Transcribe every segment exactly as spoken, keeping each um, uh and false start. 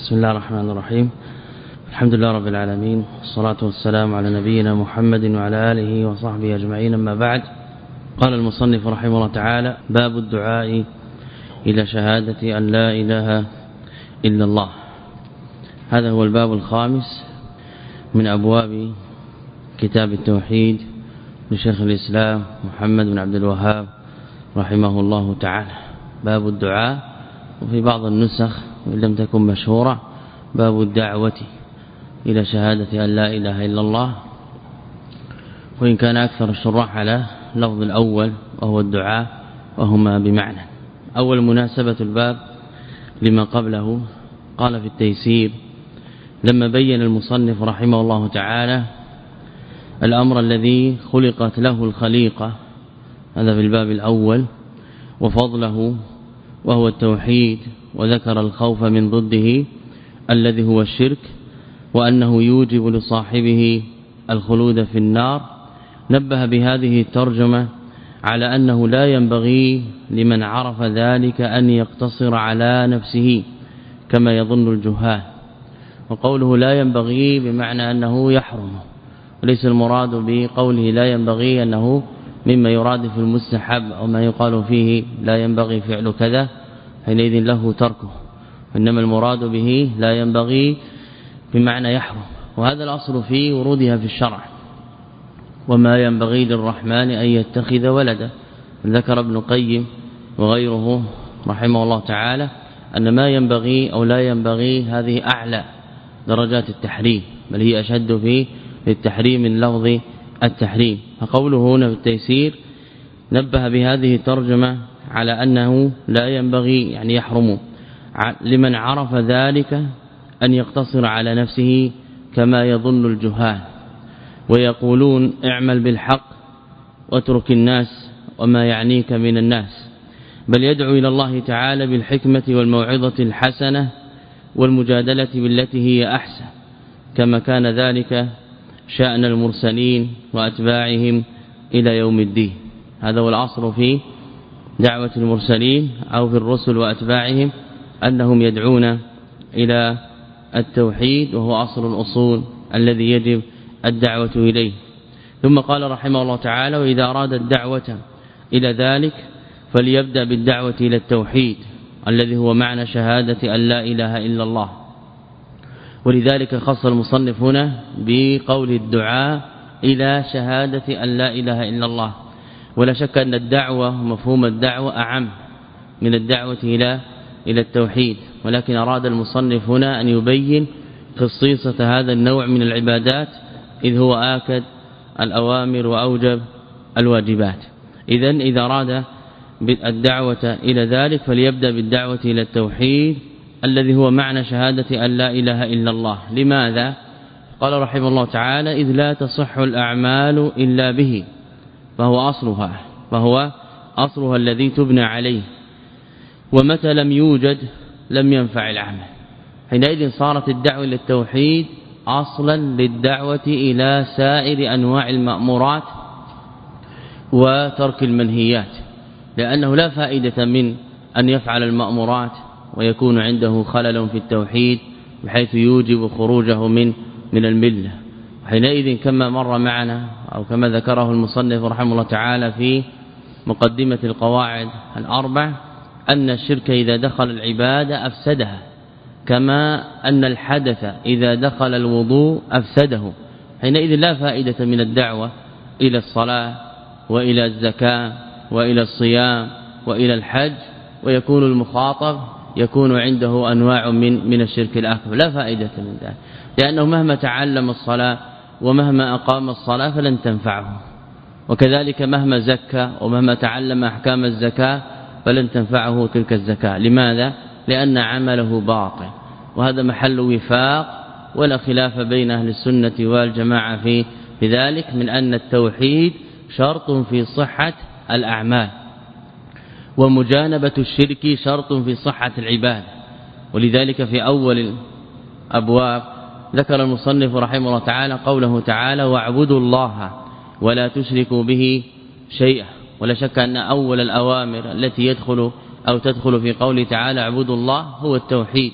بسم الله الرحمن الرحيم. الحمد لله رب العالمين، والصلاة والسلام على نبينا محمد وعلى آله وصحبه أجمعين. أما بعد، قال المصنف رحمه الله تعالى: باب الدعاء إلى شهادة أن لا إله إلا الله. هذا هو الباب الخامس من أبواب كتاب التوحيد لشيخ الإسلام محمد بن عبد الوهاب رحمه الله تعالى. باب الدعاء، وفي بعض النسخ وإن لم تكن مشهورة باب الدعوة إلى شهادة أن لا إله إلا الله، وإن كان أكثر الشراح على لفظ الأول وهو الدعاء، وهما بمعنى. أول مناسبة الباب لما قبله، قال في التيسير لما بين المصنف رحمه الله تعالى الأمر الذي خلقت له الخليقة، هذا في الباب الأول، وفضله وهو التوحيد، وذكر الخوف من ضده الذي هو الشرك، وأنه يوجب لصاحبه الخلود في النار. نبه بهذه الترجمة على أنه لا ينبغي لمن عرف ذلك أن يقتصر على نفسه كما يظن الجهال. وقوله لا ينبغي بمعنى أنه يحرم، وليس المراد بقوله لا ينبغي أنه مما يراد في المستحب أو ما يقال فيه لا ينبغي فعل كذا حينئذ له تركه، إنما المراد به لا ينبغي بمعنى يحرم. وهذا الأصل في ورودها في الشرع: وما ينبغي للرحمن أن يتخذ ولدا. ذكر ابن القيم وغيره رحمه الله تعالى أن ما ينبغي أو لا ينبغي هذه أعلى درجات التحريم، بل هي أشد في التحريم من لفظ التحريم. فقوله هنا في التيسير نبه بهذه الترجمة على أنه لا ينبغي يعني يحرم لمن عرف ذلك أن يقتصر على نفسه كما يظن الجهال، ويقولون اعمل بالحق واترك الناس وما يعنيك من الناس، بل يدعو إلى الله تعالى بالحكمة والموعظة الحسنة والمجادلة بالتي هي أحسن، كما كان ذلك شأن المرسلين وأتباعهم إلى يوم الدين. هذا هو الأصل في دعوة المرسلين أو في الرسل وأتباعهم، أنهم يدعون إلى التوحيد، وهو أصل الأصول الذي يجب الدعوة إليه. ثم قال رحمه الله تعالى: وإذا أراد الدعوة إلى ذلك فليبدأ بالدعوة إلى التوحيد الذي هو معنى شهادة أن لا إله إلا الله. ولذلك خص المصنف هنا بقول الدعاء إلى شهادة أن لا إله إلا الله. ولا شك أن الدعوة مفهوم الدعوة أعم من الدعوة إلى إلى التوحيد، ولكن أراد المصنف هنا أن يبين خصيصة هذا النوع من العبادات إذ هو آكد الأوامر وأوجب الواجبات. إذن إذا أراد الدعوة إلى ذلك فليبدأ بالدعوة إلى التوحيد الذي هو معنى شهادة أن لا إله إلا الله. لماذا؟ قال رحمه الله تعالى: إذ لا تصح الأعمال إلا به، فهو أصلها فهو أصلها الذي تبنى عليه، ومتى لم يوجد لم ينفع العمل. حينئذ صارت الدعوة إلى التوحيد أصلا للدعوة إلى سائر أنواع المأمورات وترك المنهيات، لأنه لا فائدة من أن يفعل المأمورات ويكون عنده خلل في التوحيد بحيث يوجب خروجه من من الملة. حينئذ كما مر معنا أو كما ذكره المصنف رحمه الله تعالى في مقدمة القواعد الأربع أن الشرك إذا دخل العبادة أفسدها، كما أن الحدث إذا دخل الوضوء أفسده. حينئذ لا فائدة من الدعوة إلى الصلاة وإلى الزكاة وإلى الصيام وإلى الحج، ويكون المخاطب يكون عنده أنواع من من الشرك الأكبر، لا فائدة من ذلك، لأنه مهما تعلم الصلاة ومهما أقام الصلاة فلن تنفعه، وكذلك مهما زكى ومهما تعلم أحكام الزكاة فلن تنفعه تلك الزكاة. لماذا؟ لأن عمله باطل. وهذا محل وفاق ولا خلاف بين أهل السنة والجماعة في ذلك، من أن التوحيد شرط في صحة الأعمال، ومجانبة الشرك شرط في صحة العبادة. ولذلك في أول الأبواب ذكر المصنف رحمه الله تعالى قوله تعالى: واعبدوا الله ولا تشركوا به شيئا. ولا شك أن أول الأوامر التي يدخل أو تدخل في قوله تعالى اعبدوا الله هو التوحيد،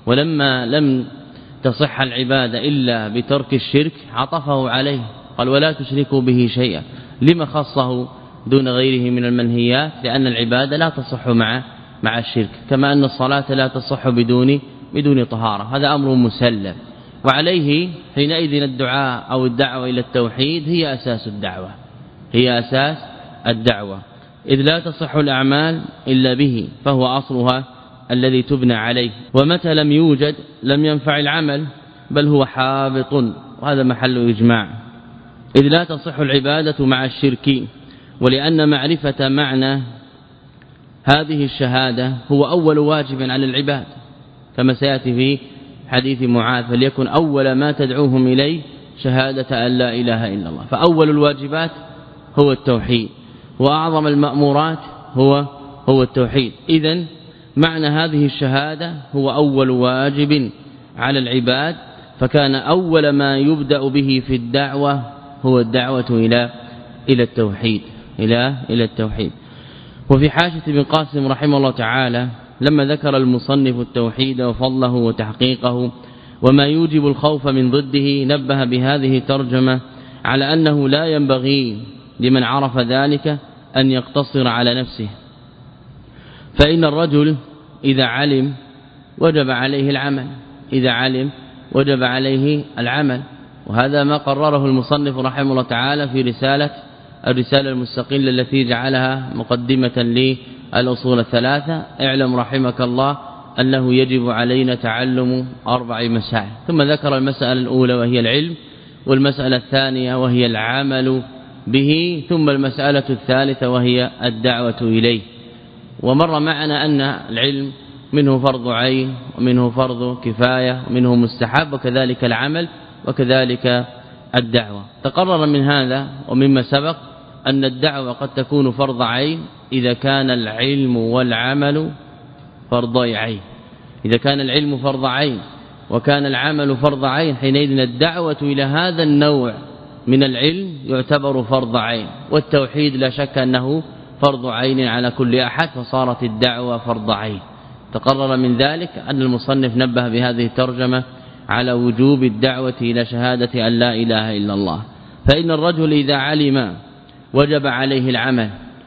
ولما لم تصح العبادة إلا بترك الشرك عطفه عليه قال ولا تشركوا به شيئا. لما خصه دون غيره من المنهيات؟ لأن العبادة لا تصح مع مع الشرك، كما أن الصلاة لا تصح بدون بدون طهارة. هذا أمر مسلم، وعليه حينئذ الدعاء أو الدعوة إلى التوحيد هي أساس الدعوة هي أساس الدعوة إذ لا تصح الأعمال إلا به، فهو أصلها الذي تبنى عليه. ومتى لم يوجد لم ينفع العمل بل هو حابط، وهذا محل إجماع، إذ لا تصح العبادة مع الشرك. ولأن معرفة معنى هذه الشهادة هو أول واجب على العباد، كما سيأتي في حديث معاذ فليكن أول ما تدعوهم إليه شهادة أن لا إله إلا الله. فأول الواجبات هو التوحيد، وأعظم المأمورات هو هو التوحيد. إذن معنى هذه الشهادة هو أول واجب على العباد، فكان أول ما يبدأ به في الدعوة هو الدعوة إلى إلى التوحيد إلى إلى التوحيد. وفي حاشية ابن قاسم رحمه الله تعالى لما ذكر المصنف التوحيد وفضله وتحقيقه وما يوجب الخوف من ضده، نبه بهذه الترجمة على أنه لا ينبغي لمن عرف ذلك أن يقتصر على نفسه، فإن الرجل إذا علم وجب عليه العمل إذا علم وجب عليه العمل وهذا ما قرره المصنف رحمه الله تعالى في رسالة الرسالة المستقلة التي جعلها مقدمة للأصول الثلاثة. اعلم رحمك الله أنه يجب علينا تعلم أربع مسائل، ثم ذكر المسألة الأولى وهي العلم، والمسألة الثانية وهي العمل به، ثم المسألة الثالثة وهي الدعوة إليه. ومر معنا أن العلم منه فرض عين ومنه فرض كفاية ومنه مستحب، وكذلك العمل وكذلك الدعوة. تقرر من هذا ومما سبق أن الدعوة قد تكون فرض عين إذا كان العلم والعمل فرضي عين إذا كان العلم فرض عين وكان العمل فرض عين، حينئذ الدعوة إلى هذا النوع من العلم يعتبر فرض عين، والتوحيد لا شك أنه فرض عين على كل أحد، فصارت الدعوة فرض عين. تقرر من ذلك أن المصنف نبه بهذه الترجمة على وجوب الدعوة إلى شهادة أن لا إله إلا الله. فإن الرجل إذا علم وجب عليه العمل،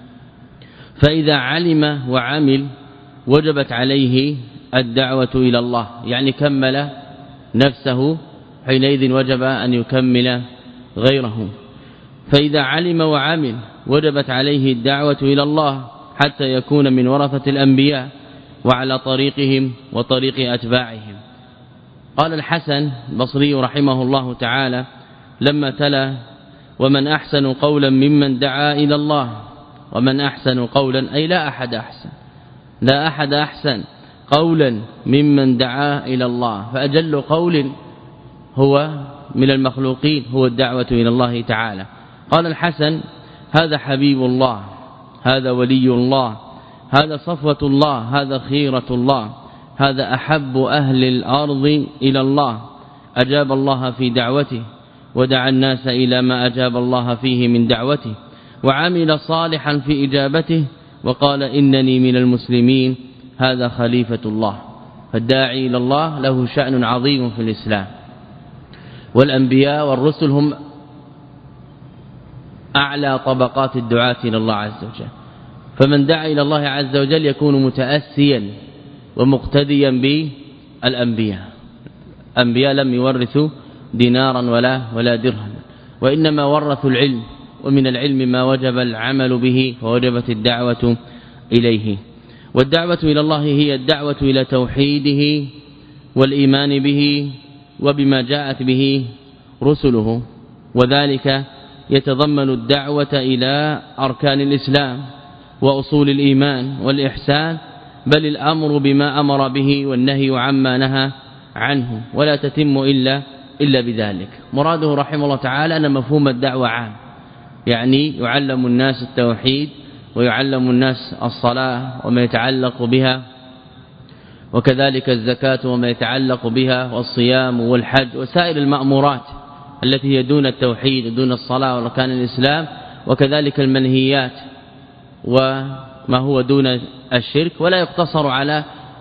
فإذا علم وعمل وجبت عليه الدعوة إلى الله، يعني كمل نفسه، حينئذ وجب أن يكمل غيره. فإذا علم وعمل وجبت عليه الدعوة إلى الله حتى يكون من ورثة الأنبياء وعلى طريقهم وطريق أتباعهم. قال الحسن البصري رحمه الله تعالى لما تلا ومن أحسن قولا ممن دعا إلى الله، ومن أحسن قولا أي لا أحد أحسن لا أحد أحسن قولا ممن دعا إلى الله، فأجل قول هو من المخلوقين هو الدعوة إلى الله تعالى. قال الحسن هذا حبيب الله، هذا ولي الله، هذا صفوة الله، هذا خيرة الله، هذا أحب أهل الأرض إلى الله، أجاب الله في دعوته ودعا الناس إلى ما أجاب الله فيه من دعوته، وعمل صالحا في إجابته، وقال إنني من المسلمين، هذا خليفة الله. فالداعي إلى الله له شأن عظيم في الإسلام، والأنبياء والرسل هم أعلى طبقات الدعاة إلى الله عز وجل. فمن دعا إلى الله عز وجل يكون متأسيا ومقتديا بالأنبياء. الأنبياء لم يورثوا دينارا ولا ولا درهم، وإنما ورثوا العلم، ومن العلم ما وجب العمل به، فوجبت الدعوة إليه. والدعوة إلى الله هي الدعوة إلى توحيده والإيمان به وبما جاءت به رسله، وذلك يتضمن الدعوة إلى أركان الإسلام وأصول الإيمان والإحسان، بل الأمر بما أمر به والنهي عما نهى عنه، ولا تتم إلا إلا بذلك. مراده رحمه الله تعالى أن مفهوم الدعوة عام، يعني يعلم الناس التوحيد ويعلم الناس الصلاة وما يتعلق بها، وكذلك الزكاة وما يتعلق بها، والصيام والحج وسائر المأمورات التي هي دون التوحيد ودون الصلاة وأركان الإسلام، وكذلك المنهيات وما هو دون الشرك. ولا يقتصر على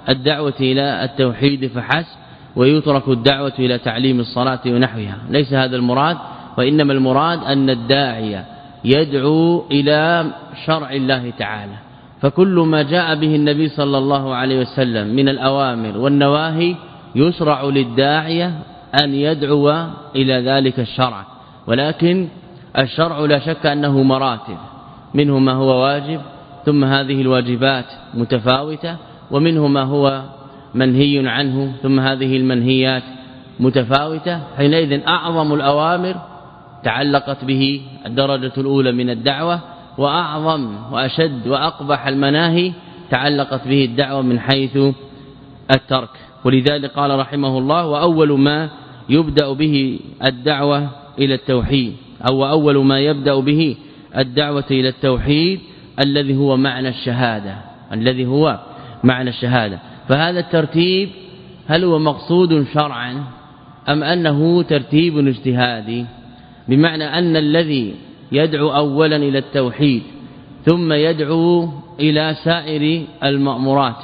الدعوة إلى التوحيد فحسب ويترك الدعوة إلى تعليم الصلاة ونحوها، ليس هذا المراد، وإنما المراد أن الداعية يدعو إلى شرع الله تعالى، فكل ما جاء به النبي صلى الله عليه وسلم من الأوامر والنواهي يشرع للداعية أن يدعو إلى ذلك الشرع، ولكن الشرع لا شك أنه مراتب، منه ما هو واجب ثم هذه الواجبات متفاوتة، ومنه ما هو منهي عنه ثم هذه المنهيات متفاوتة. حينئذ أعظم الأوامر تعلقت به الدرجة الأولى من الدعوة، وأعظم وأشد وأقبح المناهي تعلقت به الدعوة من حيث الترك. ولذلك قال رحمه الله: وأول ما يبدأ به الدعوة إلى التوحيد، أو أول ما يبدأ به الدعوة إلى التوحيد الذي هو معنى الشهادة، الذي هو معنى الشهادة. فهذا الترتيب هل هو مقصود شرعا أم أنه ترتيب اجتهادي؟ بمعنى أن الذي يدعو أولا إلى التوحيد ثم يدعو إلى سائر المأمورات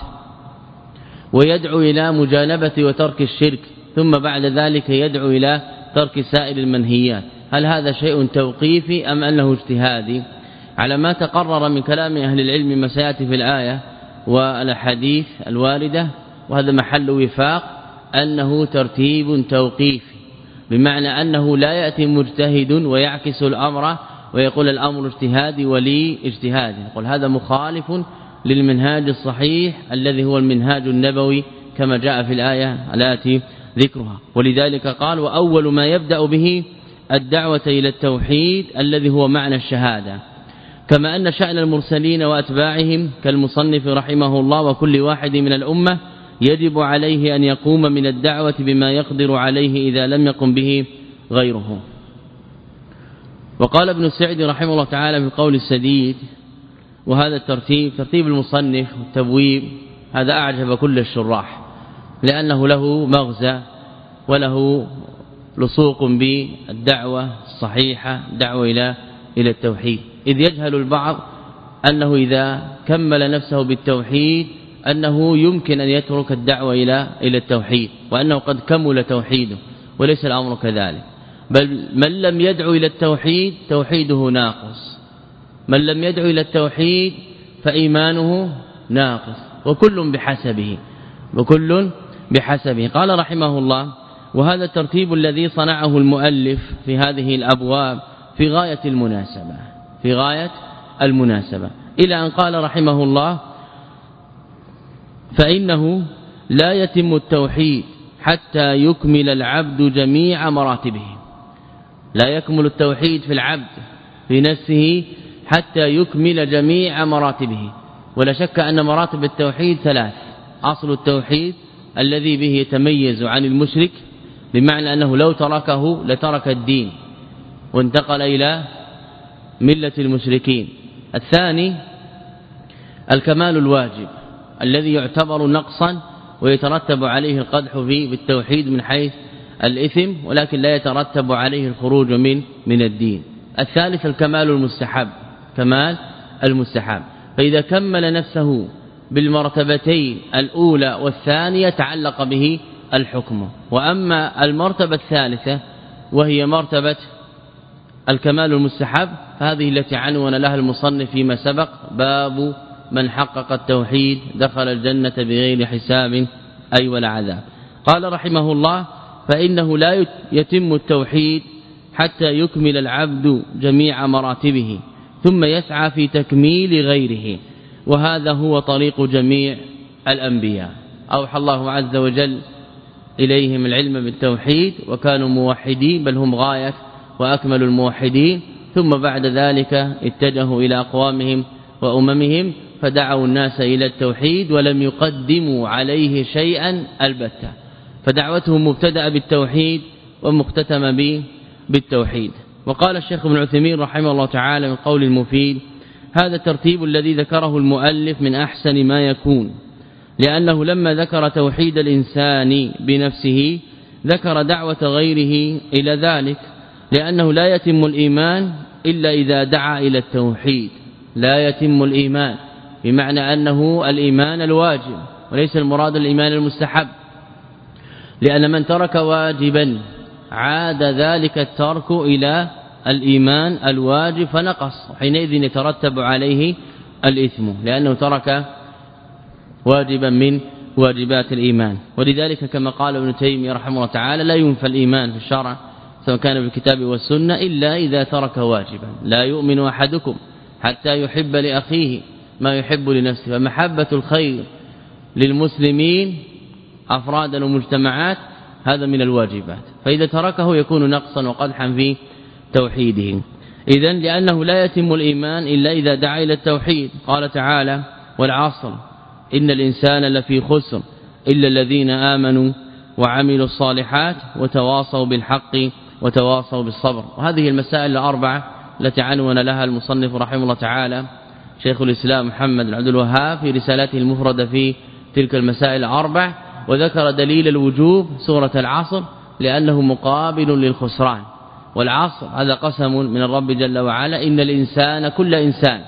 ويدعو إلى مجانبة وترك الشرك ثم بعد ذلك يدعو إلى ترك سائر المنهيات، هل هذا شيء توقيفي أم أنه اجتهادي؟ على ما تقرر من كلام أهل العلم ما سيأتي في الآية والأحاديث الواردة، وهذا محل وفاق، أنه ترتيب توقيفي، بمعنى أنه لا يأتي مجتهد ويعكس الأمر ويقول الأمر اجتهادي ولي اجتهادي، يقول هذا مخالف للمنهاج الصحيح الذي هو المنهاج النبوي كما جاء في الآية التي ذكرها. ولذلك قال: وأول ما يبدأ به الدعوة إلى التوحيد الذي هو معنى الشهادة. كما أن شأن المرسلين وأتباعهم كالمصنف رحمه الله وكل واحد من الأمة يجب عليه أن يقوم من الدعوة بما يقدر عليه إذا لم يقم به غيره. وقال ابن سعد رحمه الله تعالى في القول السديد: وهذا الترتيب ترتيب المصنف والتبويب هذا أعجب كل الشراح، لأنه له مغزى وله لصوق بالدعوة الصحيحة، دعوة إلى إلى التوحيد، إذ يجهل البعض أنه إذا كمل نفسه بالتوحيد أنه يمكن أن يترك الدعوة إلى إلى التوحيد، وأنه قد كمل توحيده، وليس الأمر كذلك، بل من لم يدعو إلى التوحيد توحيده ناقص، من لم يدعو إلى التوحيد فإيمانه ناقص، وكل بحسبه وكل بحسبه. قال رحمه الله: وهذا الترتيب الذي صنعه المؤلف في هذه الأبواب في غاية المناسبة، في غاية المناسبة، إلى أن قال رحمه الله: فإنه لا يتم التوحيد حتى يكمل العبد جميع مراتبه، لا يكمل التوحيد في العبد في نفسه حتى يكمل جميع مراتبه. ولا شك أن مراتب التوحيد ثلاث: أصل التوحيد الذي به يتميز عن المشرك، بمعنى أنه لو تركه لترك الدين وانتقل إلى ملة المشركين. الثاني الكمال الواجب الذي يعتبر نقصا ويترتب عليه القدح فيه بالتوحيد من حيث الإثم، ولكن لا يترتب عليه الخروج من من الدين. الثالث الكمال المستحب، كمال المستحب، فإذا كمل نفسه بالمرتبتين الأولى والثانية تعلق به الحكم. وأما المرتبة الثالثة وهي مرتبة الكمال المستحب فهذه التي عنون لها المصنف فيما سبق: باب من حقق التوحيد دخل الجنة بغير حساب أي ولا عذاب. قال رحمه الله: فإنه لا يتم التوحيد حتى يكمل العبد جميع مراتبه ثم يسعى في تكميل غيره، وهذا هو طريق جميع الأنبياء، أوحى الله عز وجل إليهم العلم بالتوحيد وكانوا موحدين، بل هم غاية وأكمل الموحدين، ثم بعد ذلك اتجهوا إلى أقوامهم وأممهم فدعوا الناس إلى التوحيد ولم يقدموا عليه شيئا البتة، فدعوتهم مبتدأ بالتوحيد ومختتم به بالتوحيد. وقال الشيخ ابن عثيمين رحمه الله تعالى من قول المفيد: هذا الترتيب الذي ذكره المؤلف من أحسن ما يكون، لأنه لما ذكر توحيد الإنسان بنفسه ذكر دعوة غيره إلى ذلك، لأنه لا يتم الإيمان إلا إذا دعا إلى التوحيد، لا يتم الإيمان بمعنى أنه الإيمان الواجب وليس المراد الإيمان المستحب، لأن من ترك واجبا عاد ذلك الترك إلى الإيمان الواجب فنقص، حينئذ يترتب عليه الإثم لأنه ترك واجبا من واجبات الإيمان. ولذلك كما قال ابن تيمية رحمه الله تعالى لا ينفى الإيمان في الشرع سواء كان في الكتاب والسنة إلا إذا ترك واجبا. لا يؤمن أحدكم حتى يحب لأخيه ما يحب لنفسه، فمحبة الخير للمسلمين أفرادا ومجتمعات هذا من الواجبات، فإذا تركه يكون نقصا وقدحا في توحيده. إذن لأنه لا يتم الإيمان إلا إذا دعا إلى التوحيد. قال تعالى والعصر إن الإنسان لفي خسر إلا الذين آمنوا وعملوا الصالحات وتواصوا بالحق وتواصوا بالصبر. وهذه المسائل الأربعة التي عنون لها المصنف رحمه الله تعالى شيخ الإسلام محمد بن عبد الوهاب في رسالته المفردة في تلك المسائل الأربع، وذكر دليل الوجوب سورة العصر لأنه مقابل للخسران. والعصر هذا قسم من الرب جل وعلا إن الإنسان كل إنسان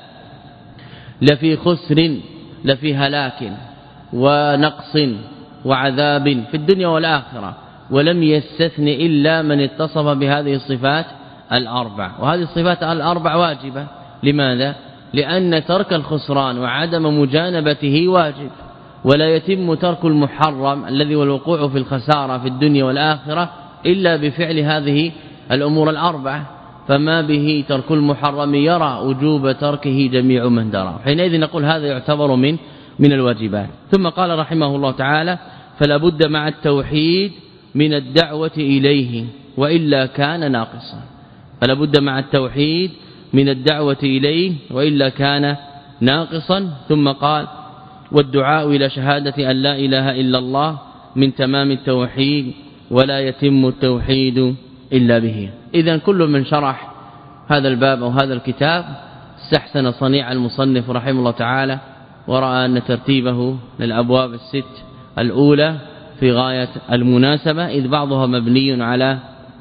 لفي خسر لفي هلاك ونقص وعذاب في الدنيا والآخرة، ولم يستثن إلا من اتصف بهذه الصفات الأربع. وهذه الصفات الأربع واجبة. لماذا؟ لأن ترك الخسران وعدم مجانبته واجب، ولا يتم ترك المحرم الذي هو الوقوع في الخسارة في الدنيا والآخرة إلا بفعل هذه الأمور الأربعة، فما به ترك المحرم يرى وجوب تركه جميع من درى، حينئذ نقول هذا يعتبر من من الواجبات. ثم قال رحمه الله تعالى فلا بد مع التوحيد من الدعوة إليه وإلا كان ناقصا. فلا بد مع التوحيد من الدعوة إليه وإلا كان ناقصا. ثم قال والدعاء إلى شهادة أن لا إله إلا الله من تمام التوحيد ولا يتم التوحيد إلا به. إذن كل من شرح هذا الباب أو هذا الكتاب استحسن صنيع المصنف رحمه الله تعالى، ورأى أن ترتيبه للأبواب الست الأولى في غاية المناسبة إذ بعضها مبني على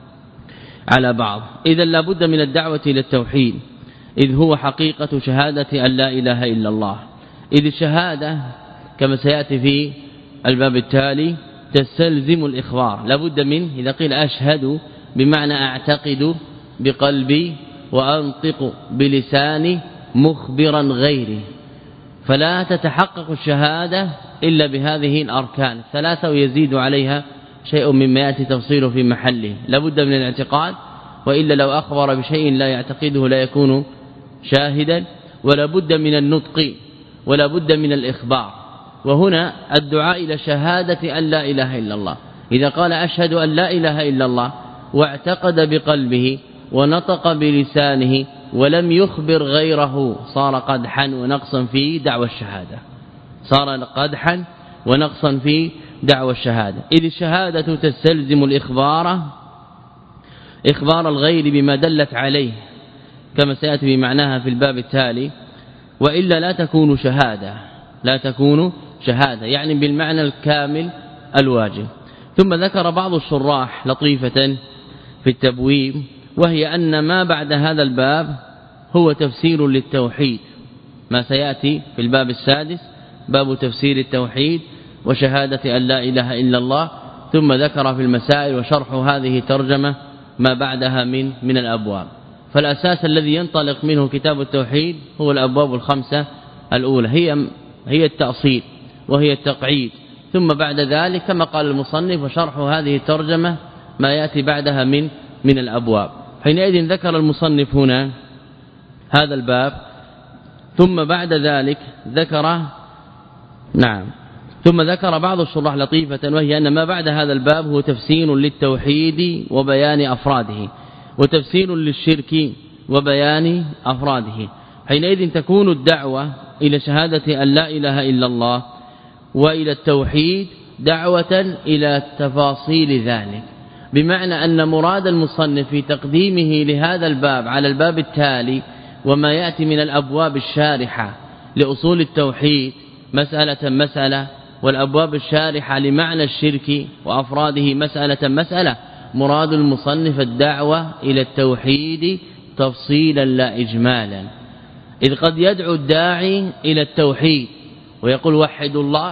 على بعض. إذن لا بد من الدعوة إلى التوحيد إذ هو حقيقة شهادة أن لا إله إلا الله. إذ الشهادة كما سيأتي في الباب التالي تستلزم الإخبار. لا بد منه. إذا قيل أشهد بمعنى أعتقد بقلبي وأنطق بلساني مخبرا غيري، فلا تتحقق الشهادة إلا بهذه الأركان الثلاثة ويزيد عليها شيء مما يأتي تفصيله في محله. لا بد من الاعتقاد، وإلا لو أخبر بشيء لا يعتقده لا يكون شاهدا. ولا بد من النطق ولا بد من الإخبار. وهنا الدعاء إلى شهادة أن لا إله إلا الله. إذا قال أشهد أن لا إله إلا الله واعتقد بقلبه ونطق بلسانه ولم يخبر غيره صار قدحا ونقصا في دعوى الشهادة، صار قدحا ونقصا في دعوى الشهادة. إذ الشهادة تستلزم الإخبار إخبار الغير بما دلت عليه كما سيأتي بمعناها في الباب التالي، وإلا لا تكون شهادة لا تكون شهادة يعني بالمعنى الكامل الواجب. ثم ذكر بعض الشراح لطيفة في التبويب، وهي أن ما بعد هذا الباب هو تفسير للتوحيد، ما سيأتي في الباب السادس باب تفسير التوحيد وشهادة أن لا إله إلا الله. ثم ذكر في المسائل وشرح هذه ترجمة ما بعدها من من الأبواب. فالأساس الذي ينطلق منه كتاب التوحيد هو الأبواب الخمسة الأولى، هي هي التأصيل وهي التقعيد. ثم بعد ذلك كما قال المصنف وشرح هذه الترجمة ما يأتي بعدها من من الأبواب. حينئذ ذكر المصنف هنا هذا الباب، ثم بعد ذلك ذكر نعم ثم ذكر بعض الشراح لطيفة، وهي أن ما بعد هذا الباب هو تفسير للتوحيد وبيان أفراده وتفسير للشرك وبيان أفراده. حينئذ تكون الدعوة إلى شهادة أن لا إله إلا الله وإلى التوحيد دعوة إلى تفاصيل ذلك، بمعنى أن مراد المصنف في تقديمه لهذا الباب على الباب التالي وما يأتي من الأبواب الشارحة لأصول التوحيد مسألة مسألة، والأبواب الشارحة لمعنى الشرك وأفراده مسألة مسألة، مراد المصنف الدعوة إلى التوحيد تفصيلا لا إجمالا. إذ قد يدعو الداعي إلى التوحيد ويقول وحدوا الله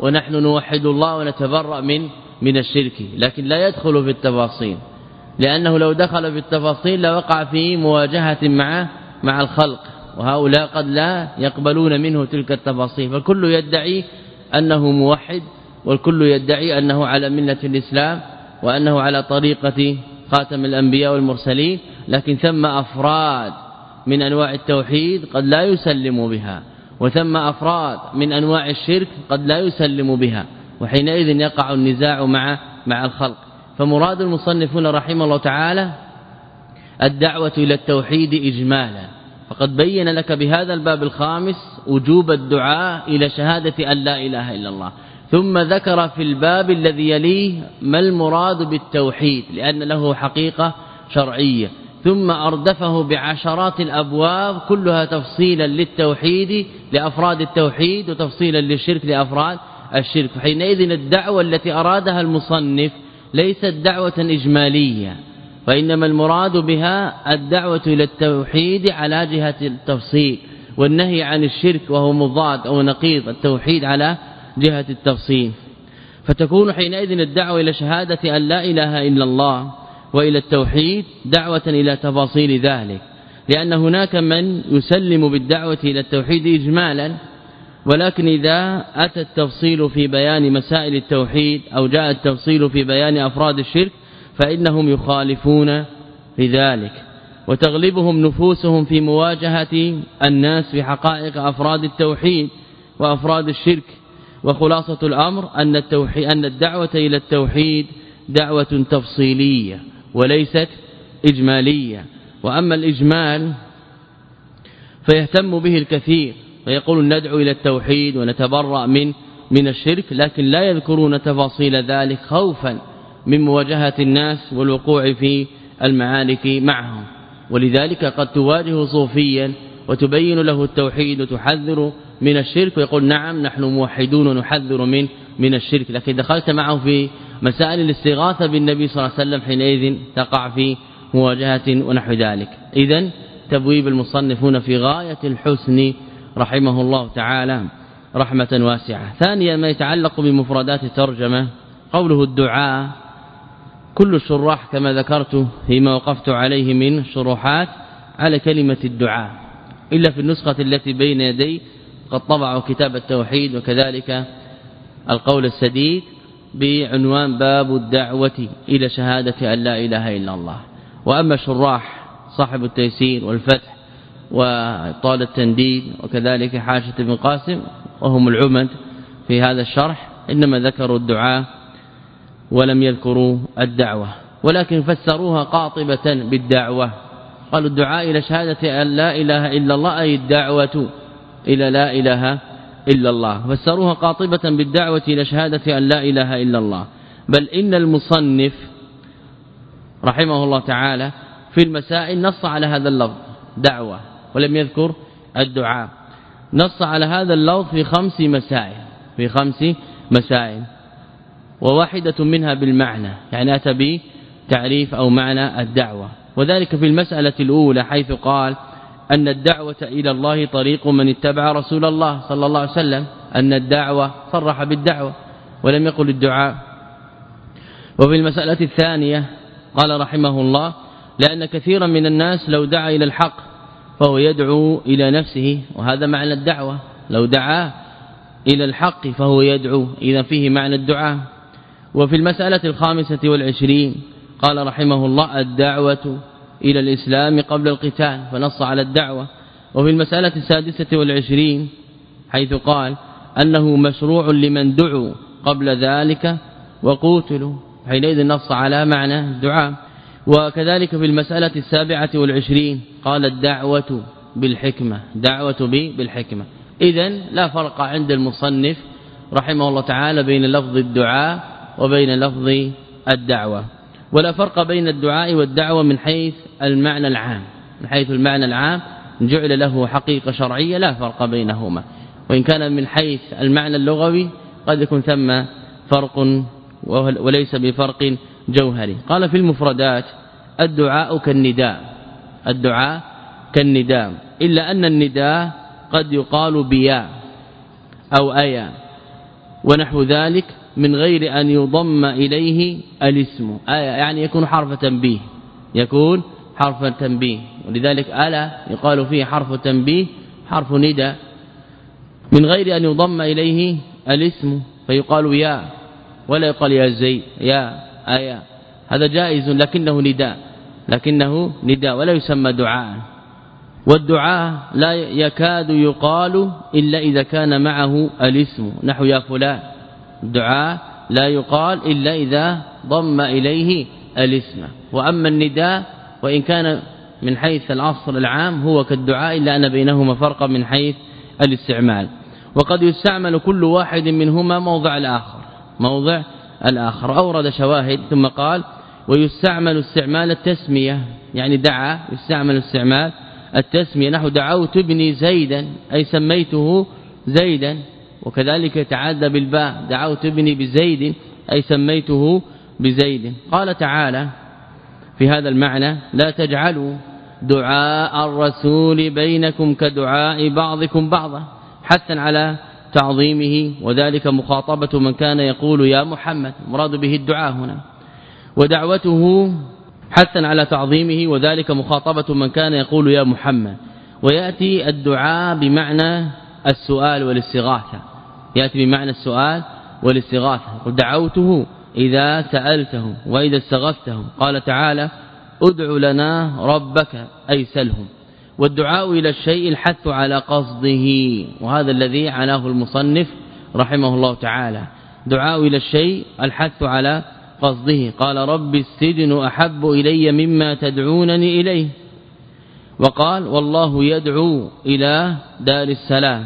ونحن نوحد الله ونتبرأ من من الشرك، لكن لا يدخل في التفاصيل، لأنه لو دخل في التفاصيل لوقع في مواجهة مع مع الخلق، وهؤلاء قد لا يقبلون منه تلك التفاصيل، فالكل يدعي أنه موحد، والكل يدعي أنه على ملة الإسلام وأنه على طريقة خاتم الأنبياء والمرسلين، لكن ثم أفراد من أنواع التوحيد قد لا يسلم بها، وثم أفراد من أنواع الشرك قد لا يسلم بها، وحينئذ يقع النزاع مع مع الخلق. فمراد المصنفون رحمه الله تعالى الدعوة إلى التوحيد إجمالا، فقد بين لك بهذا الباب الخامس وجوب الدعاء إلى شهادة أن لا إله إلا الله، ثم ذكر في الباب الذي يليه ما المراد بالتوحيد لأن له حقيقة شرعية، ثم أردفه بعشرات الأبواب كلها تفصيلا للتوحيد لأفراد التوحيد وتفصيلا للشرك لأفراد الشرك. حينئذ الدعوة التي أرادها المصنف ليست دعوة إجمالية، فإنما المراد بها الدعوة إلى التوحيد على جهة التفصيل، والنهي عن الشرك وهو مضاد أو نقيض التوحيد على جهة التفصيل. فتكون حينئذ الدعوة إلى شهادة أن لا إله إلا الله وإلى التوحيد دعوة إلى تفاصيل ذلك، لأن هناك من يسلم بالدعوة إلى التوحيد إجمالا، ولكن إذا أتى التفصيل في بيان مسائل التوحيد أو جاء التفصيل في بيان أفراد الشرك فإنهم يخالفون في ذلك، وتغلبهم نفوسهم في مواجهة الناس في حقائق أفراد التوحيد وأفراد الشرك. وخلاصة الأمر أن التوحيد أن الدعوة إلى التوحيد دعوة تفصيلية وليست إجمالية. وأما الإجمال فيهتم به الكثير، فيقول ندعو إلى التوحيد ونتبرأ من من الشرك، لكن لا يذكرون تفاصيل ذلك خوفا من مواجهة الناس والوقوع في المعارك معهم. ولذلك قد تواجه صوفيا وتبين له التوحيد وتحذر من الشرك ويقول نعم نحن موحدون ونحذر من من الشرك، لكن دخلت معه في مسائل الاستغاثة بالنبي صلى الله عليه وسلم حينئذ تقع في مواجهة ونحو ذلك. إذن تبويب المصنفون في غاية الحسن رحمه الله تعالى رحمة واسعة. ثانيا ما يتعلق بمفردات الترجمة قوله الدعاء، كل الشراح كما ذكرت فيما وقفت عليه من شروحات على كلمة الدعاء، إلا في النسخة التي بين يدي قد طبعوا كتاب التوحيد وكذلك القول السديد بعنوان باب الدعوة إلى شهادة أن لا إله إلا الله. وأما شراح صاحب التيسير والفتح وطال التنديد وكذلك حاشة ابن قاسم وهم العمد في هذا الشرح إنما ذكروا الدعاء ولم يذكروا الدعوة، ولكن فسروها قاطبة بالدعوة، قالوا الدعاء إلى شهادة أن لا إله إلا الله أي الدعوة إلى لا إله إلا الله، فسروها قاطبة بالدعوة إلى شهادة أن لا إله إلا الله. بل إن المصنف رحمه الله تعالى في المسائل نص على هذا اللفظ دعوة ولم يذكر الدعاء، نص على هذا اللفظ في خمس مسائل في خمس مسائل وواحدة منها بالمعنى، يعني أتى بتعريف أو معنى الدعوة، وذلك في المسألة الأولى حيث قال أن الدعوة إلى الله طريق من اتبع رسول الله صلى الله عليه وسلم، أن الدعوة صرح بالدعوة ولم يقل الدعاء. وفي المسألة الثانية قال رحمه الله لأن كثيرا من الناس لو دعا إلى الحق فهو يدعو إلى نفسه، وهذا معنى الدعوة، لو دعا إلى الحق فهو يدعو، إذا فيه معنى الدعاء. وفي المسألة الخامسة والعشرين قال رحمه الله الدعوة إلى الإسلام قبل القتال، فنص على الدعوة. وفي المسألة السادسة والعشرين حيث قال أنه مشروع لمن دعوا قبل ذلك وقوتلوا، حينئذ نص على معنى الدعاء. وكذلك في المسألة السابعة والعشرين قال الدعوة بالحكمة، دعوة بالحكمة. إذن لا فرق عند المصنف رحمه الله تعالى بين لفظ الدعاء وبين لفظ الدعوة، ولا فرق بين الدعاء والدعوة من حيث المعنى العام، من حيث المعنى العام جعل له حقيقة شرعية لا فرق بينهما، وإن كان من حيث المعنى اللغوي قد يكون ثم فرق وليس بفرق جوهري. قال في المفردات الدعاء كالنداء، الدعاء كالنداء، إلا أن النداء قد يقال بيا أو أيا، ونحو ذلك من غير أن يضم إليه الاسم يعني يكون حرف تنبيه يكون حرف تنبيه ولذلك ألا يقال فيه حرف تنبيه حرف نداء من غير أن يضم إليه الاسم فيقال يا ولا يقال يا زي يا آية هذا جائز لكنه نداء لكنه نداء ولا يسمى دعاء والدعاء لا يكاد يقال إلا إذا كان معه الاسم نحو يا فلان الدعاء لا يقال إلا إذا ضم إليه الاسم وأما النداء وإن كان من حيث الأصل العام هو كالدعاء إلا أن بينهما فرقا من حيث الاستعمال وقد يستعمل كل واحد منهما موضع الآخر موضع الآخر أورد شواهد ثم قال ويستعمل استعمال التسمية يعني دعا يستعمل استعمال التسمية نحو دعوت ابني زيدا أي سميته زيدا وكذلك يتعدى بالباء دعوت ابني بزيد أي سميته بزيد قال تعالى في هذا المعنى لا تجعلوا دعاء الرسول بينكم كدعاء بعضكم بعضا حثا على تعظيمه وذلك مخاطبة من كان يقول يا محمد مراد به الدعاء هنا ودعوته حثا على تعظيمه وذلك مخاطبة من كان يقول يا محمد ويأتي الدعاء بمعنى السؤال والاستغاثة يأتي بمعنى السؤال والاستغاثة ودعوته إذا سألته وإذا استغثته قال تعالى ادع لنا ربك أي سلهم والدعاء إلى الشيء الحث على قصده وهذا الذي عناه المصنف رحمه الله تعالى دعاء إلى الشيء الحث على قصده قال رب السجن أحب إلي مما تدعونني إليه وقال والله يدعو إلى دار السلام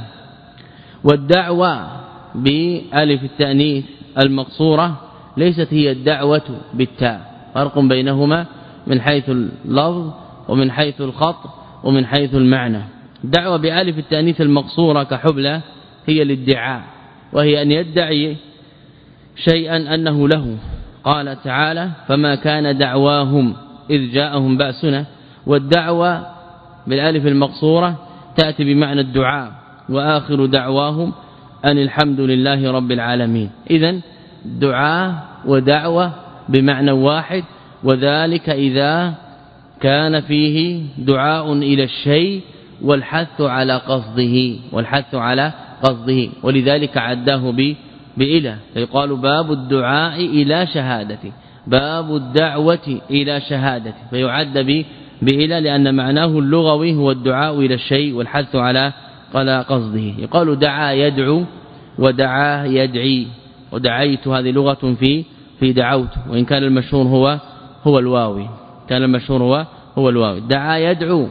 والدعوة بألف التأنيث المقصورة ليست هي الدعوة بالتاء فرق بينهما من حيث اللفظ ومن حيث الخط ومن حيث المعنى الدعوة بألف التأنيث المقصورة كحبلى هي الادعاء وهي أن يدعي شيئا أنه له قال تعالى فما كان دعواهم إذ جاءهم بأسنا والدعوة بالالف المقصورة تأتي بمعنى الدعاء وآخر دعواهم أن الحمد لله رب العالمين إذن دعاء ودعوة بمعنى واحد وذلك إذا كان فيه دعاء إلى الشيء والحث على قصده والحث على قصده ولذلك عداه ب بإله فيقال باب الدعاء إلى شهادته باب الدعوة إلى شهادته فيعد ب بإله لأن معناه اللغوي هو الدعاء إلى الشيء والحث على على قصده يقال دعا يدعو ودعا يدعي ودعيت هذه لغة في في دعوت وإن كان المشهور هو هو الواوي كان المشهور هو هو الواوي دعا يدعو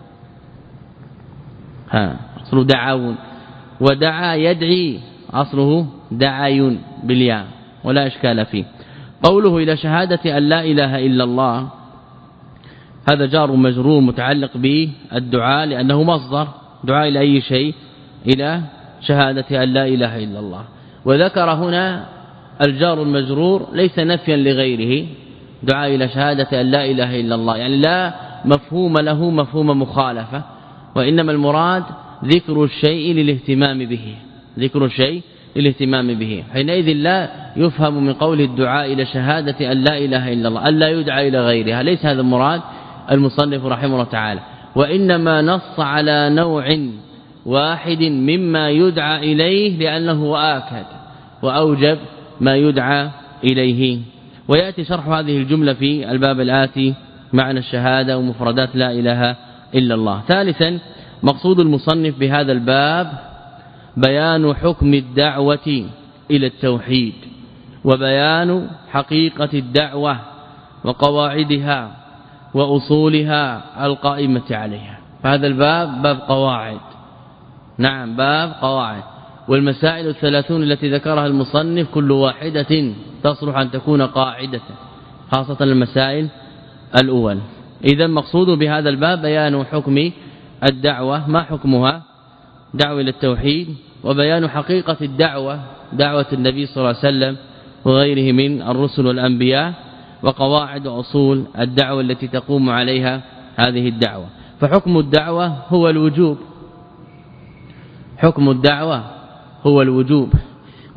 ها اصله دعاون ودعا يدعي اصله دعاي بالياء ولا اشكال فيه قوله إلى شهادة أن لا إله إلا الله هذا جار مجرور متعلق بالدعاء لأنه مصدر دعاء إلى أي شيء إلى شهادة أن لا إله إلا الله وذكر هنا الجار المجرور ليس نفيا لغيره دعاء إلى شهادة أن لا إله إلا الله يعني لا مفهوم له مفهوم مخالفة وإنما المراد ذكر الشيء للاهتمام به ذكر الشيء للاهتمام به حينئذ لا يفهم من قول الدعاء إلى شهادة أن لا إله إلا الله أن لا يدعى إلى غيرها ليس هذا المراد المصنف رحمه الله تعالى وإنما نص على نوع واحد مما يدعى إليه لأنه آكد وأوجب ما يدعى إليه ويأتي شرح هذه الجملة في الباب الآتي معنى الشهادة ومفردات لا إله إلا الله ثالثا مقصود المصنف بهذا الباب بيان حكم الدعوة إلى التوحيد وبيان حقيقة الدعوة وقواعدها وأصولها القائمة عليها فهذا الباب باب قواعد نعم باب قواعد والمسائل الثلاثون التي ذكرها المصنف كل واحدة تصلح أن تكون قاعدة خاصة المسائل الأول إذا مقصود بهذا الباب بيان حكم الدعوة ما حكمها دعوة إلى التوحيد وبيان حقيقة الدعوة دعوة النبي صلى الله عليه وسلم وغيره من الرسل والأنبياء وقواعد وأصول الدعوة التي تقوم عليها هذه الدعوة فحكم الدعوة هو الوجوب حكم الدعوة هو الوجوب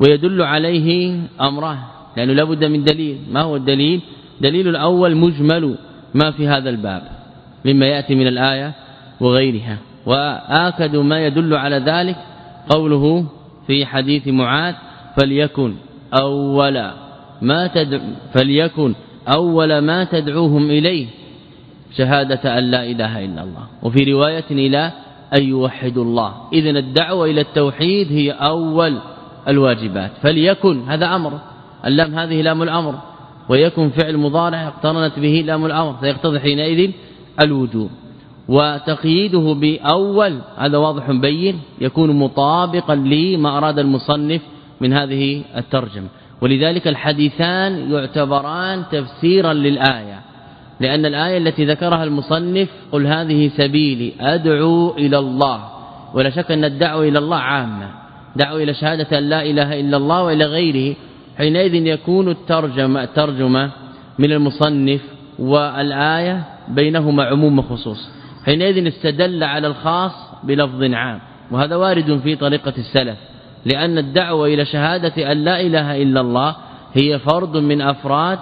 ويدل عليه أمره لأنه لا بد من دليل. ما هو الدليل؟ دليل الأول مجمل ما في هذا الباب مما يأتي من الآية وغيرها، وآكد ما يدل على ذلك قوله في حديث معاذ فليكن أول ما تدع فليكن أول ما تدعوهم إليه شهادة أن لا إله إلا الله، وفي رواية إلى أن يوحدوا الله. إذن الدعوة إلى التوحيد هي أول الواجبات. فليكن هذا أمر، اللام هذه لام الأمر، ويكن فعل مضارع اقترنت به لام الأمر فيقتضي حينئذ الوجوب. وتقييده بأول هذا واضح بين يكون مطابقا لما أراد المصنف من هذه الترجمة. ولذلك الحديثان يعتبران تفسيرا للآية، لأن الآية التي ذكرها المصنف قل هذه سبيلي أدعو إلى الله، ولا شك أن الدعوة إلى الله عامة، دعوة إلى شهادة أن لا إله إلا الله وإلى غيره. حينئذ يكون الترجمة, الترجمة من المصنف والآية بينهما عموم وخصوص، حينئذ استدل على الخاص بلفظ عام، وهذا وارد في طريقة السلف، لأن الدعوة إلى شهادة أن لا إله إلا الله هي فرد من أفراد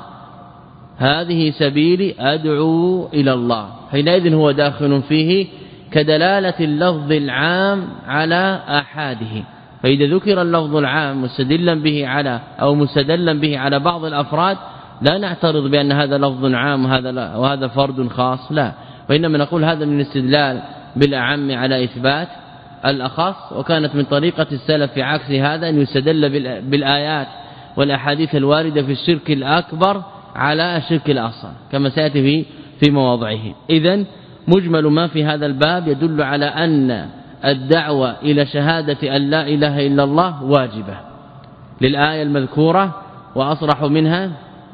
هذه سبيلي أدعو إلى الله، حينئذ هو داخل فيه كدلالة اللفظ العام على آحاده. فإذا ذكر اللفظ العام مستدلا به على أو مستدلا به على بعض الأفراد لا نعترض بأن هذا لفظ عام وهذا لا وهذا فرد خاص، لا، وإنما نقول هذا من الاستدلال بالأعم على إثبات الأخص. وكانت من طريقة السلف في عكس هذا أن يستدل بالآيات والأحاديث الواردة في الشرك الأكبر على الشرك الأصغر كما سيأتي في في مواضعه. إذن مجمل ما في هذا الباب يدل على أن الدعوة إلى شهادة أن لا إله إلا الله واجبة للآية المذكورة، وأصرح منها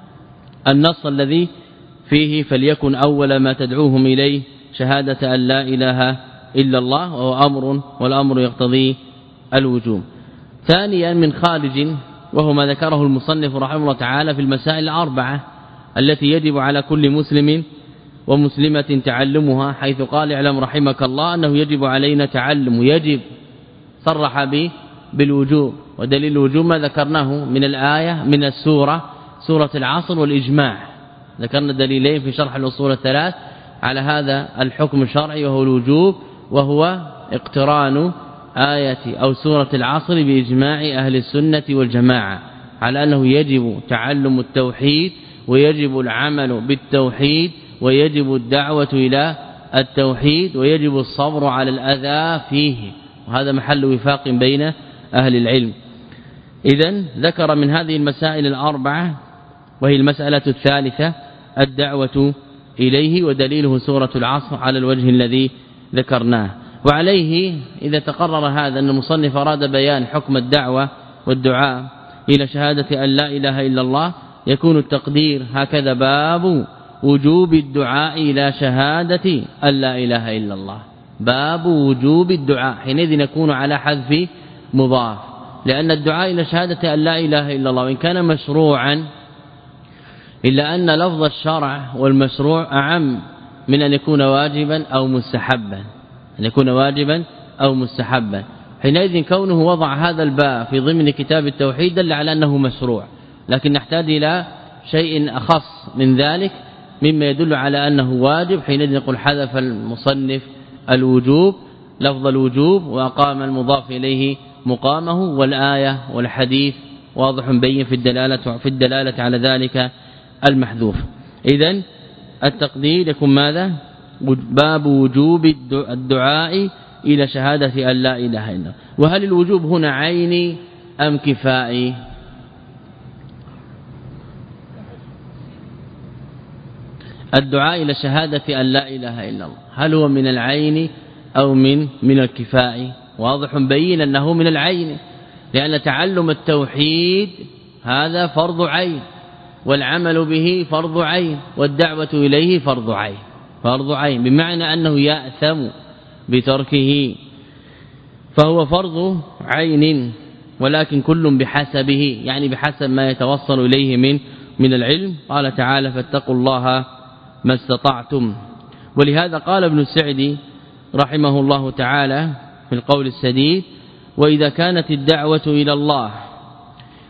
النص الذي فيه فليكن أول ما تدعوهم إليه شهادة أن لا إله إلا الله، وهو أمر والأمر يقتضي الوجوب. ثانيا من خارج وهو ما ذكره المصنف رحمه الله تعالى في المسائل الأربعة التي يجب على كل مسلم ومسلمة تعلمها، حيث قال اعلم رحمك الله أنه يجب علينا تعلم، يجب صرح به بالوجوب، ودليل الوجوب ما ذكرناه من الآية من السورة سورة العصر والإجماع، ذكرنا دليلين في شرح الأصول الثلاث على هذا الحكم الشرعي وهو الوجوب، وهو اقتران آية أو سورة العصر بإجماع أهل السنة والجماعة على أنه يجب تعلم التوحيد ويجب العمل بالتوحيد ويجب الدعوة إلى التوحيد ويجب الصبر على الأذى فيه، وهذا محل وفاق بين أهل العلم. إذن ذكر من هذه المسائل الأربعة، وهي المسألة الثالثة الدعوة إليه، ودليله سورة العصر على الوجه الذي ذكرناه. وعليه إذا تقرر هذا أن المصنف أراد بيان حكم الدعوة والدعاء إلى شهادة أن لا إله إلا الله، يكون التقدير هكذا: باب وجوب الدعاء إلى شهادة أن لا إله إلا الله. باب وجوب الدعاء، حينئذ نكون على حذف مضاف، لأن الدعاء إلى شهادة أن لا إله إلا الله وإن كان مشروعا إلا أن لفظ الشرع والمشروع أعم من أن يكون واجبا أو مستحبا، أن يكون واجبا أو مستحبا. حينئذ كونه وضع هذا الباب في ضمن كتاب التوحيد دل على أنه مشروع، لكن نحتاج إلى شيء أخص من ذلك مما يدل على أنه واجب. حينئذ نقول حذف المصنف الوجوب لفظ الوجوب وأقام المضاف إليه مقامه، والآية والحديث واضح بين في الدلالة في الدلالة على ذلك المحذوف. إذن التقدير يكون ماذا؟ باب وجوب الدعاء إلى شهادة أن لا إله إلا الله. وهل الوجوب هنا عيني أم كفائي؟ الدعاء إلى شهادة أن لا إله إلا الله هل هو من العين أو من من الكفاء؟ واضح بين أنه من العين، لأن تعلم التوحيد هذا فرض عين، والعمل به فرض عين، والدعوة إليه فرض عين فرض عين بمعنى أنه يأثم بتركه، فهو فرض عين، ولكن كل بحسبه، يعني بحسب ما يتوصل إليه من من العلم. قال تعالى: فاتقوا الله ما استطعتم. ولهذا قال ابن السعدي رحمه الله تعالى في القول السديد: وإذا كانت الدعوة إلى الله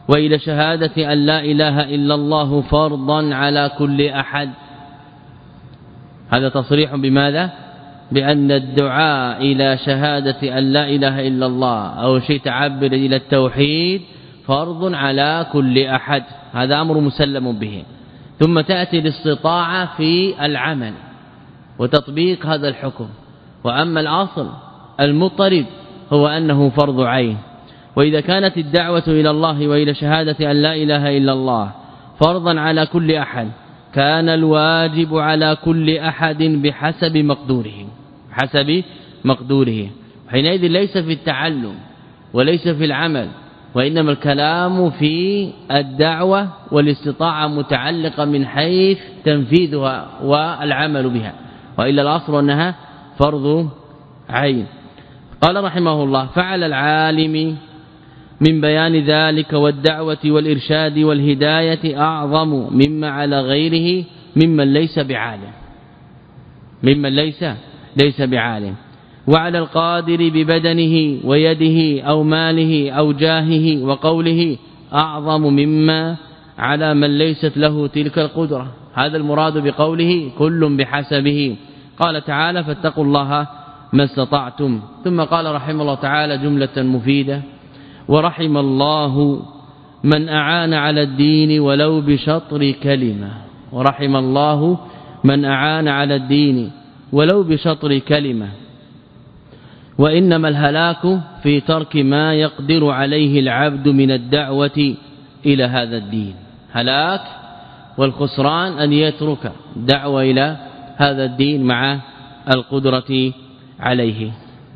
وإلى شهادة أن لا إله إلا الله فرضا على كل أحد. هذا تصريح بماذا؟ بأن الدعاء إلى شهادة أن لا إله إلا الله أو شيء تعبر إلى التوحيد فرض على كل أحد، هذا أمر مسلم به. ثم تأتي الاستطاعة في العمل وتطبيق هذا الحكم. وأما الأصل المضطرد هو أنه فرض عين. وإذا كانت الدعوة إلى الله وإلى شهادة أن لا إله إلا الله فرضا على كل أحد كان الواجب على كل أحد بحسب مقدوره حسب مقدوره حينئذ ليس في التعلم وليس في العمل، وإنما الكلام في الدعوة والاستطاعة متعلقة من حيث تنفيذها والعمل بها، وإلا الأصل أنها فرض عين. قال رحمه الله: فعل العالم من بيان ذلك والدعوة والإرشاد والهداية أعظم مما على غيره ممن ليس بعالم ممن ليس ليس بعالم وعلى القادر ببدنه ويده أو ماله أو جاهه وقوله أعظم مما على من ليست له تلك القدرة. هذا المراد بقوله كل بحسبه. قال تعالى: فاتقوا الله ما استطعتم. ثم قال رحمه الله تعالى جملة مفيدة: ورحم الله من أعان على الدين ولو بشطر كلمة. ورحم الله من أعان على الدين ولو بشطر كلمة. وإنما الهلاك في ترك ما يقدر عليه العبد من الدعوة إلى هذا الدين. هلاك والخسران أن يترك دعوة إلى هذا الدين مع القدرة عليه.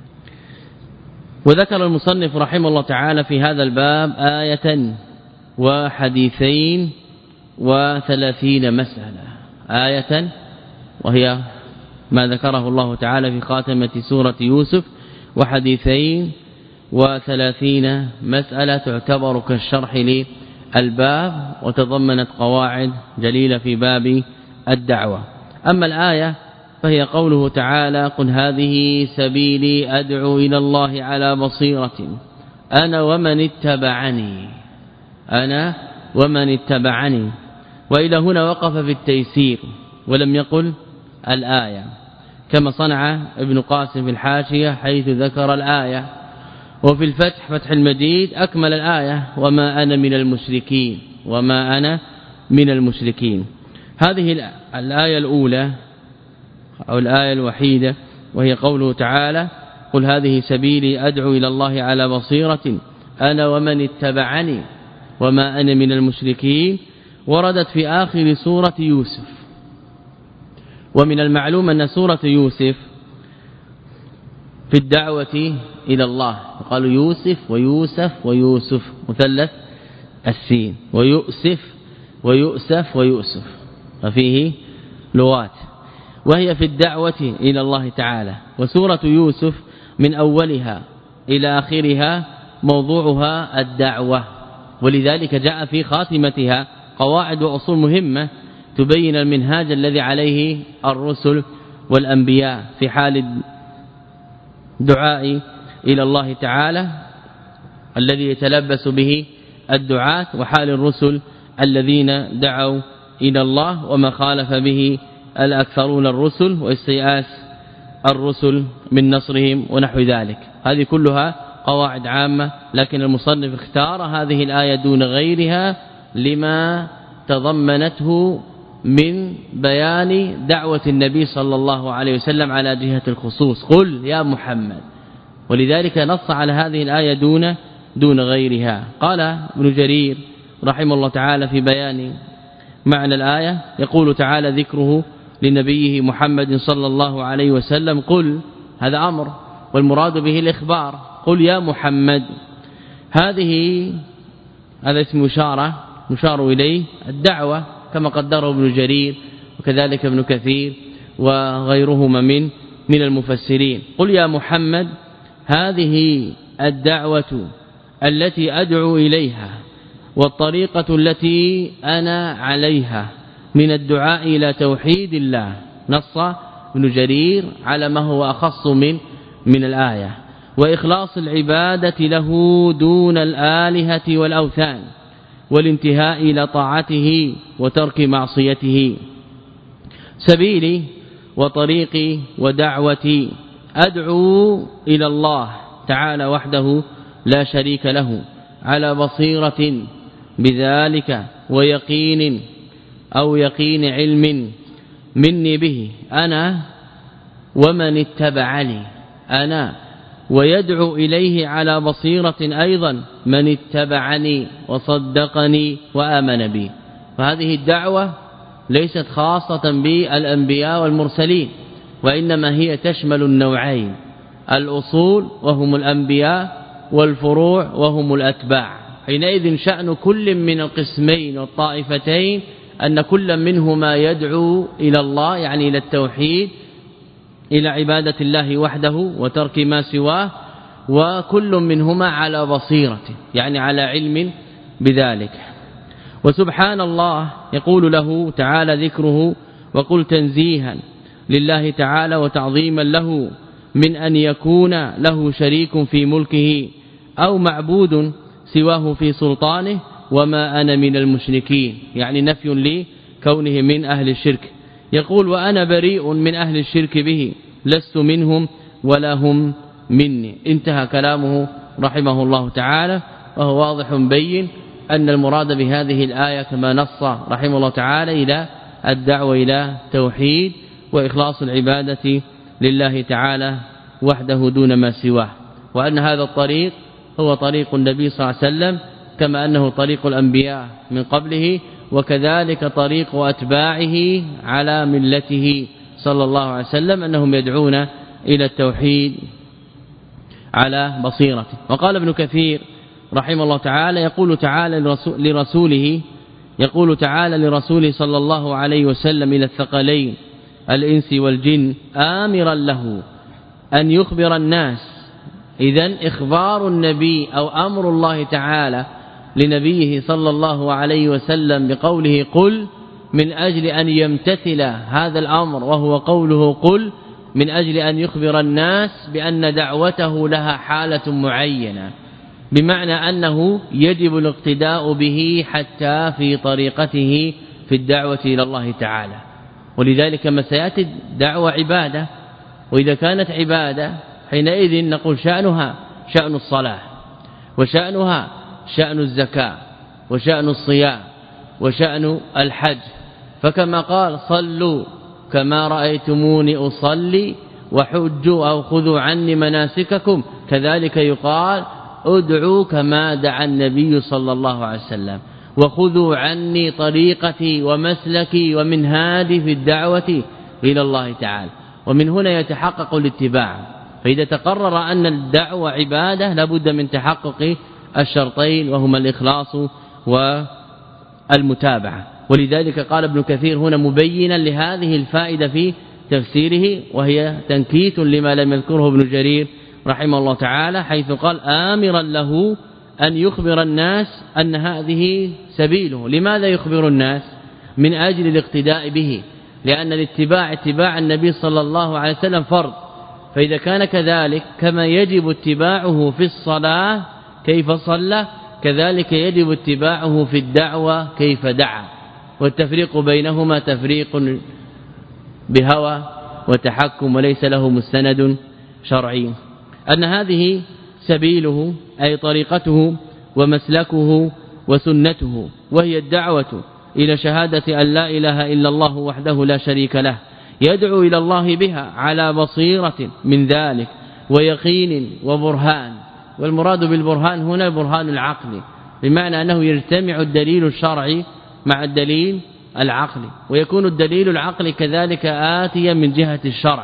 وذكر المصنف رحمه الله تعالى في هذا الباب آية وحديثين وثلاثين مسألة. آية وهي ما ذكره الله تعالى في خاتمة سورة يوسف، وحديثين وثلاثين مسألة تعتبر كالشرح للباب وتضمنت قواعد جليلة في باب الدعوة. أما الآية فهي قوله تعالى: قل هذه سبيلي أدعو إلى الله على بصيرة أنا ومن اتبعني أنا ومن اتبعني. وإلى هنا وقف في التيسير ولم يقل الآية، كما صنع ابن قاسم في الحاشية حيث ذكر الآية. وفي الفتح فتح المجيد أكمل الآية: وما أنا من المشركين وما أنا من المشركين. هذه الآية الأولى أو الآية الوحيدة وهي قوله تعالى: قل هذه سبيلي أدعو إلى الله على بصيرة أنا ومن اتبعني وما أنا من المشركين، وردت في آخر سورة يوسف. ومن المعلوم أن سورة يوسف في الدعوة إلى الله قالوا يوسف ويوسف ويوسف مثلث السين، ويؤسف ويؤسف ويؤسف، ففيه لغات، وهي في الدعوة إلى الله تعالى. وسورة يوسف من أولها إلى آخرها موضوعها الدعوة، ولذلك جاء في خاتمتها قواعد وأصول مهمة تبين المنهاج الذي عليه الرسل والأنبياء في حال الدعاء إلى الله تعالى الذي يتلبس به الدعاة، وحال الرسل الذين دعوا إلى الله وما خالف به الأكثرون الرسل واستيئاس الرسل من نصرهم ونحو ذلك. هذه كلها قواعد عامة، لكن المصنف اختار هذه الآية دون غيرها لما تضمنته من بيان دعوة النبي صلى الله عليه وسلم على جهة الخصوص: قل يا محمد. ولذلك نص على هذه الآية دون دون غيرها. قال ابن جرير رحمه الله تعالى في بيان معنى الآية، يقول تعالى ذكره لنبيه محمد صلى الله عليه وسلم: قل، هذا أمر والمراد به الإخبار، قل يا محمد. هذه هذا اسم إشارة مشار إليه الدعوة كما قدره ابن جرير وكذلك ابن كثير وغيرهما من من المفسرين. قل يا محمد هذه الدعوة التي أدعو إليها والطريقة التي أنا عليها من الدعاء إلى توحيد الله. نص ابن جرير على ما هو أخص من من الآية، وإخلاص العبادة له دون الآلهة والأوثان، والانتهاء إلى طاعته وترك معصيته. سبيلي وطريقي ودعوتي أدعو إلى الله تعالى وحده لا شريك له على بصيرة بذلك ويقين أو يقين علم مني به أنا ومن اتبعني أنا ويدعو إليه على بصيرة أيضا من اتبعني وصدقني وآمن بي. فهذه الدعوة ليست خاصة بالأنبياء والمرسلين، وإنما هي تشمل النوعين: الأصول وهم الأنبياء، والفروع وهم الأتباع. حينئذ شأن كل من القسمين والطائفتين أن كل منهما يدعو إلى الله، يعني إلى التوحيد، إلى عبادة الله وحده وترك ما سواه، وكل منهما على بصيرة يعني على علم بذلك. وسبحان الله يقول له تعالى ذكره وقل تنزيها لله تعالى وتعظيما له من أن يكون له شريك في ملكه أو معبود سواه في سلطانه، وما أنا من المشركين، يعني نفي لي كونه من أهل الشرك. يقول وأنا بريء من أهل الشرك به لست منهم ولا هم مني. انتهى كلامه رحمه الله تعالى، وهو واضح بين أن المراد بهذه الآية كما نص رحمه الله تعالى إلى الدعوة إلى توحيد وإخلاص العبادة لله تعالى وحده دون ما سواه، وأن هذا الطريق هو طريق النبي صلى الله عليه وسلم كما أنه طريق الأنبياء من قبله، وكذلك طريق أتباعه على ملته صلى الله عليه وسلم أنهم يدعون إلى التوحيد على بصيرة. وقال ابن كثير رحمه الله تعالى يقول تعالى لرسوله يقول تعالى لرسوله صلى الله عليه وسلم إلى الثقلين الإنس والجن آمرا له أن يخبر الناس. إذن إخبار النبي أو أمر الله تعالى لنبيه صلى الله عليه وسلم بقوله قل من أجل أن يمتثل هذا الأمر، وهو قوله قل من أجل أن يخبر الناس بأن دعوته لها حالة معينة، بمعنى أنه يجب الاقتداء به حتى في طريقته في الدعوة إلى الله تعالى. ولذلك ما سيأتي الدعوة عبادة، وإذا كانت عبادة حينئذ نقول شأنها شأن الصلاة، وشأنها شأن الزكاة، وشأن الصيام، وشأن الحج. فكما قال صلوا كما رأيتموني أصلي وحجوا أو خذوا عني مناسككم، كذلك يقال ادعوا كما دعا النبي صلى الله عليه وسلم، وخذوا عني طريقتي ومسلكي ومنهاجي في الدعوة إلى الله تعالى. ومن هنا يتحقق الاتباع. فإذا تقرر أن الدعوة عبادة لابد من تحقق الشرطين وهما الإخلاص والمتابعة. ولذلك قال ابن كثير هنا مبينا لهذه الفائدة في تفسيره، وهي تنكيت لما لم يذكره ابن جرير رحمه الله تعالى، حيث قال آمرا له أن يخبر الناس أن هذه سبيله. لماذا يخبر الناس؟ من أجل الاقتداء به، لأن الاتباع اتباع النبي صلى الله عليه وسلم فرض. فإذا كان كذلك كما يجب اتباعه في الصلاة كيف صلى، كذلك يجب اتباعه في الدعوة كيف دعا، والتفريق بينهما تفريق بهوى وتحكم وليس له مستند شرعي. أن هذه سبيله أي طريقته ومسلكه وسنته، وهي الدعوة إلى شهادة أن لا إله إلا الله وحده لا شريك له، يدعو إلى الله بها على بصيرة من ذلك ويقين وبرهان. والمراد بالبرهان هنا برهان العقل، بمعنى أنه يجتمع الدليل الشرعي مع الدليل العقلي، ويكون الدليل العقلي كذلك آتيا من جهة الشرع.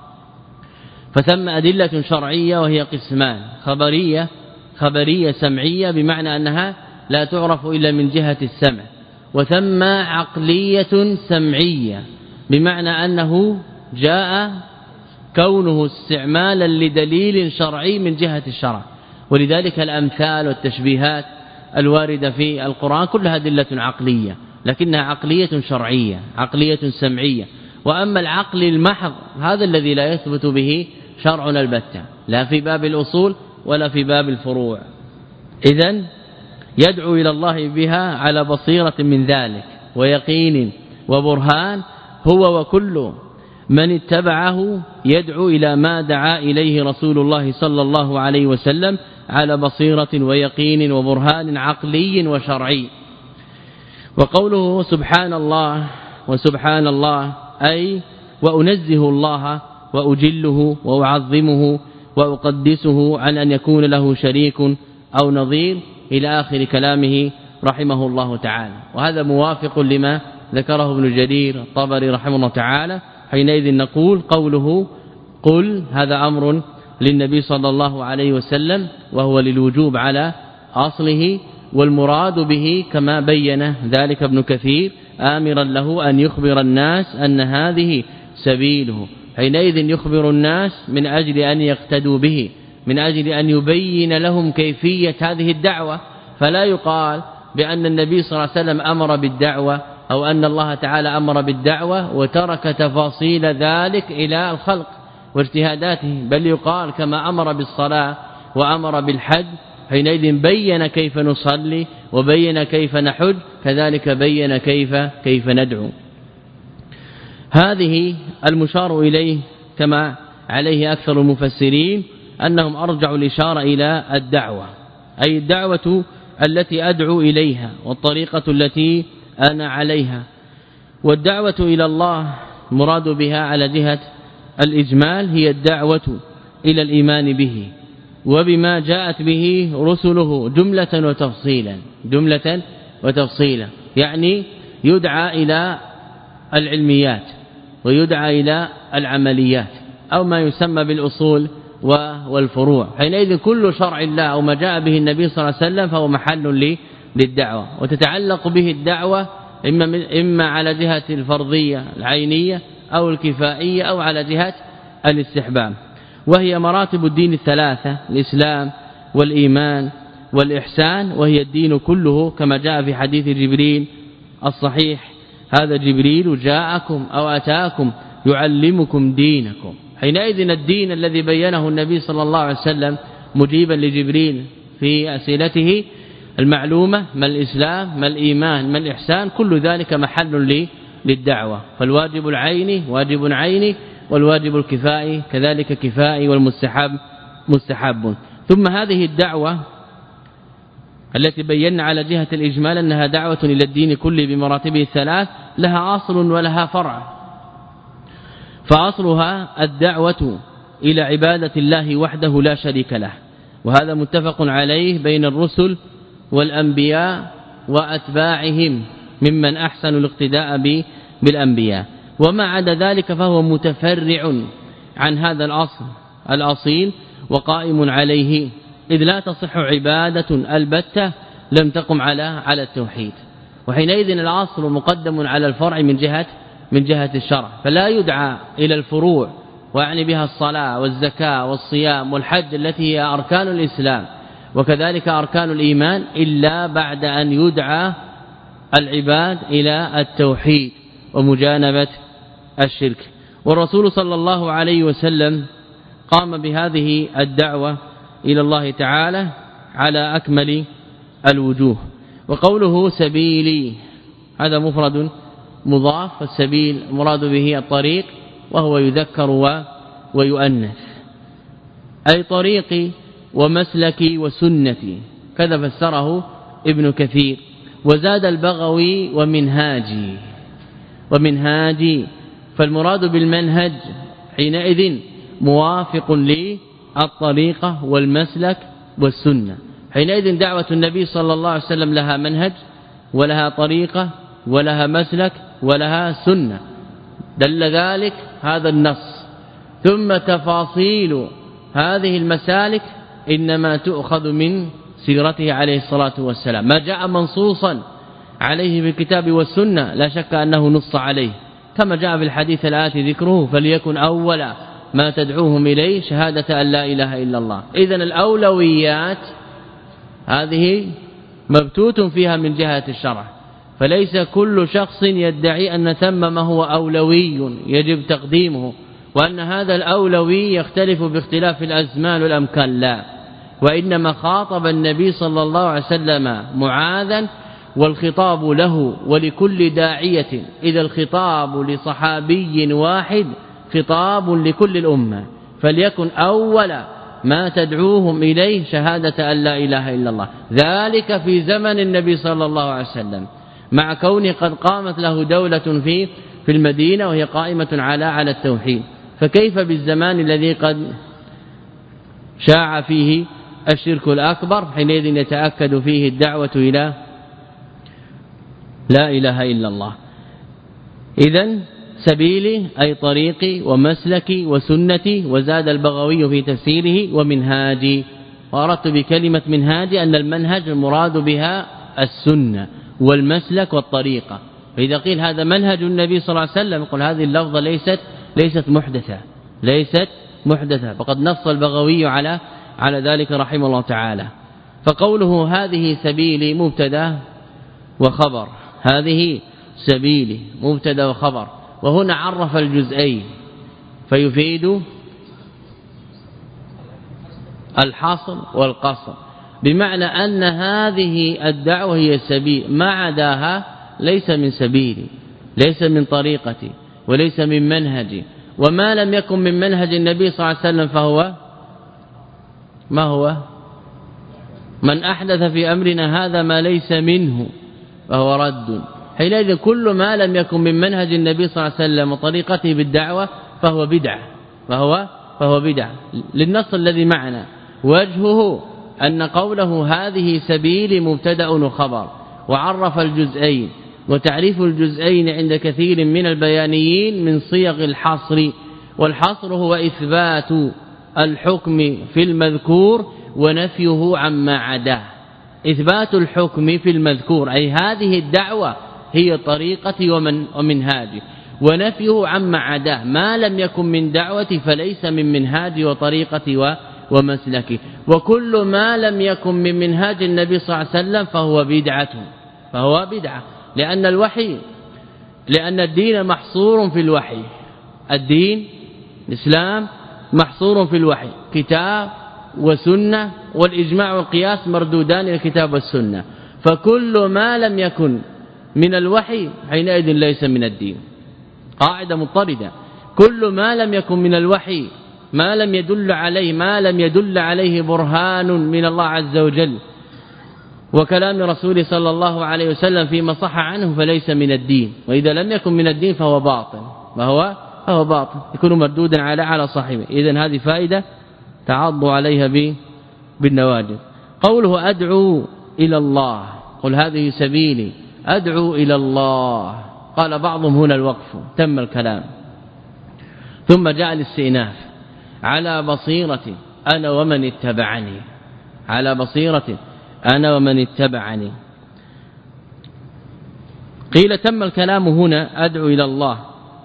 فثم أدلة شرعية وهي قسمان: خبرية خبرية سمعية بمعنى أنها لا تعرف إلا من جهة السمع، وثم عقلية سمعية بمعنى أنه جاء كونه استعمالا لدليل شرعي من جهة الشرع. ولذلك الأمثال والتشبيهات الواردة في القرآن كلها أدلة عقلية، لكنها عقلية شرعية عقلية سمعية. وأما العقل المحض هذا الذي لا يثبت به شرعنا البتة، لا في باب الأصول ولا في باب الفروع. إذن يدعو إلى الله بها على بصيرة من ذلك ويقين وبرهان هو وكل من اتبعه يدعو إلى ما دعا إليه رسول الله صلى الله عليه وسلم على بصيرة ويقين وبرهان عقلي وشرعي. وقوله سبحان الله وسبحان الله أي وأنزه الله وأجله وأعظمه وأقدسه عن أن يكون له شريك أو نظير إلى آخر كلامه رحمه الله تعالى. وهذا موافق لما ذكره ابن جرير الطبري رحمه الله تعالى. حينئذ نقول قوله قل هذا أمر للنبي صلى الله عليه وسلم وهو للوجوب على أصله، والمراد به كما بين ذلك ابن كثير آمرا له أن يخبر الناس أن هذه سبيله. حينئذ يخبر الناس من أجل أن يقتدوا به، من أجل أن يبين لهم كيفية هذه الدعوة، فلا يقال بأن النبي صلى الله عليه وسلم أمر بالدعوة أو أن الله تعالى أمر بالدعوة وترك تفاصيل ذلك إلى الخلق واجتهاداته، بل يقال كما أمر بالصلاة وأمر بالحج حينئذ بين كيف نصلي وبين كيف نحج، كذلك بين كيف كيف ندعو. هذه المشار إليه كما عليه أكثر المفسرين أنهم أرجعوا الإشارة إلى الدعوة، أي الدعوة التي أدعو إليها والطريقة التي أنا عليها. والدعوة إلى الله مراد بها على جهة الإجمال هي الدعوة إلى الإيمان به وبما جاءت به رسله جملة وتفصيلا جملة وتفصيلا يعني يدعى إلى العلميات ويدعى إلى العمليات أو ما يسمى بالأصول والفروع. حينئذ كل شرع الله أو ما جاء به النبي صلى الله عليه وسلم فهو محل للدعوة، وتتعلق به الدعوة إما, إما على جهة الفرضية العينية أو الكفائية أو على جهة الاستحباب. وهي مراتب الدين الثلاثة: الإسلام والإيمان والإحسان، وهي الدين كله كما جاء في حديث جبريل الصحيح: هذا جبريل جاءكم أو أتاكم يعلمكم دينكم. حينئذ الدين الذي بينه النبي صلى الله عليه وسلم مجيبا لجبريل في أسئلته المعلومة: ما الإسلام ما الإيمان ما الإحسان، كل ذلك محل للدعوة. فالواجب العيني واجب عيني، والواجب الكفائي كذلك كفائي، والمستحب مستحب. ثم هذه الدعوة التي بينا على جهة الإجمال أنها دعوة إلى الدين كله بمراتبه الثلاث لها أصل ولها فرع. فأصلها الدعوة إلى عبادة الله وحده لا شريك له، وهذا متفق عليه بين الرسل والأنبياء وأتباعهم ممن أحسن الاقتداء بالأنبياء. وما عدا ذلك فهو متفرع عن هذا الأصل الأصيل وقائم عليه، إذ لا تصح عبادة البتة لم تقم على على التوحيد. وحينئذ الأصل مقدم على الفرع من جهة من جهة الشرع، فلا يدعى إلى الفروع ويعني بها الصلاة والزكاة والصيام والحج التي هي أركان الإسلام وكذلك أركان الإيمان إلا بعد أن يدعى العباد إلى التوحيد ومجانبة الشرك. والرسول صلى الله عليه وسلم قام بهذه الدعوة إلى الله تعالى على أكمل الوجوه. وقوله سبيلي هذا مفرد مضاف، والسبيل مراد به الطريق وهو يذكر ويؤنث، أي طريقي ومسلكي وسنتي، كذا فسره ابن كثير. وزاد البغوي ومنهاجي ومنهاجي، فالمراد بالمنهج حينئذ موافق للطريقة والمسلك والسنة. حينئذ دعوة النبي صلى الله عليه وسلم لها منهج ولها طريقة ولها مسلك ولها سنة، دل ذلك هذا النص. ثم تفاصيل هذه المسالك إنما تؤخذ من سيرته عليه الصلاة والسلام. ما جاء منصوصا عليه في الكتاب والسنة لا شك أنه نص عليه، كما جاء في الحديث الآتي ذكره: فليكن أول ما تدعوهم إليه شهادة أن لا إله إلا الله. إذن الأولويات هذه مبتوت فيها من جهة الشرع، فليس كل شخص يدعي أن ثم ما هو أولوي يجب تقديمه، وأن هذا الأولوي يختلف باختلاف الأزمان والأمكان، لا، وإنما خاطب النبي صلى الله عليه وسلم معاذا والخطاب له ولكل داعية. إذا الخطاب لصحابي واحد خطاب لكل الأمة، فليكن أول ما تدعوهم إليه شهادة أن لا إله إلا الله، ذلك في زمن النبي صلى الله عليه وسلم، مع كونه قد قامت له دولة في في المدينة وهي قائمة على على التوحيد. فكيف بالزمان الذي قد شاع فيه الشرك الأكبر، حينئذ يتأكد فيه الدعوة إلى لا إله إلا الله. إذن سبيلي أي طريقي ومسلكي وسنتي، وزاد البغوي في تفسيره ومنهاجي. وأردت بكلمة منهاجي أن المنهج المراد بها السنة والمسلك والطريقة. فإذا قيل هذا منهج النبي صلى الله عليه وسلم يقول هذه اللفظة ليست ليست محدثة ليست محدثة فقد نص البغوي على على ذلك رحمه الله تعالى. فقوله هذه سبيلي مبتدا وخبر، هذه سبيلي مبتدا وخبر، وهنا عرف الجزئين فيفيد الحصر والقصر، بمعنى أن هذه الدعوة هي السبيل، ما عداها ليس من سبيلي، ليس من طريقتي، وليس من منهجي. وما لم يكن من منهج النبي صلى الله عليه وسلم فهو ما هو؟ من أحدث في أمرنا هذا ما ليس منه فهو رد. حينئذ كل ما لم يكن من منهج النبي صلى الله عليه وسلم وطريقته بالدعوة فهو بدعة فهو فهو بدعة للنص الذي معنا. وجهه أن قوله هذه سبيل مبتدأ وخبر، وعرف الجزئين، وتعريف الجزئين عند كثير من البيانيين من صيغ الحصر. والحصر هو إثبات الحكم في المذكور ونفيه عما عداه. إثبات الحكم في المذكور أي هذه الدعوة هي طريقتي ومن ومنهاجي، ونفيه عما عداه ما لم يكن من دعوتي فليس من منهاجي وطريقتي ومسلكي. وكل ما لم يكن من منهاج النبي صلى الله عليه وسلم فهو بدعة فهو بدعة لأن الوحي لأن الدين محصور في الوحي. الدين الإسلام محصور في الوحي، كتاب وسنة، والإجماع والقياس مردودان إلى الكتاب والسنة. فكل ما لم يكن من الوحي حينئذ ليس من الدين، قاعدة مضطردة. كل ما لم يكن من الوحي ما لم يدل عليه ما لم يدل عليه برهان من الله عز وجل وكلام رسوله صلى الله عليه وسلم فيما صح عنه فليس من الدين. وإذا لم يكن من الدين فهو باطل فهو فهو باطل يكون مردودا على على صاحبه. إذن هذه فائدة تعض عليها بالنواجذ. قوله أدعو إلى الله، قل هذه سبيلي أدعو إلى الله. قال بعضهم هنا الوقف تم الكلام، ثم جاء الاستئناف على بصيرة أنا ومن اتبعني، على بصيرة أنا ومن اتبعني. قيل تم الكلام هنا أدعو إلى الله،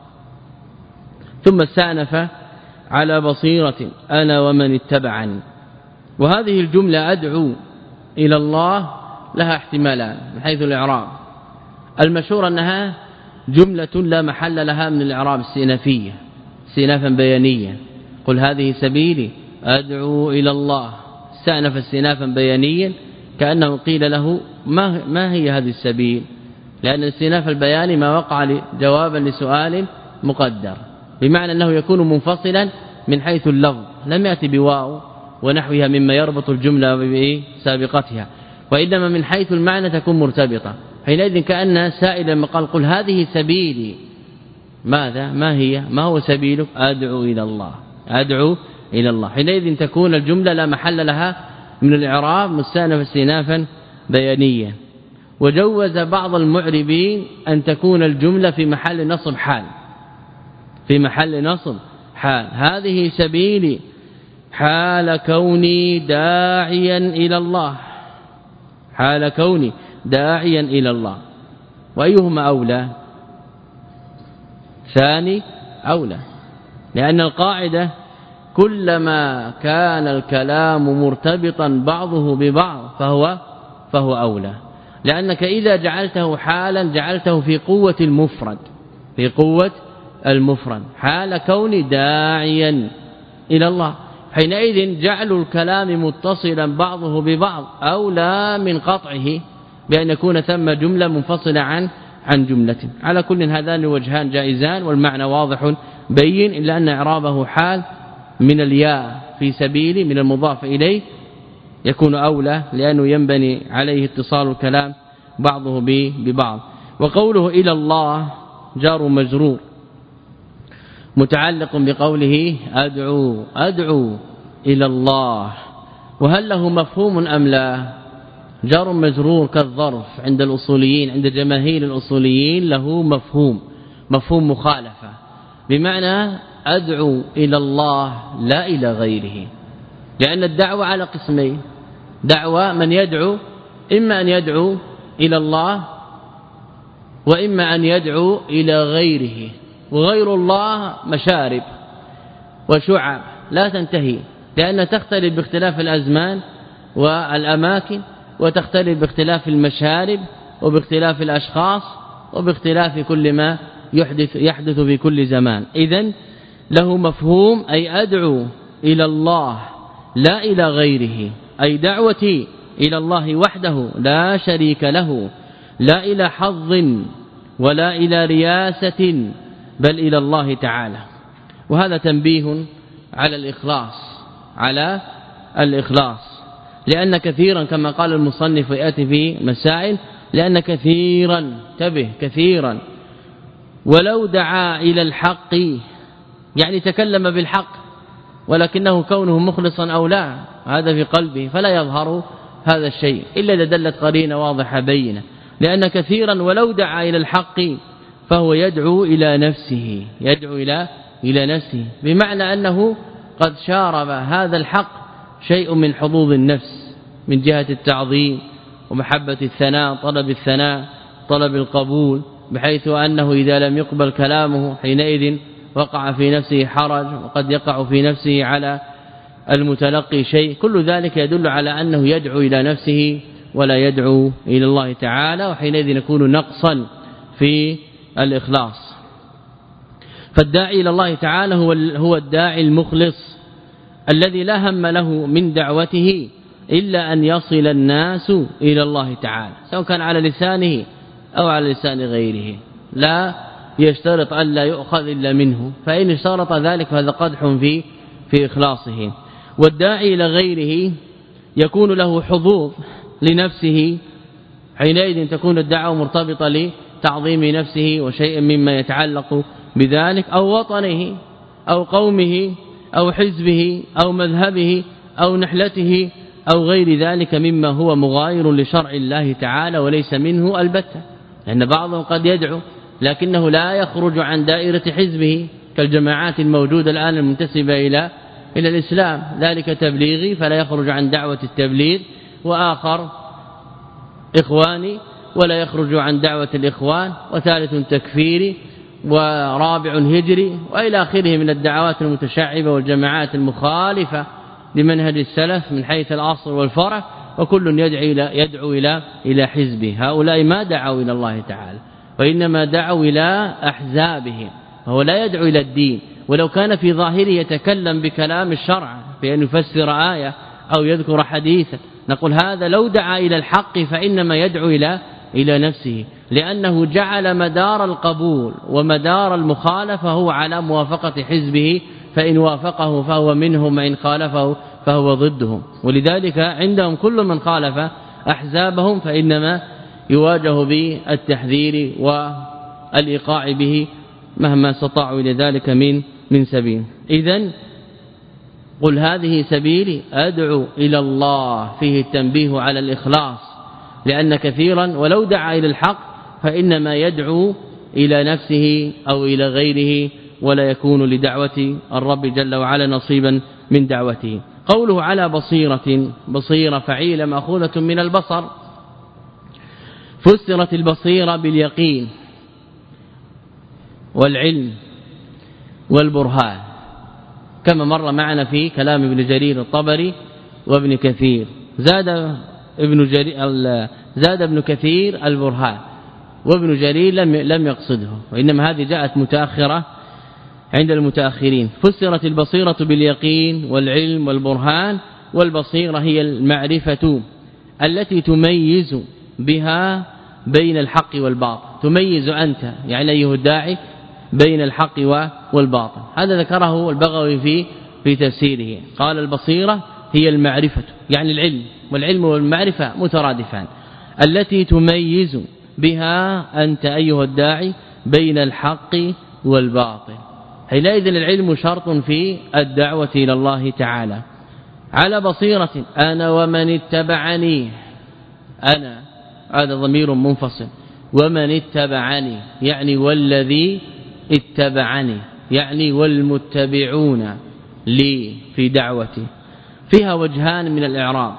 ثم استأنف على بصيرة أنا ومن اتبعني. وهذه الجملة أدعو إلى الله لها احتمالان من حيث الإعراب. المشهور أنها جملة لا محل لها من الإعراب استئنافية استئنافا بيانيا. قل هذه سبيلي أدعو إلى الله، استأنف استئنافا بيانيا كأنه قيل له ما, ما هي هذه السبيل، لأن الاستئناف البياني ما وقع جوابا لسؤال مقدر، بمعنى أنه يكون منفصلا من حيث اللفظ، لم يأتي بواو ونحوها مما يربط الجملة بسابقتها، وإنما من حيث المعنى تكون مرتبطة. حينئذ كأن سائلا قال قل هذه سبيلي، ماذا ما هي ما هو سبيلك؟ أدعو إلى الله أدعو إلى الله. حينئذ تكون الجملة لا محل لها من الإعراب مستأنف استئنافا بيانيا. وجوز بعض المعربين أن تكون الجملة في محل نصب حال في محل نصب حال. هذه سبيلي حال كوني داعيا إلى الله، حال كوني داعيا إلى الله. وأيهما أولى؟ ثاني أولى، لأن القاعدة كلما كان الكلام مرتبطا بعضه ببعض فهو فهو أولى، لأنك إذا جعلته حالا جعلته في قوة المفرد في قوة المفرد. حال كوني داعيا إلى الله، حينئذ جعل الكلام متصلا بعضه ببعض أولى من قطعه بأن يكون ثم جملة منفصلة عن عن جملة. على كل هذان الوجهان جائزان والمعنى واضح بين، إلا أن إعرابه حال من الياء في سبيل من المضاف إليه يكون أولى لأنه ينبني عليه اتصال الكلام بعضه ببعض. وقوله إلى الله جار مجرور متعلق بقوله أدعو أدعو إلى الله، وهل له مفهوم أم لا؟ جار مجرور كالظرف عند الأصوليين، عند جماهير الأصوليين له مفهوم مفهوم مخالفة، بمعنى أدعو إلى الله لا إلى غيره، لأن الدعوة على قسمين: دعوة من يدعو إما أن يدعو إلى الله وإما أن يدعو إلى غيره، وغير الله مشارب وشعب لا تنتهي، لأن تختلف باختلاف الأزمان والأماكن، وتختلف باختلاف المشارب وباختلاف الأشخاص وباختلاف كل ما يحدث يحدث في كل زمان. إذن له مفهوم أي أدعو إلى الله لا إلى غيره، أي دعوتي إلى الله وحده لا شريك له، لا إلى حظ ولا إلى رياسة بل إلى الله تعالى. وهذا تنبيه على الإخلاص على الإخلاص لأن كثيرا كما قال المصنف يأتي في مسائل، لأن كثيرا تبه كثيرا ولو دعا إلى الحق، يعني تكلم بالحق ولكنه كونه مخلصا أو لا هذا في قلبه فلا يظهر هذا الشيء إلا إذا دلت قرينة واضحة بينة، لأن كثيرا ولو دعا إلى الحق فهو يدعو إلى نفسه يدعو إلى إلى نفسه بمعنى أنه قد شارب هذا الحق شيء من حظوظ النفس من جهة التعظيم ومحبة الثناء، طلب الثناء، طلب القبول، بحيث أنه إذا لم يقبل كلامه حينئذ وقع في نفسه حرج، وقد يقع في نفسه على المتلقي شيء. كل ذلك يدل على أنه يدعو إلى نفسه ولا يدعو إلى الله تعالى، وحينئذ يكون نقصا في الإخلاص. فالداعي إلى الله تعالى هو هو الداعي المخلص الذي لا هم له من دعوته إلا أن يصل الناس إلى الله تعالى، سواء كان على لسانه أو على لسان غيره، لا يشترط أن لا يؤخذ إلا منه، فإن اشترط ذلك فهذا قدح في في إخلاصه. والداعي إلى غيره يكون له حظوظ لنفسه، حينئذ تكون الدعوة مرتبطة لتعظيم نفسه وشيء مما يتعلق بذلك، أو وطنه أو قومه أو حزبه أو مذهبه أو نحلته أو غير ذلك مما هو مغاير لشرع الله تعالى وليس منه البتة، لأن بعضهم قد يدعو لكنه لا يخرج عن دائرة حزبه كالجماعات الموجودة الآن المنتسبة إلى إلى الإسلام، ذلك تبليغي فلا يخرج عن دعوة التبليغ، وآخر إخواني ولا يخرج عن دعوة الإخوان، وثالث تكفيري، ورابع هجري، وإلى آخره من الدعوات المتشعبة والجماعات المخالفة لمنهج السلف من حيث الأصل والفرع، وكل يدعو إلى يدعو إلى إلى حزبه. هؤلاء ما دعوا إلى الله تعالى وإنما دعوا إلى أحزابهم، وهو لا يدعو إلى الدين، ولو كان في ظاهره يتكلم بكلام الشرع بأن يفسر آية أو يذكر حديثا نقول هذا لو دعا إلى الحق فإنما يدعو إلى إلى نفسه، لأنه جعل مدار القبول ومدار المخالفة هو على موافقة حزبه، فإن وافقه فهو منهم وإن خالفه فهو ضدهم. ولذلك عندهم كل من خالف أحزابهم فإنما يواجه بالتحذير والإيقاع به مهما استطاعوا إلى ذلك من من سبيل. إذن قل هذه سبيلي أدعو إلى الله، فيه التنبيه على الإخلاص، لأن كثيرا ولو دعا إلى الحق فإنما يدعو إلى نفسه أو إلى غيره، ولا يكون لدعوة الرب جل وعلا نصيبا من دعوته. قوله على بصيرة، بصيرة فعيلة مأخوذة من البصر، فسرت البصيرة باليقين والعلم والبرهان كما مر معنا في كلام ابن جرير الطبري وابن كثير. زاد ابن جرير زاد ابن كثير البرهان، وابن جرير لم لم يقصده، وإنما هذه جاءت متأخرة عند المتأخرين. فسرت البصيرة باليقين والعلم والبرهان، والبصيرة هي المعرفة التي تميز بها بين الحق والباطل، تميز أنت يعني أيها الداعي بين الحق والباطل. هذا ذكره البغوي في في تفسيره، قال البصيرة هي المعرفة يعني العلم، والعلم والمعرفة مترادفان، التي تميز بها أنت أيها الداعي بين الحق والباطل. حينئذ العلم شرط في الدعوة إلى الله تعالى. على بصيرة أنا ومن اتبعني، أنا هذا ضمير منفصل، ومن اتبعني يعني والذي اتبعني يعني والمتبعون لي في دعوتي. فيها وجهان من الإعراب،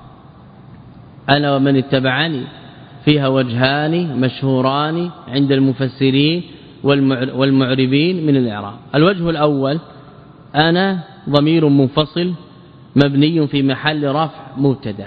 أنا ومن اتبعني فيها وجهان مشهوران عند المفسرين والمعربين من الإعراب. الوجه الأول أنا ضمير منفصل مبني في محل رفع مبتدا،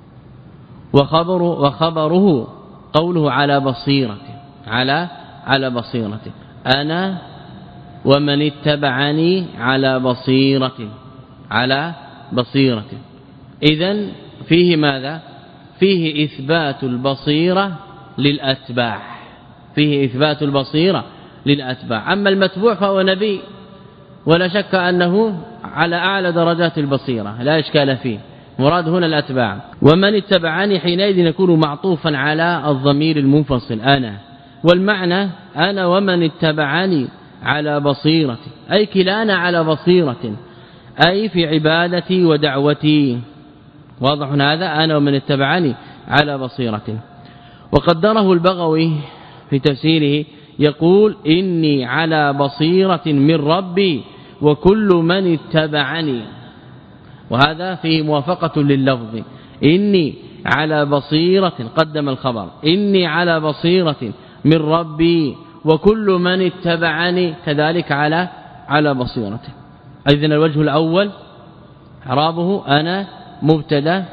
وخبره وخبره قوله على بصيرة، على على بصيرة أنا ومن اتبعني على بصيرة، على بصيرة. إذن فيه ماذا؟ فيه إثبات البصيرة للأتباع، فيه إثبات البصيرة للأتباع. أما المتبوع فهو نبي ولا شك أنه على أعلى درجات البصيرة لا إشكال فيه، مراد هنا الأتباع. ومن اتبعني حينئذ يكون معطوفا على الضمير المنفصل أنا، والمعنى أنا ومن اتبعني على بصيرة، أي كلانا على بصيرة، أي في عبادتي ودعوتي. واضح هذا؟ أنا ومن اتبعني على بصيرة. وقدره البغوي في تفسيره يقول إني على بصيرة من ربي وكل من اتبعني، وهذا فيه موافقة لللفظ، إني على بصيرة قدم الخبر، إني على بصيرة من ربي وكل من اتبعني كذلك على على بصيرة. إذن الوجه الأول اعرابه أنا مبتدا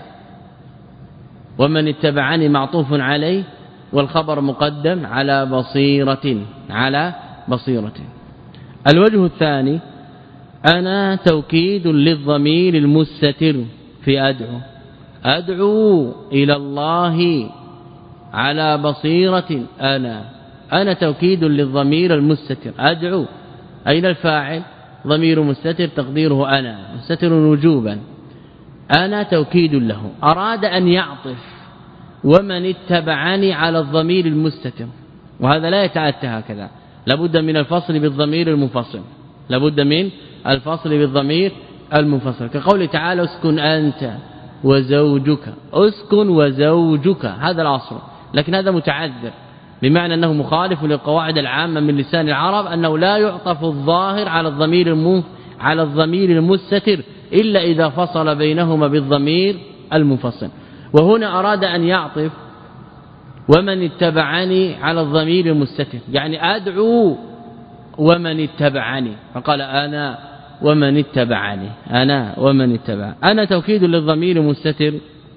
ومن اتبعني معطوف عليه، والخبر مقدم على بصيرة، على بصيرة. الوجه الثاني أنا توكيد للضمير المستتر في أدعو، أدعو إلى الله على بصيرة أنا، أنا توكيد للضمير المستتر، أدعو أين الفاعل؟ ضمير مستتر تقديره أنا، مستتر وجوبا، أنا توكيد له. أراد أن يعطف ومن اتبعني على الضمير المستتر، وهذا لا يتأتى هكذا، لابد من الفصل بالضمير المنفصل، لابد من الفصل بالضمير المنفصل، كقول تعالى اسكن أنت وزوجك، اسكن وزوجك، هذا الأصل، لكن هذا متعذر بمعنى أنه مخالف للقواعد العامة من لسان العرب أنه لا يعطف الظاهر على الضمير المنف على الضمير المستتر إلا إذا فصل بينهما بالضمير المنفصل. وهنا أراد أن يعطف ومن اتبعني على الضمير المستتر، يعني أدعو ومن اتبعني، فقال أنا ومن اتبعني، أنا ومن اتبعني. أنا توكيد للضمير المستتر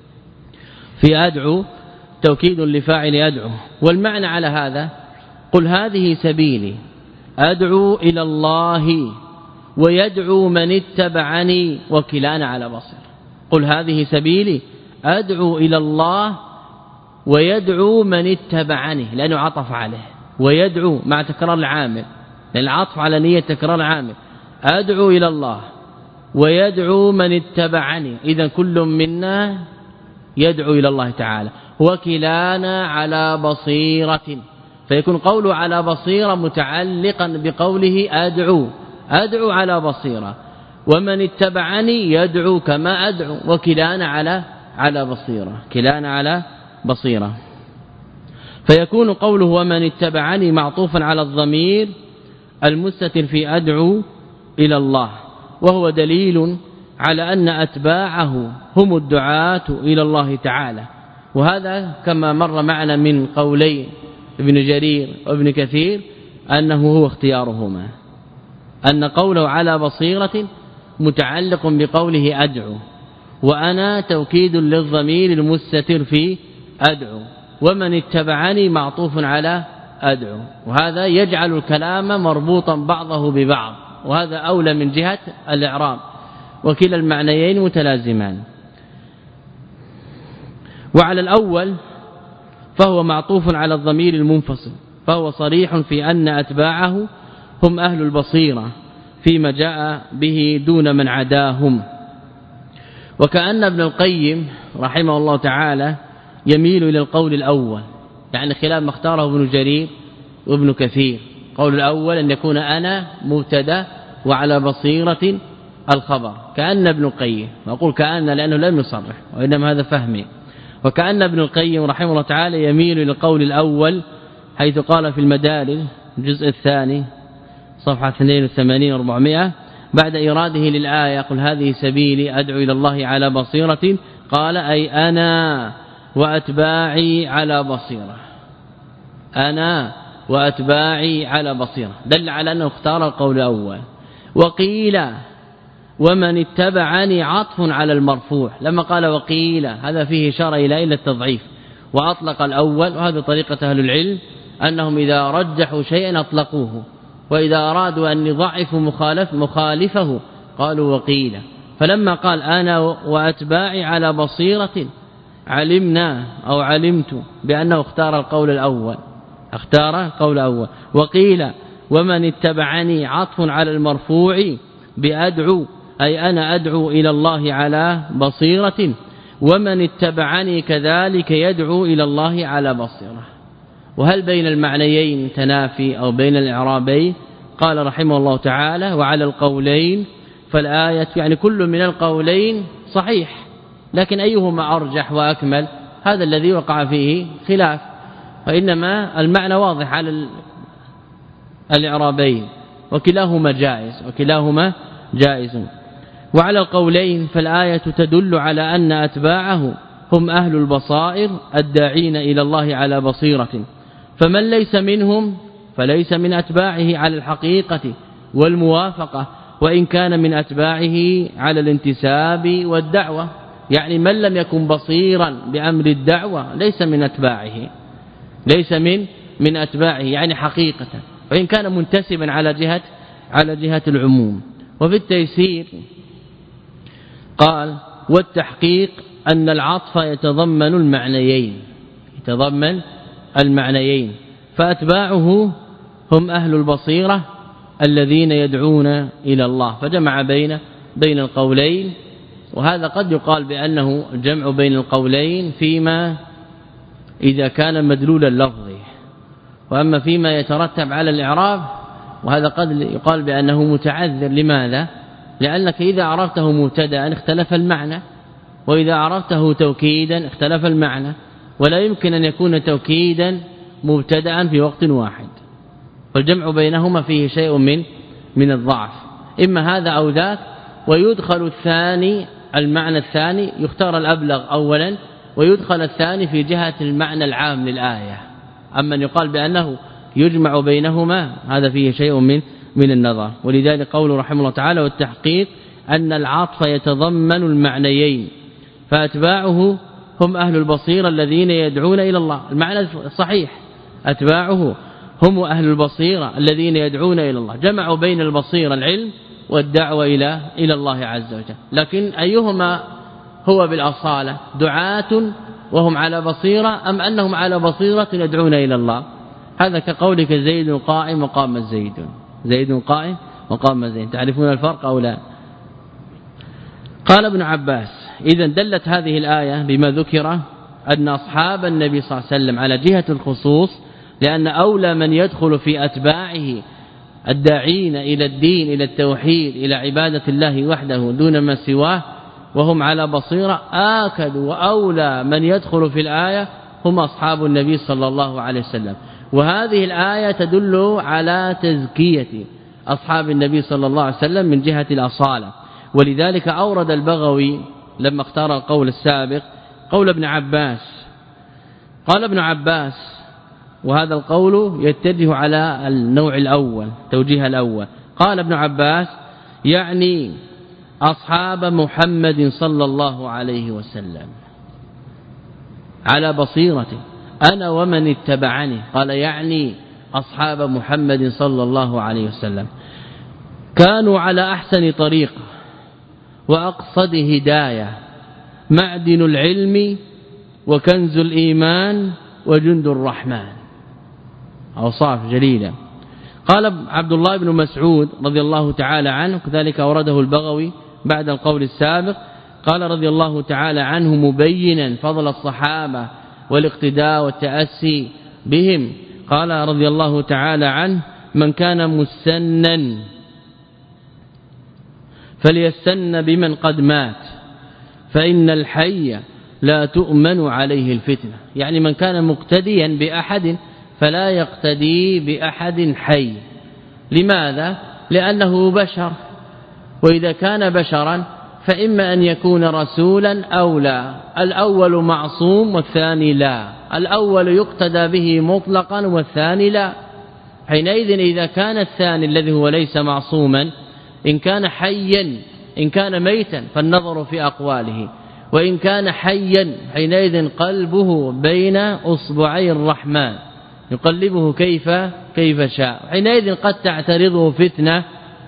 في أدعو، توكيد لفاعل أدعو. والمعنى على هذا قل هذه سبيلي أدعو إلى الله ويدعو من اتبعني وكلانا على بصير. قل هذه سبيلي أدعو إلى الله ويدعو من اتبعني، لأنه عطف عليه، ويدعو مع تكرار العامل، لأن العطف على نية تكرار العامل، أدعو إلى الله ويدعو من اتبعني، إذا كل منا يدعو إلى الله تعالى، وكلانا على بصيرة، فيكون قوله على بصيرة متعلقا بقوله أدعو، أدعو على بصيرة، ومن اتبعني يدعو كما أدعو، وكلانا على على بصيرة، كلانا على بصيرة. فيكون قوله ومن اتبعني معطوفا على الضمير المستتر في أدعو إلى الله، وهو دليل على أن أتباعه هم الدعاة إلى الله تعالى. وهذا كما مر معنا من قولي ابن جرير وابن كثير أنه هو اختيارهما، أن قوله على بصيرة متعلق بقوله أدعو، وأنا توكيد للضمير المستتر في أدعو، ومن اتبعني معطوف على أدعو. وهذا يجعل الكلام مربوطا بعضه ببعض، وهذا أولى من جهة الإعراب، وكلا المعنيين متلازمان. وعلى الأول فهو معطوف على الضمير المنفصل، فهو صريح في أن أتباعه هم أهل البصيرة فيما جاء به دون من عداهم. وكأن ابن القيم رحمه الله تعالى يميل إلى القول الأول، يعني خلاف ما اختاره ابن جرير وابن كثير. قول الأول أن يكون أنا مبتدا وعلى بصيرة الخبر، كأن ابن القيم، وأقول كأن لأنه لم يصرح وإنما هذا فهمي. وكأن ابن القيم رحمه الله تعالى يميل إلى القول الأول، حيث قال في المدارج الجزء الثاني صفحة اثنين وثمانين وأربعمائة بعد إراده للآية قل هذه سبيلي أدعو إلى الله على بصيرة، قال أي أنا وأتباعي على بصيرة، أنا وأتباعي على بصيرة، دل على أنه اختار القول الأول. وقيل ومن اتبعني عطف على المرفوع، لما قال وقيل هذا فيه إشارة إلى إلى التضعيف، وأطلق الأول، وهذا طريقة أهل العلم أنهم إذا رجحوا شيئا أطلقوه، وإذا أرادوا أن يضعفوا مخالف مخالفه قالوا وقيل. فلما قال أنا وأتباعي على بصيرة علمنا أو علمت بأنه اختار القول الأول، اختار القول الأول. وقيل ومن اتبعني عطف على المرفوع بأدعو، أي أنا أدعو إلى الله على بصيرة، ومن اتبعني كذلك يدعو إلى الله على بصيرة. وهل بين المعنيين تنافي أو بين الإعرابين؟ قال رحمه الله تعالى وعلى القولين فالآية، يعني كل من القولين صحيح، لكن أيهما أرجح وأكمل هذا الذي وقع فيه خلاف، وإنما المعنى واضح على الإعرابين، وكلاهما جائز وكلاهما جائز. وعلى القولين فالآية تدل على أن أتباعه هم أهل البصائر الداعين إلى الله على بصيرة، فمن ليس منهم فليس من أتباعه على الحقيقة والموافقة، وإن كان من أتباعه على الانتساب والدعوة، يعني من لم يكن بصيرا بأمر الدعوة ليس من أتباعه، ليس من من أتباعه يعني حقيقة، وإن كان منتسبا على جهة على جهة العموم. وفي التيسير قال والتحقيق أن العطف يتضمن المعنيين، يتضمن المعنيين، فأتباعه هم أهل البصيرة الذين يدعون إلى الله، فجمع بين بين القولين. وهذا قد يقال بأنه الجمع بين القولين فيما إذا كان مدلول اللفظ، وأما فيما يترتب على الإعراب وهذا قد يقال بأنه متعذر. لماذا؟ لأنك إذا عرفته مبتدا اختلف المعنى، وإذا عرفته توكيدا اختلف المعنى، ولا يمكن أن يكون توكيدا مبتدا في وقت واحد، والجمع بينهما فيه شيء من من الضعف، إما هذا أو ذاك. ويدخل الثاني المعنى الثاني، يختار الأبلغ أولا، ويدخل الثاني في جهة المعنى العام للآية. أما أن يقال بأنه يجمع بينهما هذا فيه شيء من من النظر. ولذلك قوله رحمه الله تعالى والتحقيق أن العطف يتضمن المعنيين، فأتباعه هم أهل البصيرة الذين يدعون إلى الله. المعنى صحيح، أتباعه هم أهل البصيرة الذين يدعون إلى الله، جمعوا بين البصيرة العلم والدعوة إلى إلى الله عز وجل. لكن أيهما هو بالأصالة، دعاة وهم على بصيرة أم أنهم على بصيرة يدعون إلى الله؟ هذا كقولك زيد قائم وقام زيد، زيد قائم وقام زيد، تعرفون الفرق أو لا؟ قال ابن عباس إذا دلت هذه الآية بما ذكر أن أصحاب النبي صلى الله عليه وسلم على جهة الخصوص، لأن أولى من يدخل في أتباعه الداعين إلى الدين إلى التوحيد إلى عبادة الله وحده دون ما سواه وهم على بصيرة، آكد وأولى من يدخل في الآية هم أصحاب النبي صلى الله عليه وسلم. وهذه الآية تدل على تزكية أصحاب النبي صلى الله عليه وسلم من جهة الأصالة. ولذلك أورد البغوي لما اختار القول السابق قول ابن عباس، قال ابن عباس وهذا القول يتجه على النوع الأول توجيه الأول، قال ابن عباس يعني أصحاب محمد صلى الله عليه وسلم على بصيرة أنا ومن اتبعني، قال يعني أصحاب محمد صلى الله عليه وسلم كانوا على أحسن طريقة وأقصد هداية معدن العلم وكنز الإيمان وجند الرحمن. أوصاف جليلة. قال عبد الله بن مسعود رضي الله تعالى عنه كذلك أورده البغوي بعد القول السابق قال رضي الله تعالى عنه مبينا فضل الصحابة والاقتداء والتأسي بهم قال رضي الله تعالى عنه من كان مستنا فليستن بمن قد مات فإن الحي لا تؤمن عليه الفتنة. يعني من كان مقتديا بأحد فلا يقتدي بأحد حي. لماذا؟ لأنه بشر، وإذا كان بشرا فإما أن يكون رسولا أو لا. الأول معصوم والثاني لا. الأول يقتدى به مطلقا والثاني لا. حينئذ إذا كان الثاني الذي هو ليس معصوما إن كان حيا إن كان ميتا فالنظر في أقواله، وإن كان حيا حينئذ قلبه بين أصبعي الرحمن يقلبه كيف كيف شاء. حينئذ قد تعترضه فتنة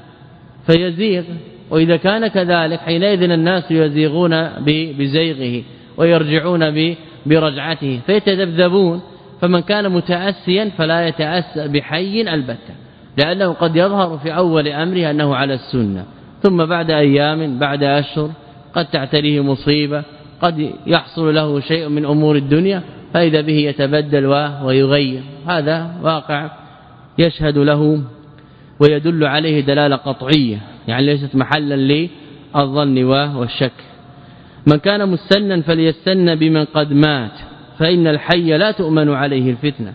فيزيغ، وإذا كان كذلك حينئذ الناس يزيغون بزيغه ويرجعون برجعته فيتذبذبون. فمن كان متأسيا فلا يتأسى بحي البتة، لأنه قد يظهر في أول أمره أنه على السنة، ثم بعد أيام بعد أشهر قد تعتريه مصيبة، قد يحصل له شيء من أمور الدنيا فإذا به يتبدل ويغير. هذا واقع يشهد له ويدل عليه دلالة قطعية، يعني ليست محلا للظن والشك. من كان مستنا فليستن بمن قد مات فإن الحي لا تؤمن عليه الفتنة.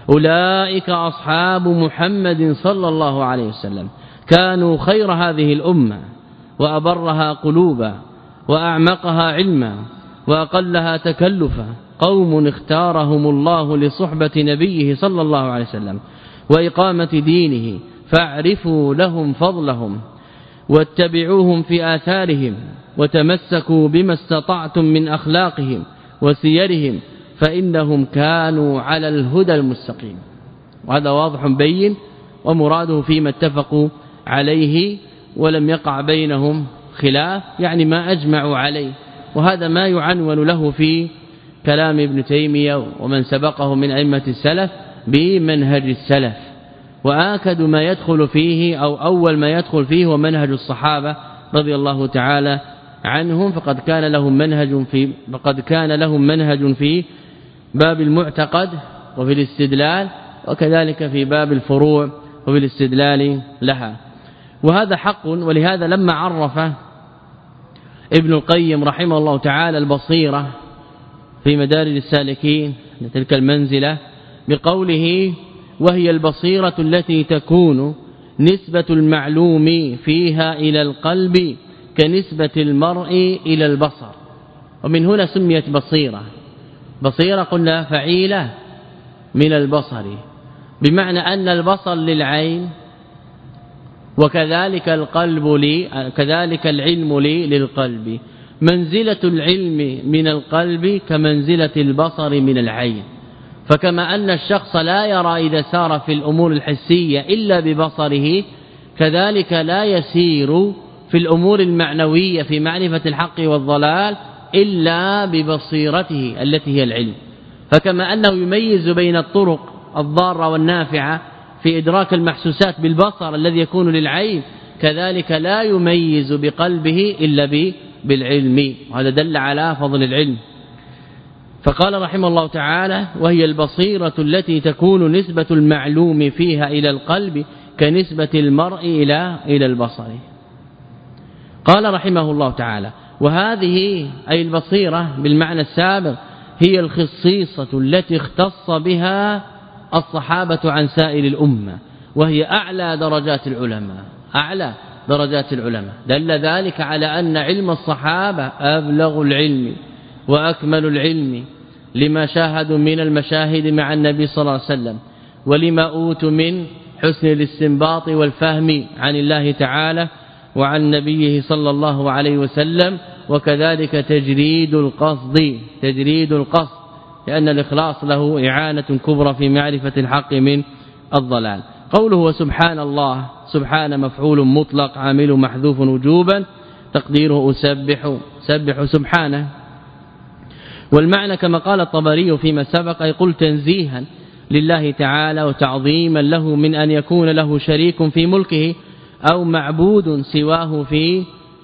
أولئك أصحاب محمد صلى الله عليه وسلم كانوا خير هذه الأمة وأبرها قلوبا وأعمقها علما وأقلها تكلفا، قوم اختارهم الله لصحبة نبيه صلى الله عليه وسلم وإقامة دينه فاعرفوا لهم فضلهم واتبعوهم في آثارهم وتمسكوا بما استطعتم من أخلاقهم وسيرهم فإنهم كانوا على الهدى المستقيم. وهذا واضح بين ومراده فيما اتفقوا عليه ولم يقع بينهم خلاف، يعني ما أجمعوا عليه. وهذا ما يعنون له في كلام ابن تيمية ومن سبقه من أئمة السلف بمنهج السلف. وآكد ما يدخل فيه أو أول ما يدخل فيه ومنهج الصحابة رضي الله تعالى عنهم، فقد كان لهم منهج في فقد كان لهم منهج في باب المعتقد وفي الاستدلال، وكذلك في باب الفروع وفي الاستدلال لها. وهذا حق. ولهذا لما عرف ابن القيم رحمه الله تعالى البصيرة في مدارج السالكين تلك المنزلة بقوله وهي البصيرة التي تكون نسبة المعلوم فيها إلى القلب كنسبة المرء إلى البصر. ومن هنا سميت بصيرة. بصيرة قلنا فعيلة من البصر، بمعنى أن البصر للعين وكذلك القلب لي كذلك العلم لي للقلب. منزلة العلم من القلب كمنزلة البصر من العين. فكما أن الشخص لا يرى إذا سار في الأمور الحسية إلا ببصره، كذلك لا يسير في الأمور المعنوية في معرفة الحق والضلال إلا ببصيرته التي هي العلم. فكما أنه يميز بين الطرق الضارة والنافعة في إدراك المحسوسات بالبصر الذي يكون للعين، كذلك لا يميز بقلبه إلا بالعلم. وهذا دل على فضل العلم. فقال رحمه الله تعالى وهي البصيرة التي تكون نسبة المعلوم فيها إلى القلب كنسبة المرء إلى إلى البصر. قال رحمه الله تعالى وهذه أي البصيرة بالمعنى السابق هي الخصيصة التي اختص بها الصحابة عن سائر الأمة، وهي أعلى درجات العلماء أعلى درجات العلماء. دل ذلك على أن علم الصحابة أبلغ العلم وأكمل العلم لما شاهدوا من المشاهد مع النبي صلى الله عليه وسلم، ولما أوتوا من حسن الاستنباط والفهم عن الله تعالى وعن نبيه صلى الله عليه وسلم، وكذلك تجريد القصد تجريد القصد لأن الإخلاص له إعانة كبرى في معرفة الحق من الضلال. قوله وسبحان الله، سبحان مفعول مطلق عامل محذوف وجوبا تقديره أسبح، سبح سبحانه. والمعنى كما قال الطبري فيما سبق أي قل تنزيها لله تعالى وتعظيما له من أن يكون له شريك في ملكه أو معبود سواه في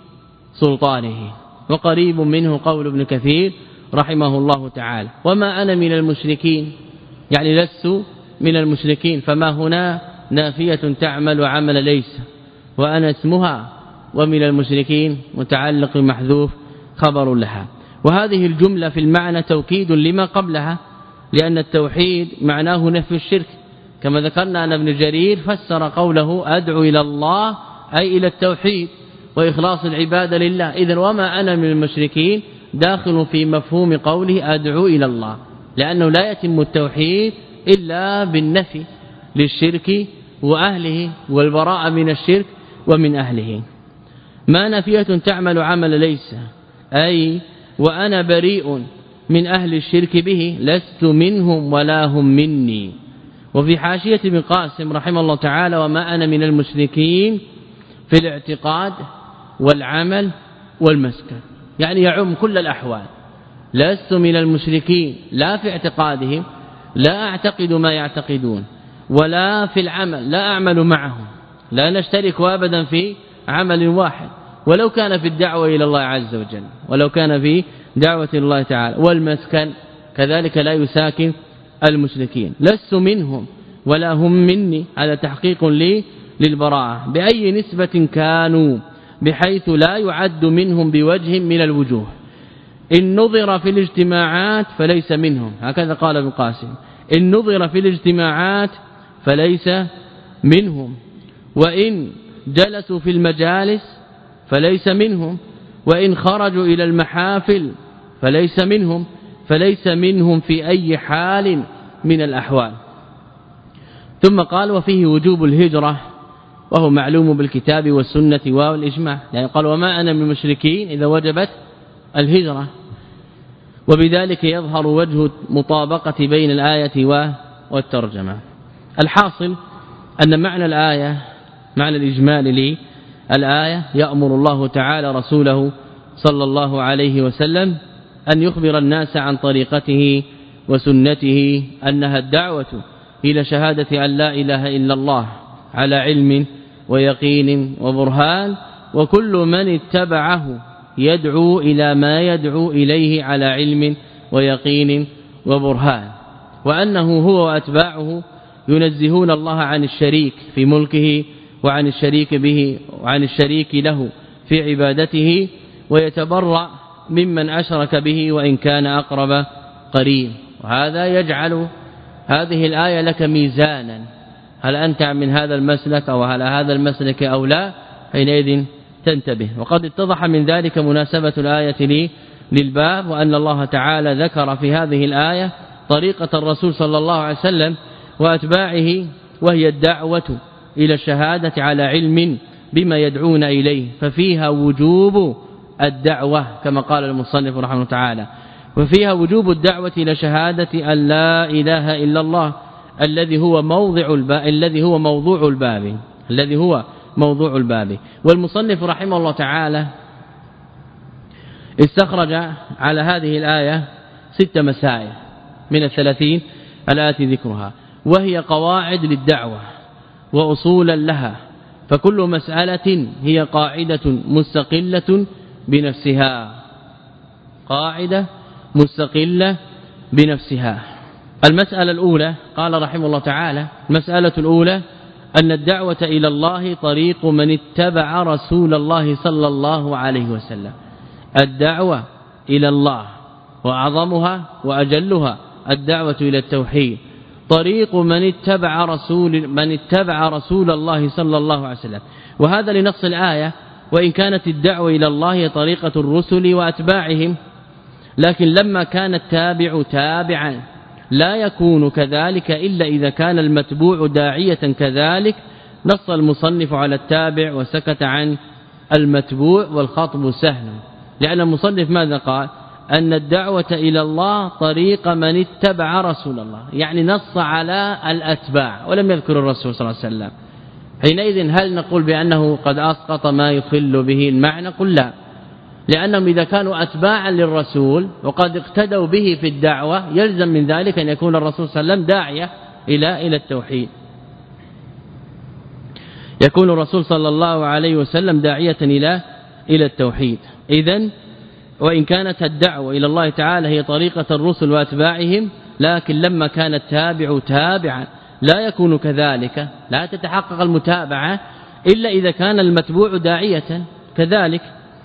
سلطانه. وقريب منه قول ابن كثير رحمه الله تعالى وما أنا من المشركين، يعني لست من المشركين، فما هنا نافية تعمل عمل ليس، وأنا اسمها، ومن المشركين متعلق محذوف خبر لها. وهذه الجملة في المعنى توكيد لما قبلها، لأن التوحيد معناه نفي الشرك، كما ذكرنا أن ابن جرير فسر قوله أدعو إلى الله أي إلى التوحيد وإخلاص العبادة لله. إذن وما أنا من المشركين داخل في مفهوم قوله أدعو إلى الله، لأنه لا يتم التوحيد إلا بالنفي للشرك وأهله والبراءة من الشرك ومن أهله. ما نافية تعمل عمل ليس، أي وأنا بريء من أهل الشرك به، لست منهم ولا هم مني. وفي حاشية ابن قاسم رحمه الله تعالى وما أنا من المشركين في الاعتقاد والعمل والمسكن، يعني يعم كل الأحوال. لست من المشركين لا في اعتقادهم، لا أعتقد ما يعتقدون، ولا في العمل لا أعمل معهم، لا نشترك أبدا في عمل واحد، ولو كان في الدعوة إلى الله عز وجل، ولو كان في دعوة الله تعالى. والمسكن كذلك لا يساكن المشركين. لست منهم ولا هم مني، هذا تحقيق لي للبراءة بأي نسبة كانوا، بحيث لا يعد منهم بوجه من الوجوه. إن نظر في الاجتماعات فليس منهم، هكذا قال ابن قاسم، إن نظر في الاجتماعات فليس منهم، وإن جلسوا في المجالس فليس منهم، وإن خرجوا إلى المحافل فليس منهم، فليس منهم في أي حال من الأحوال. ثم قال وفيه وجوب الهجرة، وهو معلوم بالكتاب والسنة والإجماع، يعني قال وما أنا من المشركين إذا وجبت الهجرة. وبذلك يظهر وجه مطابقة بين الآية والترجمة. الحاصل أن معنى الآية، معنى الإجمال للآية، يأمر الله تعالى رسوله صلى الله عليه وسلم أن يخبر الناس عن طريقته وسنته أنها الدعوة إلى شهادة أن لا إله إلا الله على علم ويقين وبرهان، وكل من اتبعه يدعو إلى ما يدعو إليه على علم ويقين وبرهان، وأنه هو وأتباعه ينزهون الله عن الشريك في ملكه وعن الشريك به وعن الشريك له في عبادته، ويتبرأ ممن أشرك به وإن كان أقرب قريب. وهذا يجعل هذه الآية لك ميزانا، هل أنت من هذا المسلك أو هل هذا المسلك أو لا، حينئذ تنتبه. وقد اتضح من ذلك مناسبة الآية للباب، وأن الله تعالى ذكر في هذه الآية طريقة الرسول صلى الله عليه وسلم وأتباعه، وهي الدعوة إلى الشهادة على علم بما يدعون إليه، ففيها وجوب الدعوة كما قال المصنف رحمه الله تعالى، وفيها وجوب الدعوة إلى شهادة أن لا إله إلا الله الذي هو موضع الباب الذي هو موضوع الباب الذي هو موضوع الباب. والمصنف رحمه الله تعالى استخرج على هذه الآية ست مسائل من الثلاثين الآتي ذكرها، وهي قواعد للدعوة وأصولا لها، فكل مسألة هي قاعدة مستقلة بنفسها، قاعدة مستقلة بنفسها. المسألة الأولى قال رحمه الله تعالى: المسألة الأولى أن الدعوة إلى الله طريق من اتبع رسول الله صلى الله عليه وسلم. الدعوة إلى الله وأعظمها وأجلها الدعوة إلى التوحيد، طريق من اتبع رسول من اتبع رسول الله صلى الله عليه وسلم. وهذا لنص الآية: وإن كانت الدعوة إلى الله طريقة الرسل وأتباعهم، لكن لما كان التابع تابعا لا يكون كذلك إلا إذا كان المتبوع داعية كذلك. نص المصنف على التابع وسكت عن المتبوع، والخطب سهل، لأن المصنف ماذا قال؟ أن الدعوة إلى الله طريق من اتبع رسول الله، يعني نص على الأتباع ولم يذكر الرسول صلى الله عليه وسلم. حينئذ هل نقول بأنه قد أسقط ما يخل به المعنى؟ قل لا، لأنهم إذا كانوا أتباعا للرسول وقد اقتدوا به في الدعوة يلزم من ذلك أن يكون الرسول صلى الله عليه وسلم داعية إلى إلى التوحيد، يكون الرسول صلى الله عليه وسلم داعية إلى إلى التوحيد. إذن وإن كانت الدعوة إلى الله تعالى هي طريقة الرسل وأتباعهم، لكن لما كان التابع تابعا لا يكون كذلك، لا تتحقق المتابعة إلا إذا كان المتبوع داعية كذلك.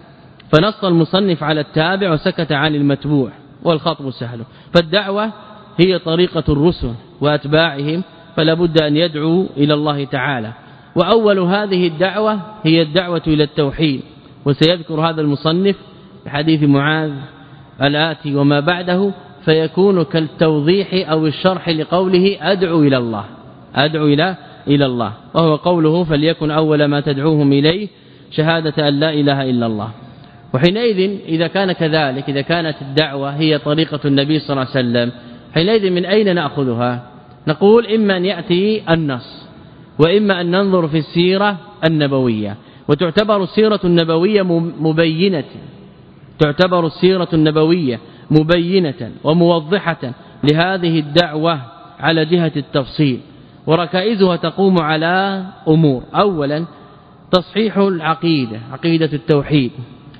فنص المصنف على التابع وسكت عن المتبوع والخطب سهل. فالدعوة هي طريقة الرسل وأتباعهم، فلا بد أن يدعو إلى الله تعالى. وأول هذه الدعوة هي الدعوة إلى التوحيد، وسيذكر هذا المصنف بحديث معاذ الآتي وما بعده، فيكون كالتوضيح أو الشرح لقوله أدعو إلى الله، أدعو إلى إلى الله، وهو قوله فليكن أول ما تدعوهم إليه شهادة أن لا إله إلا الله. وحينئذ إذا كان كذلك، إذا كانت الدعوة هي طريقة النبي صلى الله عليه وسلم، حينئذ من أين نأخذها؟ نقول إما أن يأتي النص، وإما أن ننظر في السيرة النبوية. وتعتبر السيرة النبوية مبينة، تعتبر السيرة النبوية مبينة وموضحة لهذه الدعوة على جهة التفصيل. وركائزها تقوم على أمور: أولا تصحيح العقيدة، عقيدة التوحيد،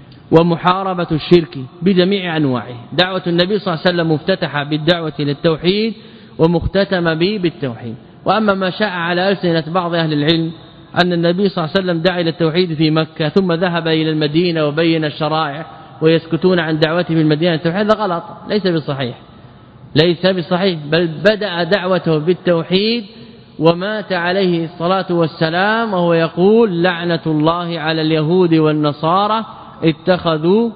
ومحاربة الشرك بجميع أنواعه. دعوة النبي صلى الله عليه وسلم مفتتحة بالدعوة للتوحيد ومختتمة به بالتوحيد. وأما ما شاء على ألسنة بعض أهل العلم أن النبي صلى الله عليه وسلم دعا إلى التوحيد في مكة ثم ذهب إلى المدينة وبين الشرائع ويسكتون عن دعوته في المدينة التوحيد، هذا غلط، ليس بصحيح، ليس بصحيح، بل بدأ دعوته بالتوحيد ومات عليه الصلاة والسلام وهو يقول لعنة الله على اليهود والنصارى اتخذوا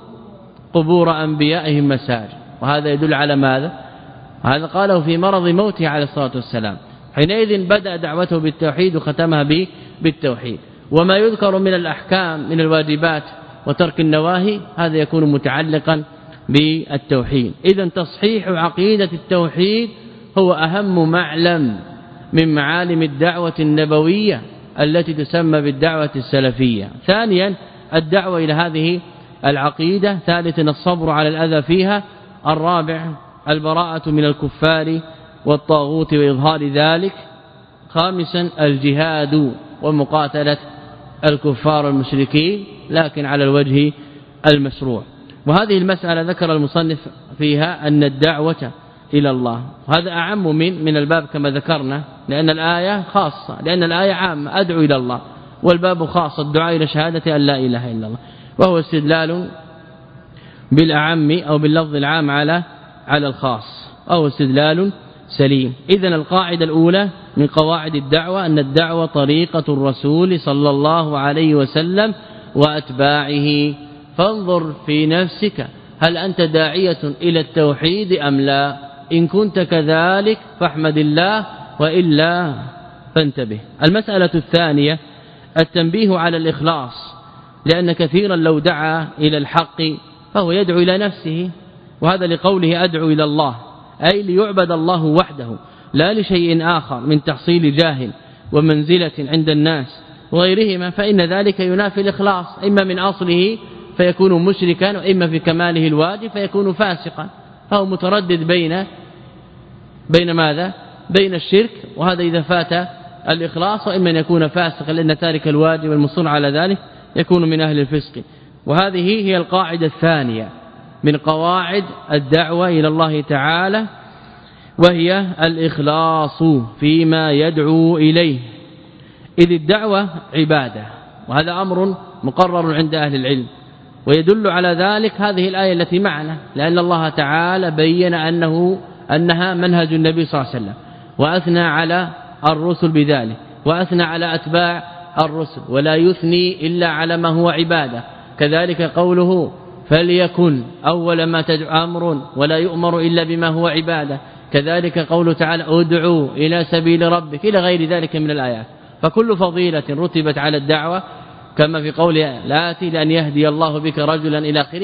قبور أنبيائهم مساجد. وهذا يدل على ماذا؟ هذا قاله في مرض موته عليه الصلاة والسلام. حينئذ بدأ دعوته بالتوحيد وختمها به بالتوحيد. وما يذكر من الأحكام من الواجبات وترك النواهي هذا يكون متعلقا بالتوحيد. إذن تصحيح عقيدة التوحيد هو أهم معلم من معالم الدعوة النبوية التي تسمى بالدعوة السلفية. ثانيا الدعوة إلى هذه العقيدة. ثالثا الصبر على الأذى فيها. الرابع البراءة من الكفار والطاغوت وإظهار ذلك. خامسا الجهاد ومقاتلة الكفار المشركين لكن على الوجه المشروع. وهذه المسألة ذكر المصنف فيها أن الدعوة إلى الله هذا أعم من من الباب كما ذكرنا، لأن الآية خاصة، لأن الآية عامة أدعو إلى الله، والباب خاص الدعاء إلى شهادة أن لا إله إلا الله، وهو استدلال بالأعم أو باللفظ العام على على الخاص، أو استدلال سليم. إذن القاعدة الأولى من قواعد الدعوة أن الدعوة طريقة الرسول صلى الله عليه وسلم وأتباعه. فانظر في نفسك هل أنت داعية إلى التوحيد أم لا؟ إن كنت كذلك فاحمد الله، وإلا فانتبه. المسألة الثانية التنبيه على الإخلاص، لأن كثيرا لو دعا إلى الحق فهو يدعو إلى نفسه، وهذا لقوله أدعو إلى الله، أي ليعبد الله وحده لا لشيء آخر من تحصيل جاه ومنزلة عند الناس وغيرهما، فإن ذلك ينافي الإخلاص، إما من أصله فيكون مشركا، وإما في كماله الواجب فيكون فاسقا. فهو متردد بين بين ماذا؟ بين الشرك، وهذا إذا فات الإخلاص، وإما أن يكون فاسقا لأن تارك الواجب المصر على ذلك يكون من أهل الفسق. وهذه هي القاعدة الثانية من قواعد الدعوة إلى الله تعالى، وهي الإخلاص فيما يدعو إليه، إذ الدعوة عبادة، وهذا أمر مقرر عند أهل العلم. ويدل على ذلك هذه الآية التي معنا، لأن الله تعالى بين أنه أنها منهج النبي صلى الله عليه وسلم، وأثنى على الرسل بذلك، وأثنى على أتباع الرسل، ولا يثني إلا على ما هو عبادة. كذلك قوله فليكن أول ما تدعو أمر ولا يؤمر إلا بما هو عبادة. كذلك قوله تعالى ادعوا إلى سبيل ربك، إلى غير ذلك من الآيات. فكل فضيلة رتبت على الدعوة كما في قوله لاتي لأن يهدي الله بك رجلا إلى آخره،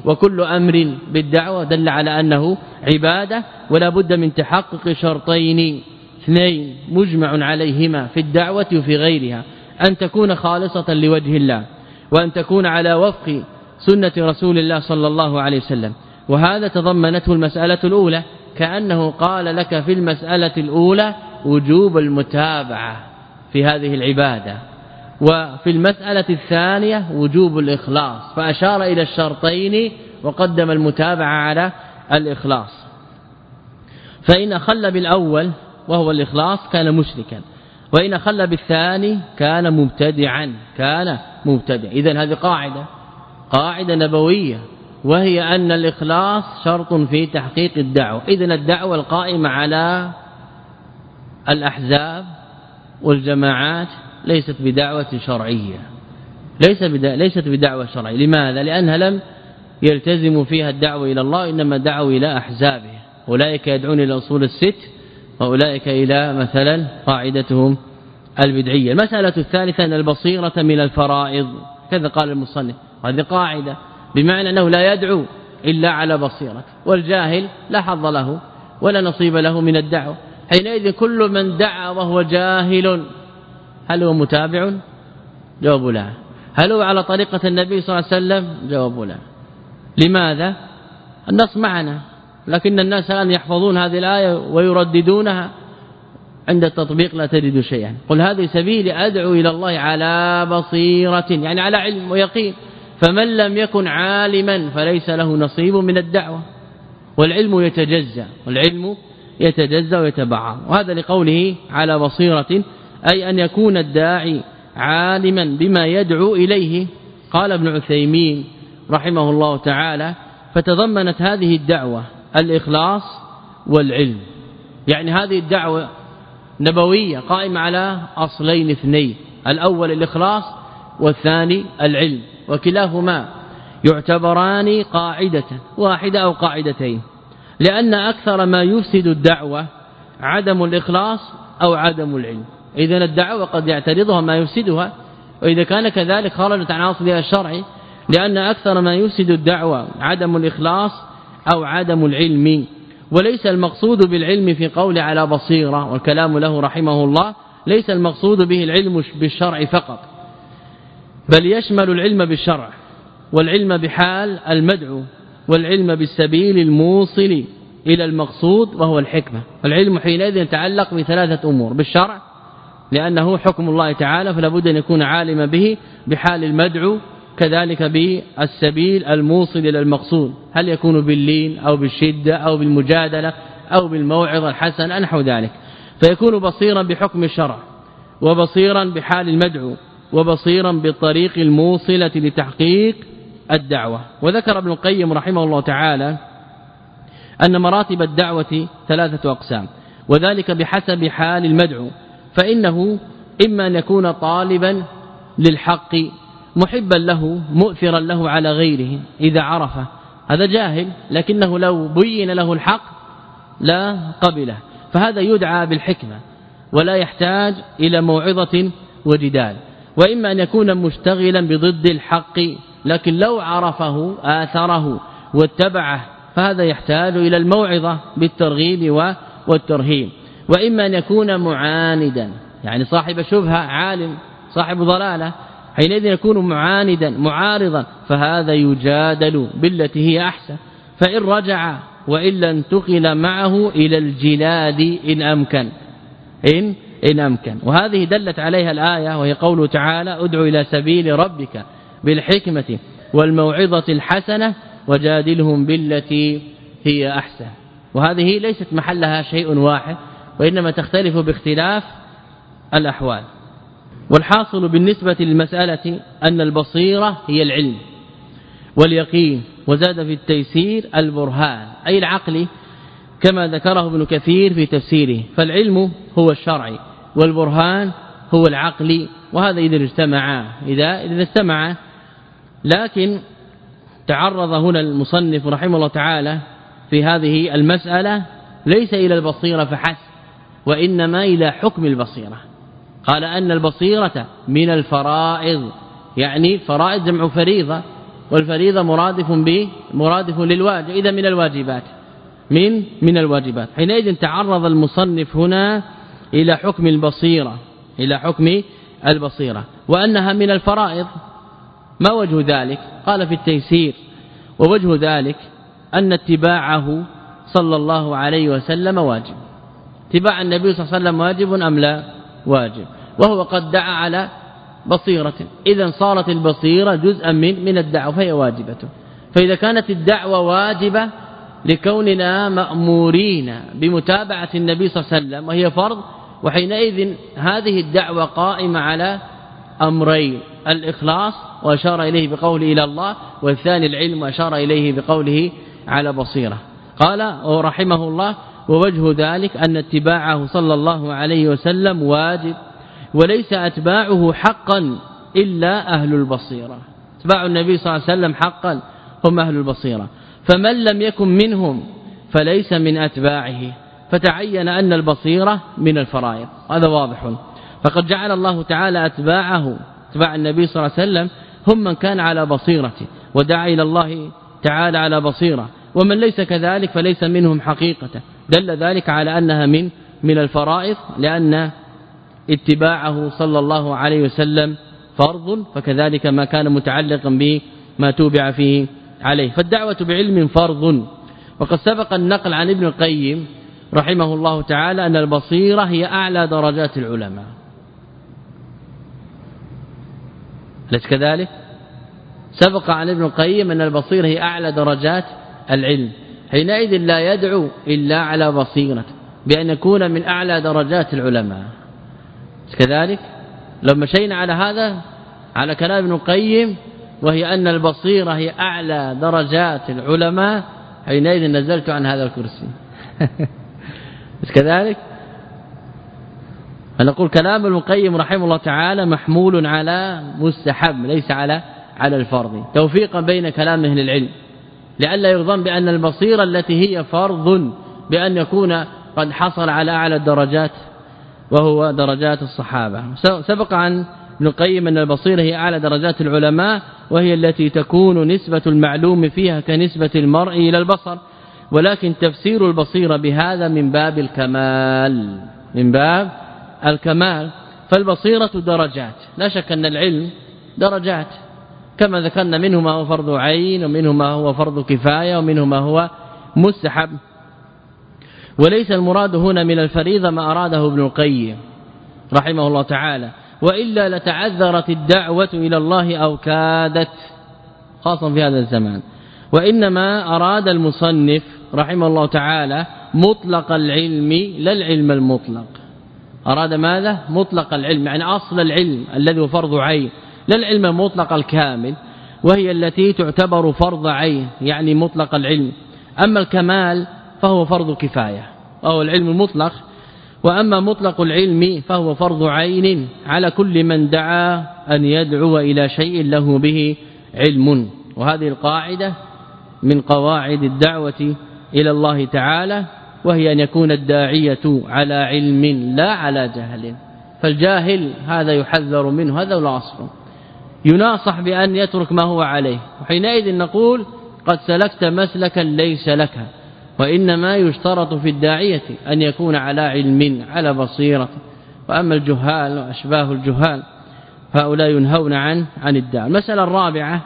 وكل أمر بالدعوة دل على أنه عبادة، ولا بد من تحقق شرطين اثنين مجمع عليهما في الدعوة وفي غيرها: أن تكون خالصة لوجه الله، وأن تكون على وفق سنة رسول الله صلى الله عليه وسلم. وهذا تضمنته المسألة الأولى، كأنه قال لك في المسألة الأولى وجوب المتابعة في هذه العبادة، وفي المسألة الثانية وجوب الإخلاص، فأشار إلى الشرطين وقدم المتابعة على الإخلاص. فإن أخل بالأول وهو الإخلاص كان مشركا، وإن أخل بالثاني كان مبتدعا كان مبتدع. إذن هذه قاعدة قاعدة نبوية، وهي أن الإخلاص شرط في تحقيق الدعوة. إذن الدعوة القائمة على الأحزاب والجماعات ليست بدعوة شرعية، ليس ليست بدعوة شرعية. لماذا؟ لأنها لم يلتزم فيها الدعوة إلى الله، إنما دعوا إلى أحزابه، أولئك يدعون إلى أصول الست، وأولئك إلى مثلا قاعدتهم البدعية. المسألة الثالثة أن البصيرة من الفرائض، كذا قال المصنف، هذه قاعدة بمعنى أنه لا يدعو إلا على بصيرة، والجاهل لا حظ له ولا نصيب له من الدعوة. حينئذ كل من دعا وهو جاهل هل هو متابع؟ جواب لا. هل هو على طريقة النبي صلى الله عليه وسلم؟ جواب لا. لماذا؟ النص معنا، لكن الناس الآن يحفظون هذه الآية ويرددونها، عند التطبيق لا تجد شيئا. قل هذه سبيلي أدعو إلى الله على بصيرة، يعني على علم ويقين، فمن لم يكن عالما فليس له نصيب من الدعوة. والعلم يتجزأ والعلم يتجزأ ويتبعض، وهذا لقوله على بصيرة، أي أن يكون الداعي عالما بما يدعو إليه. قال ابن عثيمين رحمه الله تعالى: فتضمنت هذه الدعوة الإخلاص والعلم، يعني هذه الدعوة نبوية قائمة على أصلين اثنين: الأول الإخلاص والثاني العلم، وكلاهما يعتبران قاعدة واحدة أو قاعدتين، لأن أكثر ما يفسد الدعوة عدم الإخلاص أو عدم العلم. إذن الدعوة قد يعترضها ما يفسدها، وإذا كان كذلك خرجت عن أصلها الشرعي، لأن أكثر ما يفسد الدعوة عدم الإخلاص أو عدم العلم. وليس المقصود بالعلم في قول على بصيرة، والكلام له رحمه الله، ليس المقصود به العلم بالشرع فقط، بل يشمل العلم بالشرع، والعلم بحال المدعو، والعلم بالسبيل الموصل إلى المقصود وهو الحكمة. العلم حينئذ يتعلق بثلاثة أمور: بالشرع لأنه حكم الله تعالى فلا بد أن يكون عالما به، بحال المدعو، كذلك بالسبيل الموصل إلى المقصود، هل يكون باللين أو بالشدة أو بالمجادلة أو بالموعظة الحسنة نحو ذلك. فيكون بصيرا بحكم الشرع، وبصيرا بحال المدعو، وبصيرا بالطريق الموصلة لتحقيق الدعوة. وذكر ابن القيم رحمه الله تعالى أن مراتب الدعوة ثلاثة أقسام، وذلك بحسب حال المدعو، فإنه إما أن يكون طالبا للحق محبا له مؤثرا له على غيره إذا عرفه، هذا جاهل لكنه لو بين له الحق لا قبله، فهذا يدعى بالحكمة ولا يحتاج إلى موعظة وجدال. وإما أن يكون مشتغلا بضد الحق، لكن لو عرفه آثره واتبعه فهذا يحتاج إلى الموعظة بالترغيب والترهيب. وإما أن يكون معاندا، يعني صاحب شبهة عالم صاحب ضلالة، حينئذ يكون معاندا معارضا، فهذا يجادل بالتي هي أحسن، فإن رجع وإلا انتقل معه إلى الجلاد إن أمكن إن, إن أمكن. وهذه دلت عليها الآية، وهي قوله تعالى: ادع إلى سبيل ربك بالحكمة والموعظة الحسنة وجادلهم بالتي هي أحسن. وهذه ليست محلها شيء واحد، وإنما تختلف باختلاف الأحوال. والحاصل بالنسبة للمسألة أن البصيرة هي العلم واليقين، وزاد في التيسير البرهان أي العقل، كما ذكره ابن كثير في تفسيره. فالعلم هو الشرعي والبرهان هو العقلي، وهذا إذا اجتمعا إذا إذا اجتمعا. لكن تعرض هنا المصنف رحمه الله تعالى في هذه المسألة ليس إلى البصيرة فحسب، وإنما إلى حكم البصيرة. قال أن البصيرة من الفرائض، يعني فرائض جمع فريضة، والفريضة مرادف به مرادف للواجب إذا من الواجبات من من الواجبات. حينئذ تعرض المصنف هنا إلى حكم البصيرة إلى حكم البصيرة وأنها من الفرائض. ما وجه ذلك؟ قال في التيسير: ووجه ذلك أن اتباعه صلى الله عليه وسلم واجب. اتباع النبي صلى الله عليه وسلم واجب أم لا؟ واجب، وهو قد دعا على بصيرة، إذا صارت البصيرة جزءا من من الدعوة فهي واجبة. فإذا كانت الدعوة واجبة لكوننا مأمورين بمتابعة النبي صلى الله عليه وسلم وهي فرض، وحينئذ هذه الدعوة قائمة على أمرين: الإخلاص وأشار إليه بقوله إلى الله، والثاني العلم وأشار إليه بقوله على بصيرة. قال ورحمه الله: ووجه ذلك أن اتباعه صلى الله عليه وسلم واجب، وليس أتباعه حقا إلا أهل البصيرة. اتباع النبي صلى الله عليه وسلم حقا هم أهل البصيرة، فمن لم يكن منهم فليس من أتباعه، فتعين أن البصيرة من الفرائض. هذا واضح. فقد جعل الله تعالى أتباعه اتباع النبي صلى الله عليه وسلم هم من كان على بصيرة ودعا إلى الله تعالى على بصيرة، ومن ليس كذلك فليس منهم حقيقة. دل ذلك على أنها من من الفرائض، لأن اتباعه صلى الله عليه وسلم فرض، فكذلك ما كان متعلقا به ما توبع فيه عليه. فالدعوة بعلم فرض. وقد سبق النقل عن ابن القيم رحمه الله تعالى أن البصيرة هي أعلى درجات العلماء. ليس كذلك؟ سبق عن ابن القيم أن البصيرة هي أعلى درجات العلم، حينئذ لا يدعو إلا على بصيرة بأن يكون من أعلى درجات العلماء. كذلك لو مشينا على هذا على كلام ابن القيم وهي أن البصيرة هي أعلى درجات العلماء، حينئذ نزلت عن هذا الكرسي. كذلك نقول كلام ابن القيم رحمه الله تعالى محمول على مستحب ليس على على الفرض، توفيقا بين كلام اهل العلم، لئلا يظن بأن البصيرة التي هي فرض بأن يكون قد حصل على أعلى الدرجات وهو درجات الصحابة. سبق عن ابن القيم أن البصيرة هي أعلى درجات العلماء، وهي التي تكون نسبة المعلوم فيها كنسبة المرء إلى البصر، ولكن تفسير البصيرة بهذا من باب الكمال من باب الكمال. فالبصيرة درجات، لا شك أن العلم درجات كما ذكرنا، منه ما هو فرض عين ومنه ما هو فرض كفاية ومنه ما هو مستحب. وليس المراد هنا من الفريضة ما أراده ابن القيم رحمه الله تعالى، وإلا لتعذرت الدعوة إلى الله أو كادت، خاصة في هذا الزمان. وإنما أراد المصنف رحمه الله تعالى مطلق العلم لا العلم المطلق. أراد ماذا؟ مطلق العلم، يعني أصل العلم الذي هو فرض عين، لا العلم المطلق الكامل، وهي التي تعتبر فرض عين يعني مطلق العلم. أما الكمال فهو فرض كفاية وهو العلم المطلق، وأما مطلق العلم فهو فرض عين على كل من دعا أن يدعو إلى شيء له به علم. وهذه القاعدة من قواعد الدعوة إلى الله تعالى، وهي أن يكون الداعية على علم لا على جهل. فالجاهل هذا يحذر منه، هذا الأصل، يناصح بأن يترك ما هو عليه، وحينئذ نقول قد سلكت مسلكا ليس لك. وإنما يشترط في الداعية أن يكون على علم على بصيرة. وأما الجهال وأشباه الجهال فهؤلاء ينهون عن عن الدعوة. المسألة الرابعة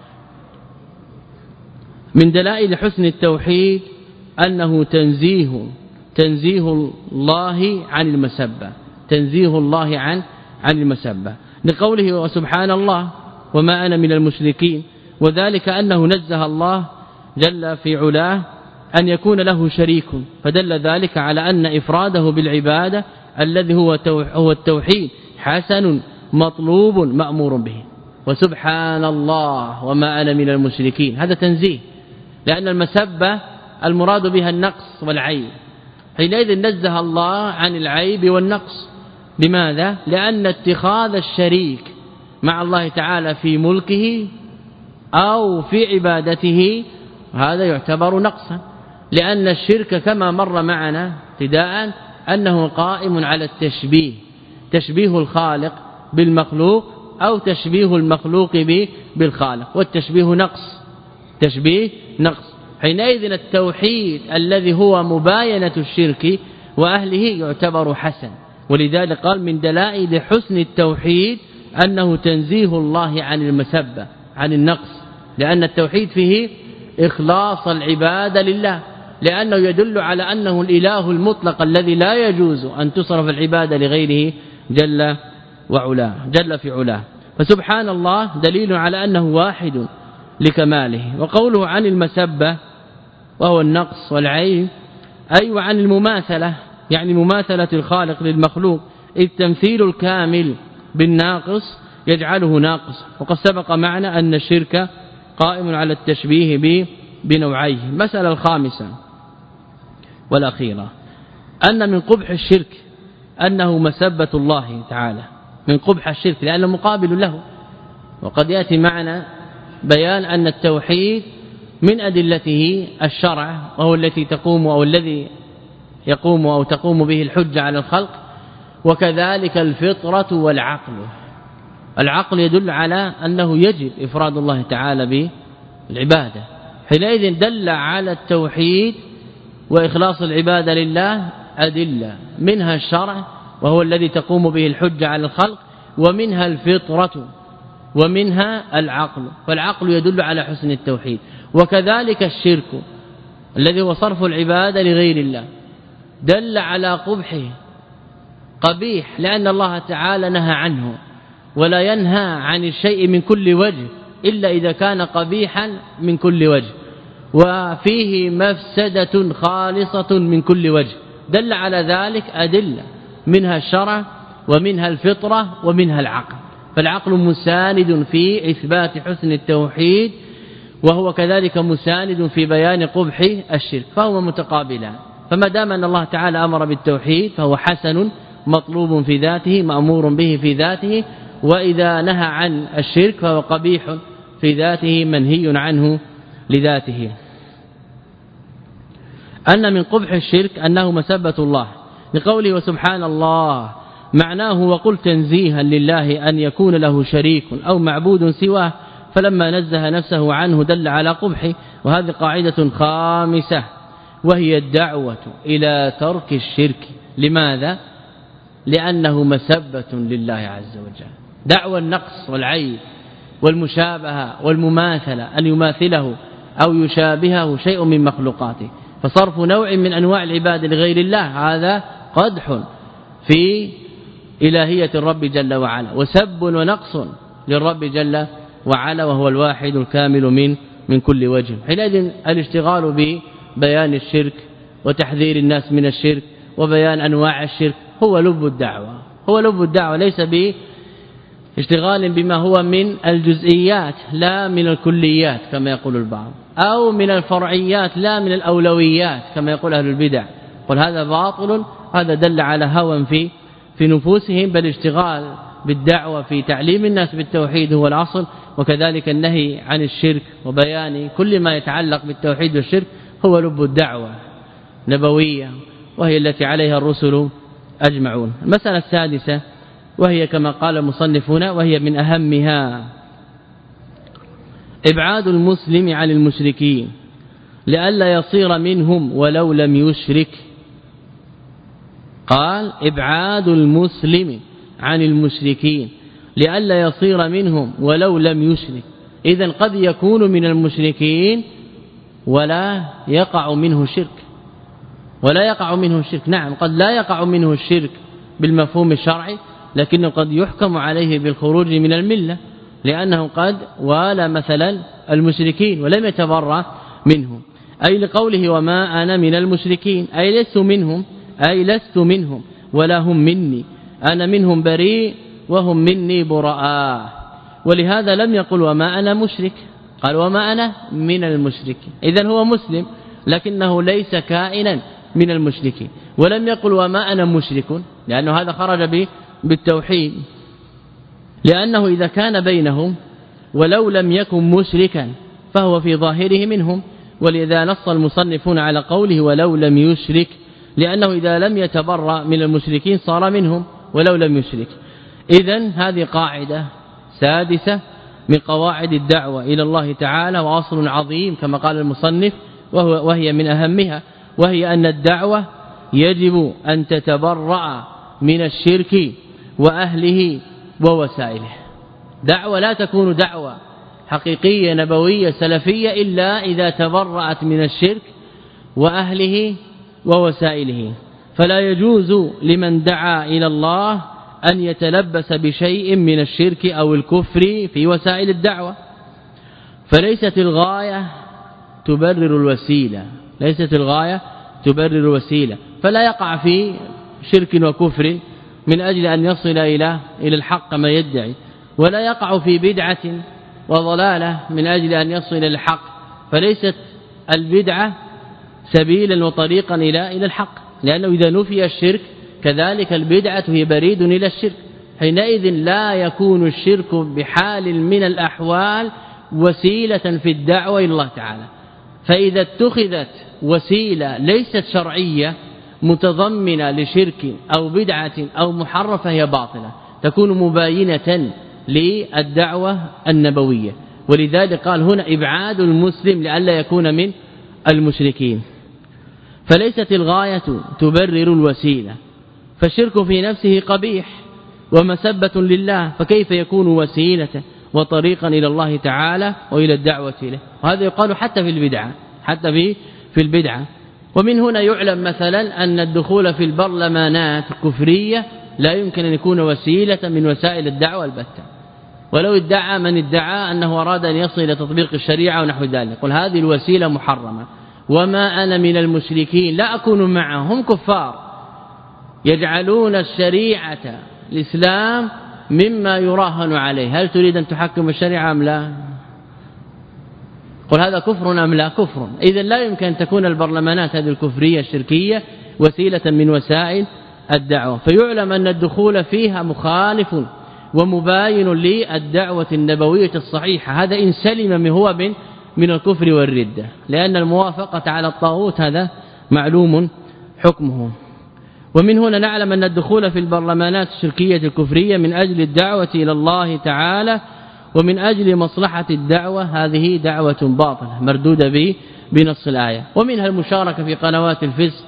من دلائل حسن التوحيد أنه تنزيه تنزيه الله عن المسبة، تنزيه الله عن عن المسبة، لقوله وسبحان الله وما أنا من المشركين، وذلك أنه نزه الله جل في علاه أن يكون له شريك، فدل ذلك على أن إفراده بالعبادة الذي هو هو التوحيد حسن مطلوب مأمور به. وسبحان الله وما أنا من المشركين، هذا تنزيه، لأن المسبة المراد بها النقص والعيب، حينئذ نزه الله عن العيب والنقص. لماذا؟ لأن اتخاذ الشريك مع الله تعالى في ملكه أو في عبادته هذا يعتبر نقصا، لأن الشرك كما مر معنا ابتداء أنه قائم على التشبيه، تشبيه الخالق بالمخلوق أو تشبيه المخلوق بالخالق، والتشبيه نقص، تشبيه نقص. حينئذ التوحيد الذي هو مباينة الشرك وأهله يعتبر حسن. ولذلك قال من دلائل حسن التوحيد أنه تنزيه الله عن المسبة، عن النقص، لأن التوحيد فيه إخلاص العبادة لله، لأنه يدل على أنه الإله المطلق الذي لا يجوز أن تصرف العبادة لغيره جل وعلا جل في علاه. فسبحان الله دليل على أنه واحد لكماله. وقوله عن المسبة وهو النقص والعيب أي وعن المماثلة، يعني مماثلة الخالق للمخلوق، إذ تمثيل الكامل بالناقص يجعله ناقص. وقد سبق معنا أن الشرك قائم على التشبيه بنوعيه. المسألة الخامسة والأخيرة أن من قبح الشرك أنه مسبة الله تعالى، من قبح الشرك لأنه مقابل له. وقد يأتي معنا بيان أن التوحيد من أدلته الشرع، وهو التي تقوم أو الذي يقوم أو تقوم به الحجة على الخلق، وكذلك الفطرة والعقل. العقل يدل على أنه يجب إفراد الله تعالى بالعبادة، حينئذ دل على التوحيد وإخلاص العبادة لله أدلة، منها الشرع وهو الذي تقوم به الحجة على الخلق، ومنها الفطرة، ومنها العقل. فالعقل يدل على حسن التوحيد. وكذلك الشرك الذي هو صرف العبادة لغير الله دل على قبحه، قبيح، لأن الله تعالى نهى عنه، ولا ينهى عن الشيء من كل وجه إلا إذا كان قبيحا من كل وجه، وفيه مفسدة خالصة من كل وجه. دل على ذلك أدلة، منها الشرع ومنها الفطرة ومنها العقل. فالعقل مساند في إثبات حسن التوحيد، وهو كذلك مساند في بيان قبح الشرك، فهو متقابلان. فما دام أن الله تعالى أمر بالتوحيد فهو حسن مطلوب في ذاته مأمور به في ذاته، وإذا نهى عن الشرك فهو قبيح في ذاته منهي عنه لذاته. أن من قبح الشرك أنه مسبة الله، لقوله وسبحان الله، معناه وقل تنزيها لله أن يكون له شريك أو معبود سواه، فلما نزه نفسه عنه دل على قبحه. وهذه قاعدة خامسة، وهي الدعوة إلى ترك الشرك. لماذا؟ لأنه مسبة لله عز وجل. دعوى النقص والعيب والمشابهة والمماثلة، أن يماثله أو يشابهه شيء من مخلوقاته، فصرف نوع من أنواع العبادة لغير الله هذا قدح في إلهية الرب جل وعلا، وسب ونقص للرب جل وعلا، وهو الواحد الكامل من من كل وجه. حينئذ الاشتغال ببيان الشرك وتحذير الناس من الشرك وبيان أنواع الشرك هو لب الدعوة، هو لب الدعوة، ليس باشتغال بما هو من الجزئيات لا من الكليات كما يقول البعض، أو من الفرعيات لا من الأولويات كما يقول أهل البدع. قل هذا باطل، هذا دل على هوى في في نفوسهم، بل اشتغال بالدعوة في تعليم الناس بالتوحيد هو الأصل، وكذلك النهي عن الشرك وبيان كل ما يتعلق بالتوحيد والشرك هو لب الدعوة نبوية، وهي التي عليها الرسل أجمعون. المسألة السادسة وهي كما قال المصنف هنا، وهي من أهمها، إبعاد المسلم عن المشركين لئلا يصير منهم ولو لم يشرك. قال إبعاد المسلم عن المشركين لئلا يصير منهم ولو لم يشرك. إذن قد يكون من المشركين ولا يقع منه شرك، ولا يقع منه الشرك. نعم قد لا يقع منه الشرك بالمفهوم الشرعي، لكنه قد يحكم عليه بالخروج من الملة، لأنه قد والى مثلا المشركين ولم يتبرأ منهم. أي لقوله وما أنا من المشركين، أي لست منهم، أي لست منهم ولا هم مني، أنا منهم بريء وهم مني براء. ولهذا لم يقل وما أنا مشرك، قال وما أنا من المشركين. إذن هو مسلم لكنه ليس كائنا من المشركين. ولم يقل وما أنا مشرك، لأنه هذا خرج بالتوحيد، لأنه إذا كان بينهم ولو لم يكن مشركا فهو في ظاهره منهم. ولذا نص المصنفون على قوله ولو لم يشرك، لأنه إذا لم يتبرأ من المشركين صار منهم ولو لم يشرك. إذن هذه قاعدة سادسة من قواعد الدعوة إلى الله تعالى وأصل عظيم كما قال المصنف وهو وهي من أهمها، وهي أن الدعوة يجب أن تتبرأ من الشرك وأهله ووسائله. دعوة لا تكون دعوة حقيقية نبوية سلفية إلا إذا تبرأت من الشرك وأهله ووسائله. فلا يجوز لمن دعا إلى الله أن يتلبس بشيء من الشرك أو الكفر في وسائل الدعوة. فليست الغاية تبرر الوسيلة، ليست الغاية تبرر الوسيلة، فلا يقع في شرك وكفر من أجل أن يصل إلى إلى الحق ما يدعي، ولا يقع في بدعة وضلالة من أجل أن يصل إلى الحق. فليست البدعة سبيلا وطريقا إلى إلى الحق، لأنه إذا نفي الشرك كذلك البدعة هي بريد إلى الشرك، حينئذ لا يكون الشرك بحال من الأحوال وسيلة في الدعوة إلى الله تعالى. فإذا اتخذت وسيلة ليست شرعية متضمنة لشرك أو بدعة أو محرفة هي باطلة، تكون مباينة للدعوة النبوية. ولذلك قال هنا إبعاد المسلم لئلا يكون من المشركين. فليست الغاية تبرر الوسيلة، فالشرك في نفسه قبيح ومسبة لله، فكيف يكون وسيلة وطريقا إلى الله تعالى وإلى الدعوة إليه؟ وهذا يقال حتى في البدعة، حتى في في البدعة. ومن هنا يعلم مثلا أن الدخول في البرلمانات الكفرية لا يمكن أن يكون وسيلة من وسائل الدعوة البتة، ولو ادعى من ادعى أنه أراد أن يصل إلى تطبيق الشريعة ونحو ذلك، قل هذه الوسيلة محرمة. وما أنا من المشركين، لا أكون معهم، هم كفار يجعلون الشريعة الإسلام مما يراهن عليه، هل تريد أن تحكم الشريعة أم لا؟ قل هذا كفر أم لا؟ كفر. إذن لا يمكن أن تكون البرلمانات هذه الكفرية الشركية وسيلة من وسائل الدعوة. فيعلم أن الدخول فيها مخالف ومباين للدعوة النبوية الصحيحة، هذا إن سلم من هو من من الكفر والردة، لأن الموافقة على الطاغوت هذا معلوم حكمه. ومن هنا نعلم أن الدخول في البرلمانات الشركية الكفرية من أجل الدعوة إلى الله تعالى ومن أجل مصلحة الدعوة هذه دعوة باطلة مردودة به بنص الآية. ومنها المشاركة في قنوات الفسق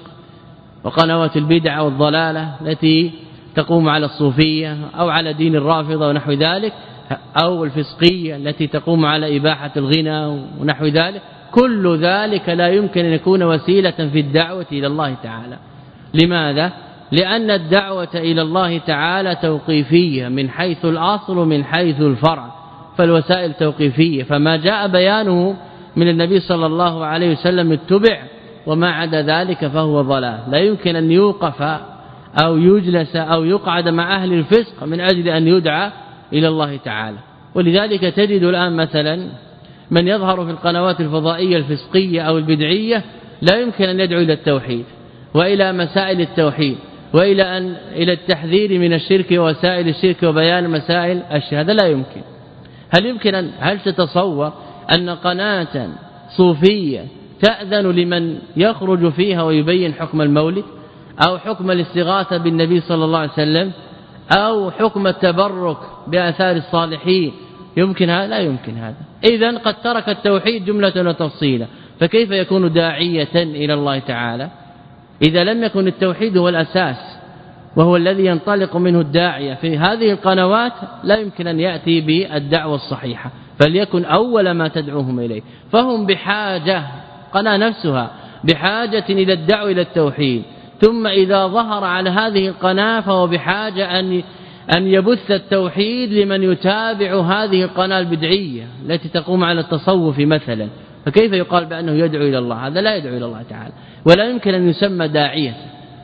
وقنوات البدع والضلالة التي تقوم على الصوفية أو على دين الرافضة ونحو ذلك، أو الفسقية التي تقوم على إباحة الغنى ونحو ذلك. كل ذلك لا يمكن أن يكون وسيلة في الدعوة إلى الله تعالى. لماذا؟ لأن الدعوة إلى الله تعالى توقيفية من حيث الأصل ومن حيث الفرع، فالوسائل توقيفية، فما جاء بيانه من النبي صلى الله عليه وسلم اتبع، وما عدا ذلك فهو ضلال. لا يمكن أن يوقف أو يجلس أو يقعد مع أهل الفسق من أجل أن يدعى إلى الله تعالى. ولذلك تجد الآن مثلا من يظهر في القنوات الفضائية الفسقية أو البدعية لا يمكن أن يدعو إلى التوحيد وإلى مسائل التوحيد وإلى أن إلى التحذير من الشرك ووسائل الشرك وبيان مسائل الشرك، هذا لا يمكن. هل يمكن أن هل تتصور أن قناة صوفية تأذن لمن يخرج فيها ويبين حكم المولد أو حكم الاستغاثة بالنبي صلى الله عليه وسلم أو حكم التبرك بآثار الصالحين؟ يمكن هذا؟ لا يمكن هذا. إذن قد ترك التوحيد جملة وتفصيلا، فكيف يكون داعية إلى الله تعالى إذا لم يكن التوحيد هو الأساس وهو الذي ينطلق منه الداعية؟ في هذه القنوات لا يمكن أن يأتي بالدعوة الصحيحة، فليكن أول ما تدعوهم إليه. فهم بحاجة، قناة نفسها بحاجة إلى الدعوة إلى التوحيد، ثم إذا ظهر على هذه القناة فهو بحاجة أن أن يبث التوحيد لمن يتابع هذه القناة البدعية التي تقوم على التصوف مثلا. فكيف يقال بأنه يدعو إلى الله؟ هذا لا يدعو إلى الله تعالى، ولا يمكن أن يسمى داعية،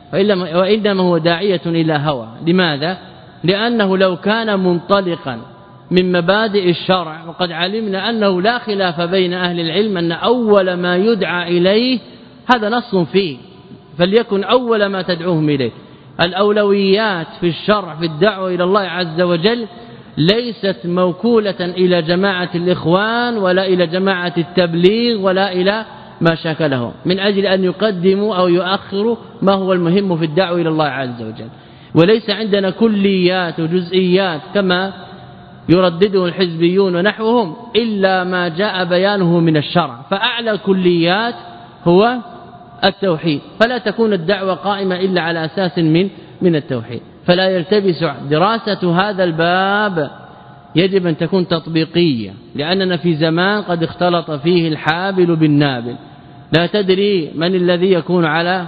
وإنما هو داعية إلى هوى. لماذا؟ لأنه لو كان منطلقا من مبادئ الشرع، وقد علمنا أنه لا خلاف بين أهل العلم أن أول ما يدعى إليه هذا نص فيه، فليكن أول ما تدعوهم إليه. الأولويات في الشرع في الدعوة إلى الله عز وجل ليست موكولة إلى جماعة الإخوان ولا إلى جماعة التبليغ ولا إلى ما شاكله، من أجل أن يقدموا أو يؤخروا ما هو المهم في الدعوة إلى الله عز وجل. وليس عندنا كليات وجزئيات كما يردده الحزبيون ونحوهم إلا ما جاء بيانه من الشرع، فأعلى الكليات هو التوحيد، فلا تكون الدعوة قائمة إلا على أساس من من التوحيد. فلا يلتبس دراسة هذا الباب، يجب أن تكون تطبيقية، لأننا في زمان قد اختلط فيه الحابل بالنابل، لا تدري من الذي يكون على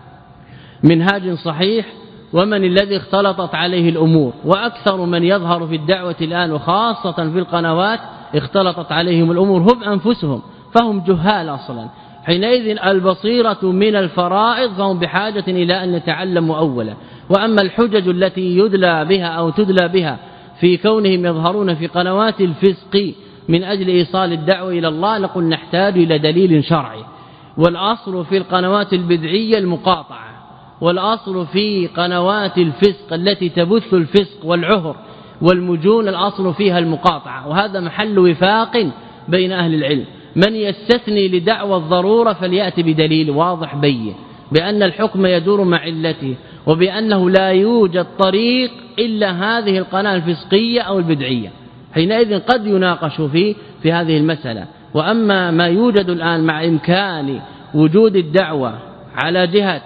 منهاج صحيح ومن الذي اختلطت عليه الأمور. وأكثر من يظهر في الدعوة الآن وخاصة في القنوات اختلطت عليهم الأمور هم أنفسهم، فهم جهال أصلا. حينئذ البصيرة من الفرائض، فهم بحاجة إلى أن يتعلموا أولا. وأما الحجج التي يدلى بها أو تدلى بها في كونهم يظهرون في قنوات الفسق من أجل إيصال الدعوة إلى الله، نقول نحتاج إلى دليل شرعي. والأصل في القنوات البدعية المقاطعة، والأصل في قنوات الفسق التي تبث الفسق والعهر والمجون الأصل فيها المقاطعة، وهذا محل وفاق بين أهل العلم. من يستثني لدعوى الضرورة فليأتي بدليل واضح بين بأن الحكم يدور مع علته، وبأنه لا يوجد طريق إلا هذه القناة الفسقية أو البدعية، حينئذ قد يناقش فيه في هذه المسألة. وأما ما يوجد الآن مع إمكان وجود الدعوة على جهة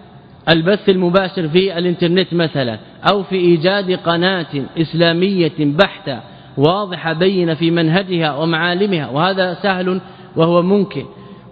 البث المباشر في الانترنت مثلا، أو في إيجاد قناة إسلامية بحتة واضحة بينة في منهجها ومعالمها، وهذا سهل وهو ممكن.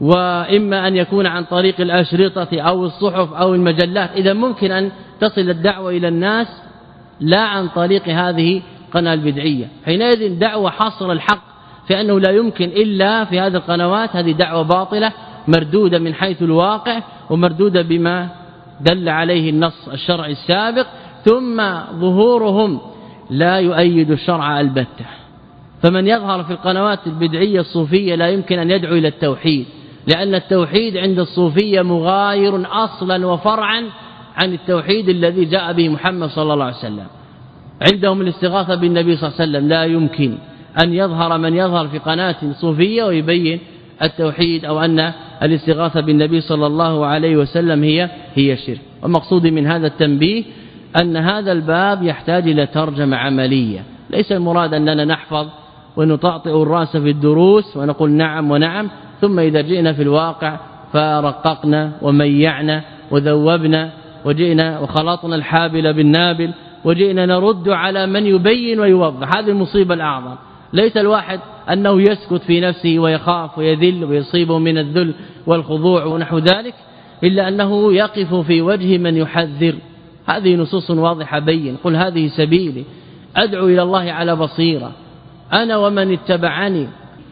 وإما أن يكون عن طريق الأشرطة أو الصحف أو المجلات، إذا ممكن أن تصل الدعوة إلى الناس لا عن طريق هذه القناة البدعية. حينئذ دعوة حصر الحق في أنه لا يمكن إلا في هذه القنوات، هذه دعوة باطلة مردودة من حيث الواقع، ومردودة بما دل عليه النص الشرعي السابق، ثم ظهورهم لا يؤيد الشرع البتة. فمن يظهر في القنوات البدعية الصوفية لا يمكن أن يدعو إلى التوحيد، لأن التوحيد عند الصوفية مغاير أصلا وفرعا عن التوحيد الذي جاء به محمد صلى الله عليه وسلم. عندهم الاستغاثة بالنبي صلى الله عليه وسلم، لا يمكن أن يظهر من يظهر في قناة صوفية ويبين التوحيد أو أن الاستغاثة بالنبي صلى الله عليه وسلم هي هي شرك. ومقصود من هذا التنبيه أن هذا الباب يحتاج إلى ترجمة عملية، ليس المراد أننا نحفظ ونطعطئ الرأس في الدروس ونقول نعم ونعم، ثم إذا جئنا في الواقع فرققنا وميعنا وذوبنا وجئنا وخلطنا الحابل بالنابل وجئنا نرد على من يبين ويوضح. هذه المصيبة الأعظم. ليس الواحد أنه يسكت في نفسه ويخاف ويذل ويصيبه من الذل والخضوع ونحو ذلك، إلا أنه يقف في وجه من يحذر. هذه نصوص واضحة بين، قل هذه سبيلي أدعو إلى الله على بصيرة أنا ومن اتبعني.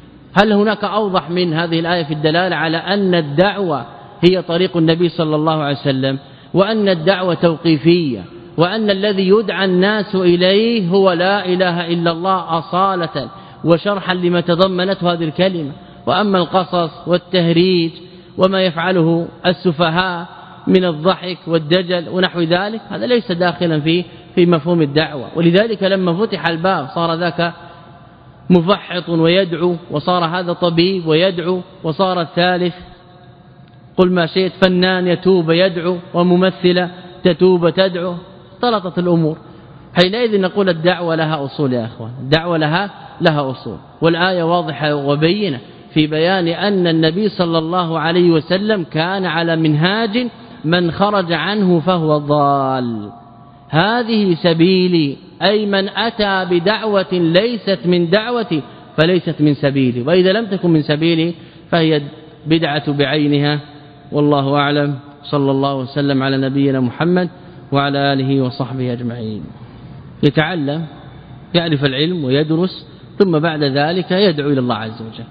هل هناك أوضح من هذه الآية في الدلالة على أن الدعوة هي طريق النبي صلى الله عليه وسلم، وأن الدعوة توقيفية، وأن الذي يدعى الناس إليه هو لا إله إلا الله أصالة وشرحا لما تضمنته هذه الكلمة. وأما القصص والتهريج وما يفعله السفهاء من الضحك والدجل ونحو ذلك، هذا ليس داخلا في في مفهوم الدعوة. ولذلك لما فتح الباب صار ذاك مفحط ويدعو، وصار هذا طبيب ويدعو، وصار الثالث قل ما شئت فنان يتوب يدعو، وممثلة تتوب تدعو، اختلطت الأمور. حينئذ نقول الدعوة لها أصول يا أخوان، الدعوة لها لها أصول. والآية واضحة وبينة في بيان أن النبي صلى الله عليه وسلم كان على منهاج من خرج عنه فهو ضال. هذه سبيلي، أي من أتى بدعوة ليست من دعوتي فليست من سبيلي، وإذا لم تكن من سبيلي فهي بدعة بعينها. والله أعلم. صلى الله وسلم على نبينا محمد وعلى آله وصحبه أجمعين. يتعلم، يعرف العلم ويدرس، ثم بعد ذلك يدعو إلى الله عز وجل.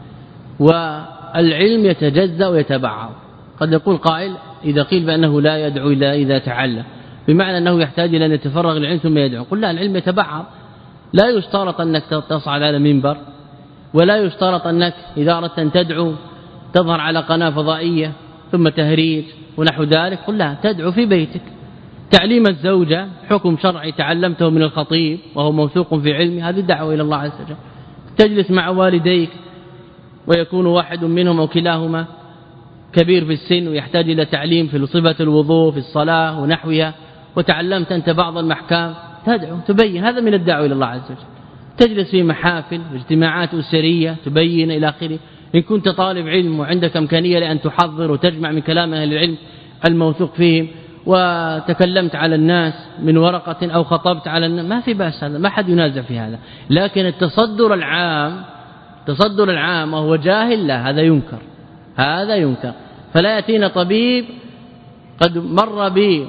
والعلم يتجزأ ويتبعض. قد يقول قائل إذا قيل بأنه لا يدعو إلا إذا تعلم، بمعنى أنه يحتاج إلى أن يتفرغ العلم ثم يدعو. قل لا، العلم يتبعض. لا يشترط أنك تصعد على منبر، ولا يشترط أنك إذا أردت أن تدعو تظهر على قناة فضائية ثم تهريج ونحو ذلك. قل لا، تدعو في بيتك. تعليم الزوجة حكم شرعي تعلمته من الخطيب وهو موثوق في علمه، هذه الدعوة إلى الله عز وجل. تجلس مع والديك ويكون واحد منهم أو كلاهما كبير في السن ويحتاج إلى تعليم في صفة الوضوء في الصلاة ونحوها، وتعلمت أنت بعض المحكام، تدعو تبين، هذا من الدعوة إلى الله عز وجل. تجلس في محافل واجتماعات أسرية تبين إلى آخره. إن كنت طالب علم وعندك إمكانية لأن تحضر وتجمع من كلام أهل العلم الموثوق فيهم وتكلمت على الناس من ورقة أو خطبت على الناس ما في بأس، هذا ما حد ينازع في هذا. لكن التصدر العام تصدر العام وهو جاهل لا، هذا ينكر هذا ينكر. فلا يأتينا طبيب قد مر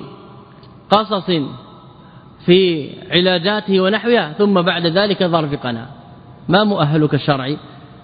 بقصص في علاجاته ونحوها ثم بعد ذلك ظرف قناة. ما مؤهلك الشرعي؟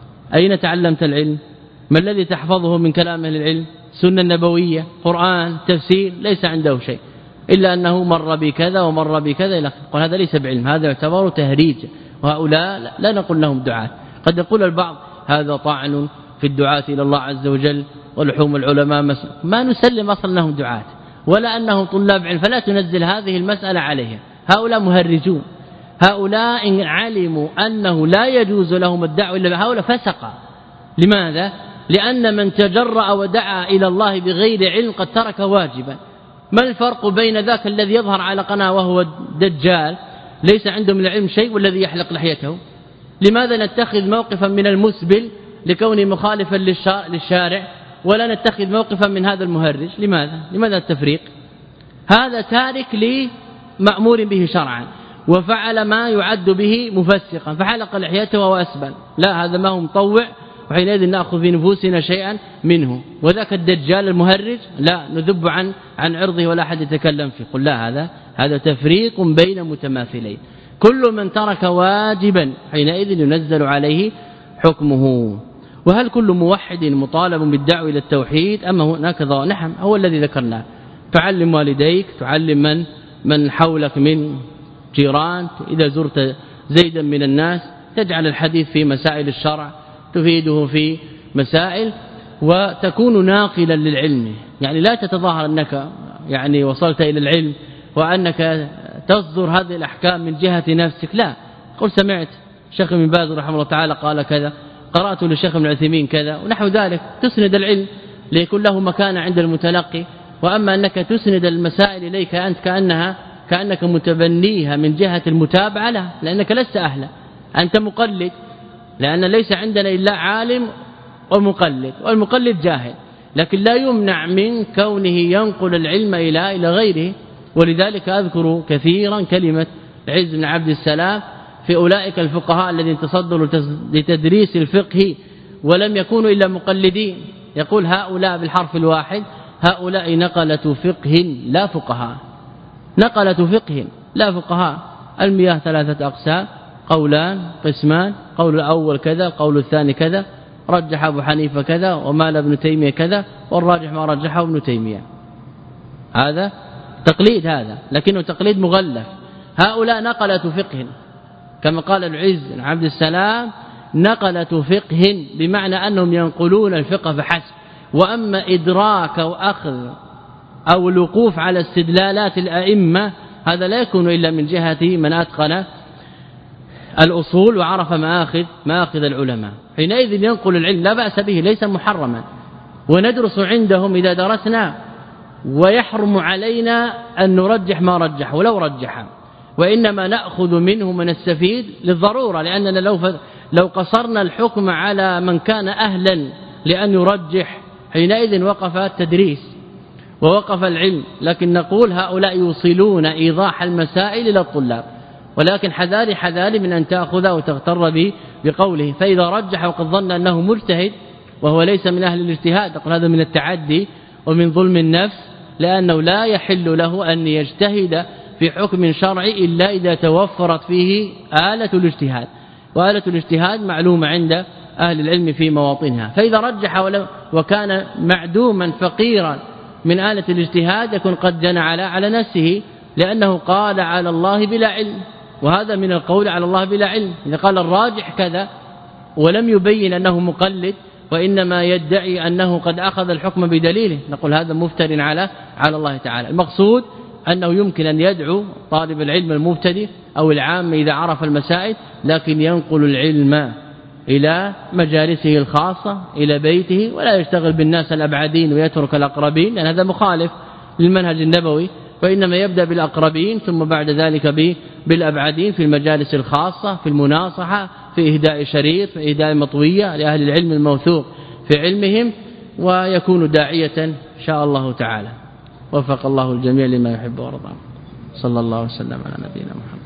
أين تعلمت العلم؟ ما الذي تحفظه من كلام أهل العلم؟ سنة نبوية، قرآن، تفسير، ليس عنده شيء إلا أنه مر بكذا ومر بكذا إلى آخره. هذا ليس بعلم، هذا يعتبر تهريج. وهؤلاء لا نقول لهم دعاة. قد يقول البعض هذا طعن في الدعاة إلى الله عز وجل ولحوم العلماء، ما نسلم أصلا أنهم دعاة ولا أنهم طلاب علم، فلا تنزل هذه المسألة عليهم. هؤلاء مهرجون، هؤلاء إن علموا أنه لا يجوز لهم الدعوة إلا هؤلاء فسقا. لماذا؟ لأن من تجرأ ودعا إلى الله بغير علم قد ترك واجبا. ما الفرق بين ذاك الذي يظهر على قناة وهو دجال ليس عنده من العلم شيء والذي يحلق لحيته؟ لماذا نتخذ موقفا من المسبل لكونه مخالفا للشارع ولا نتخذ موقفا من هذا المهرج؟ لماذا؟ لماذا التفريق؟ هذا تارك لمأمور به شرعا وفعل ما يعد به مفسقا فحلق لحيته وهو أسبل. لا، هذا ما هو مطوع، وحينئذ نأخذ في نفوسنا شيئا منه. وذاك الدجال المهرج لا نذب عن عن عرضه ولا أحد يتكلم فيه. قل لا، هذا هذا تفريق بين متماثلين. كل من ترك واجبا حينئذ ينزل عليه حكمه. وهل كل موحد مطالب بالدعوة إلى التوحيد أما هناك ضوء؟ نعم، هو الذي ذكرناه. تعلم والديك، تعلم من من حولك من جيران، إذا زرت زيدا من الناس تجعل الحديث في مسائل الشرع تفيده في مسائل وتكون ناقلا للعلم. يعني لا تتظاهر أنك يعني وصلت إلى العلم وأنك تصدر هذه الأحكام من جهة نفسك. لا، قل سمعت الشيخ ابن باز رحمه الله تعالى قال كذا، قرأت للشيخ ابن عثيمين كذا ونحو ذلك. تسند العلم ليكون له مكانة عند المتلقي. وأما أنك تسند المسائل إليك أنت كأنها كأنك متبنيها من جهة المتابعة، لا، لأنك لست أهلا، أنت مقلد. لأن ليس عندنا إلا عالم ومقلد، والمقلد جاهل، لكن لا يمنع من كونه ينقل العلم إلى إلى غيره. ولذلك أذكر كثيرا كلمة العز بن عبد السلام في أولئك الفقهاء الذين تصدروا لتدريس الفقه ولم يكونوا إلا مقلدين. يقول هؤلاء بالحرف الواحد هؤلاء نقلة فقه لا فقهاء، نقلة فقه لا فقهاء. المياه ثلاثة أقسام، قولان قسمان، قول الأول كذا، قول الثاني كذا، رجح أبو حنيفة كذا ومال ابن تيمية كذا، والراجح ما رجحه ابن تيمية. هذا تقليد، هذا لكنه تقليد مغلف. هؤلاء نقلة فقه كما قال العز بن عبد السلام، نقلة فقه بمعنى أنهم ينقلون الفقه فحسب. وأما إدراك أو أخذ أو الوقوف على استدلالات الأئمة هذا لا يكون إلا من جهة من أتقن الأصول وعرف مآخذ مآخذ العلماء. حينئذ ينقل العلم لا بأس به، ليس محرما، وندرس عندهم إذا درسنا، ويحرم علينا أن نرجح ما رجح ولو رجح، وإنما نأخذ منه من السفيد للضرورة. لأننا لو لو قصرنا الحكم على من كان أهلا لأن يرجح حينئذ وقف التدريس ووقف العلم. لكن نقول هؤلاء يوصلون إيضاح المسائل إلى الطلاب، ولكن حذاري حذاري من أن تأخذ وتغتر به بقوله. فإذا رجح وقد ظن أنه مجتهد وهو ليس من أهل الاجتهاد، نقول هذا من التعدي ومن ظلم النفس، لأنه لا يحل له أن يجتهد في حكم شرعي إلا إذا توفرت فيه آلة الاجتهاد، وآلة الاجتهاد معلومة عند أهل العلم في مواطنها. فإذا رجح وكان معدوما فقيرا من آلة الاجتهاد يكون قد جنى على على نفسه، لأنه قال على الله بلا علم، وهذا من القول على الله بلا علم. إذا قال الراجح كذا ولم يبين أنه مقلد وإنما يدعي أنه قد أخذ الحكم بدليله، نقول هذا مفتر على على الله تعالى. المقصود أنه يمكن أن يدعو طالب العلم المبتدئ أو العام إذا عرف المسائل، لكن ينقل العلم إلى مجالسه الخاصة إلى بيته، ولا يشتغل بالناس الأبعدين ويترك الأقربين، لأن هذا مخالف للمنهج النبوي وإنما يبدأ بالأقربين ثم بعد ذلك بالأبعدين في المجالس الخاصة في المناصحة في إهداء شريط في إهداء مطوية لأهل العلم الموثوق في علمهم ويكون داعية إن شاء الله تعالى. وفق الله الجميع لما يحب ويرضى. صلى الله وسلم على نبينا محمد.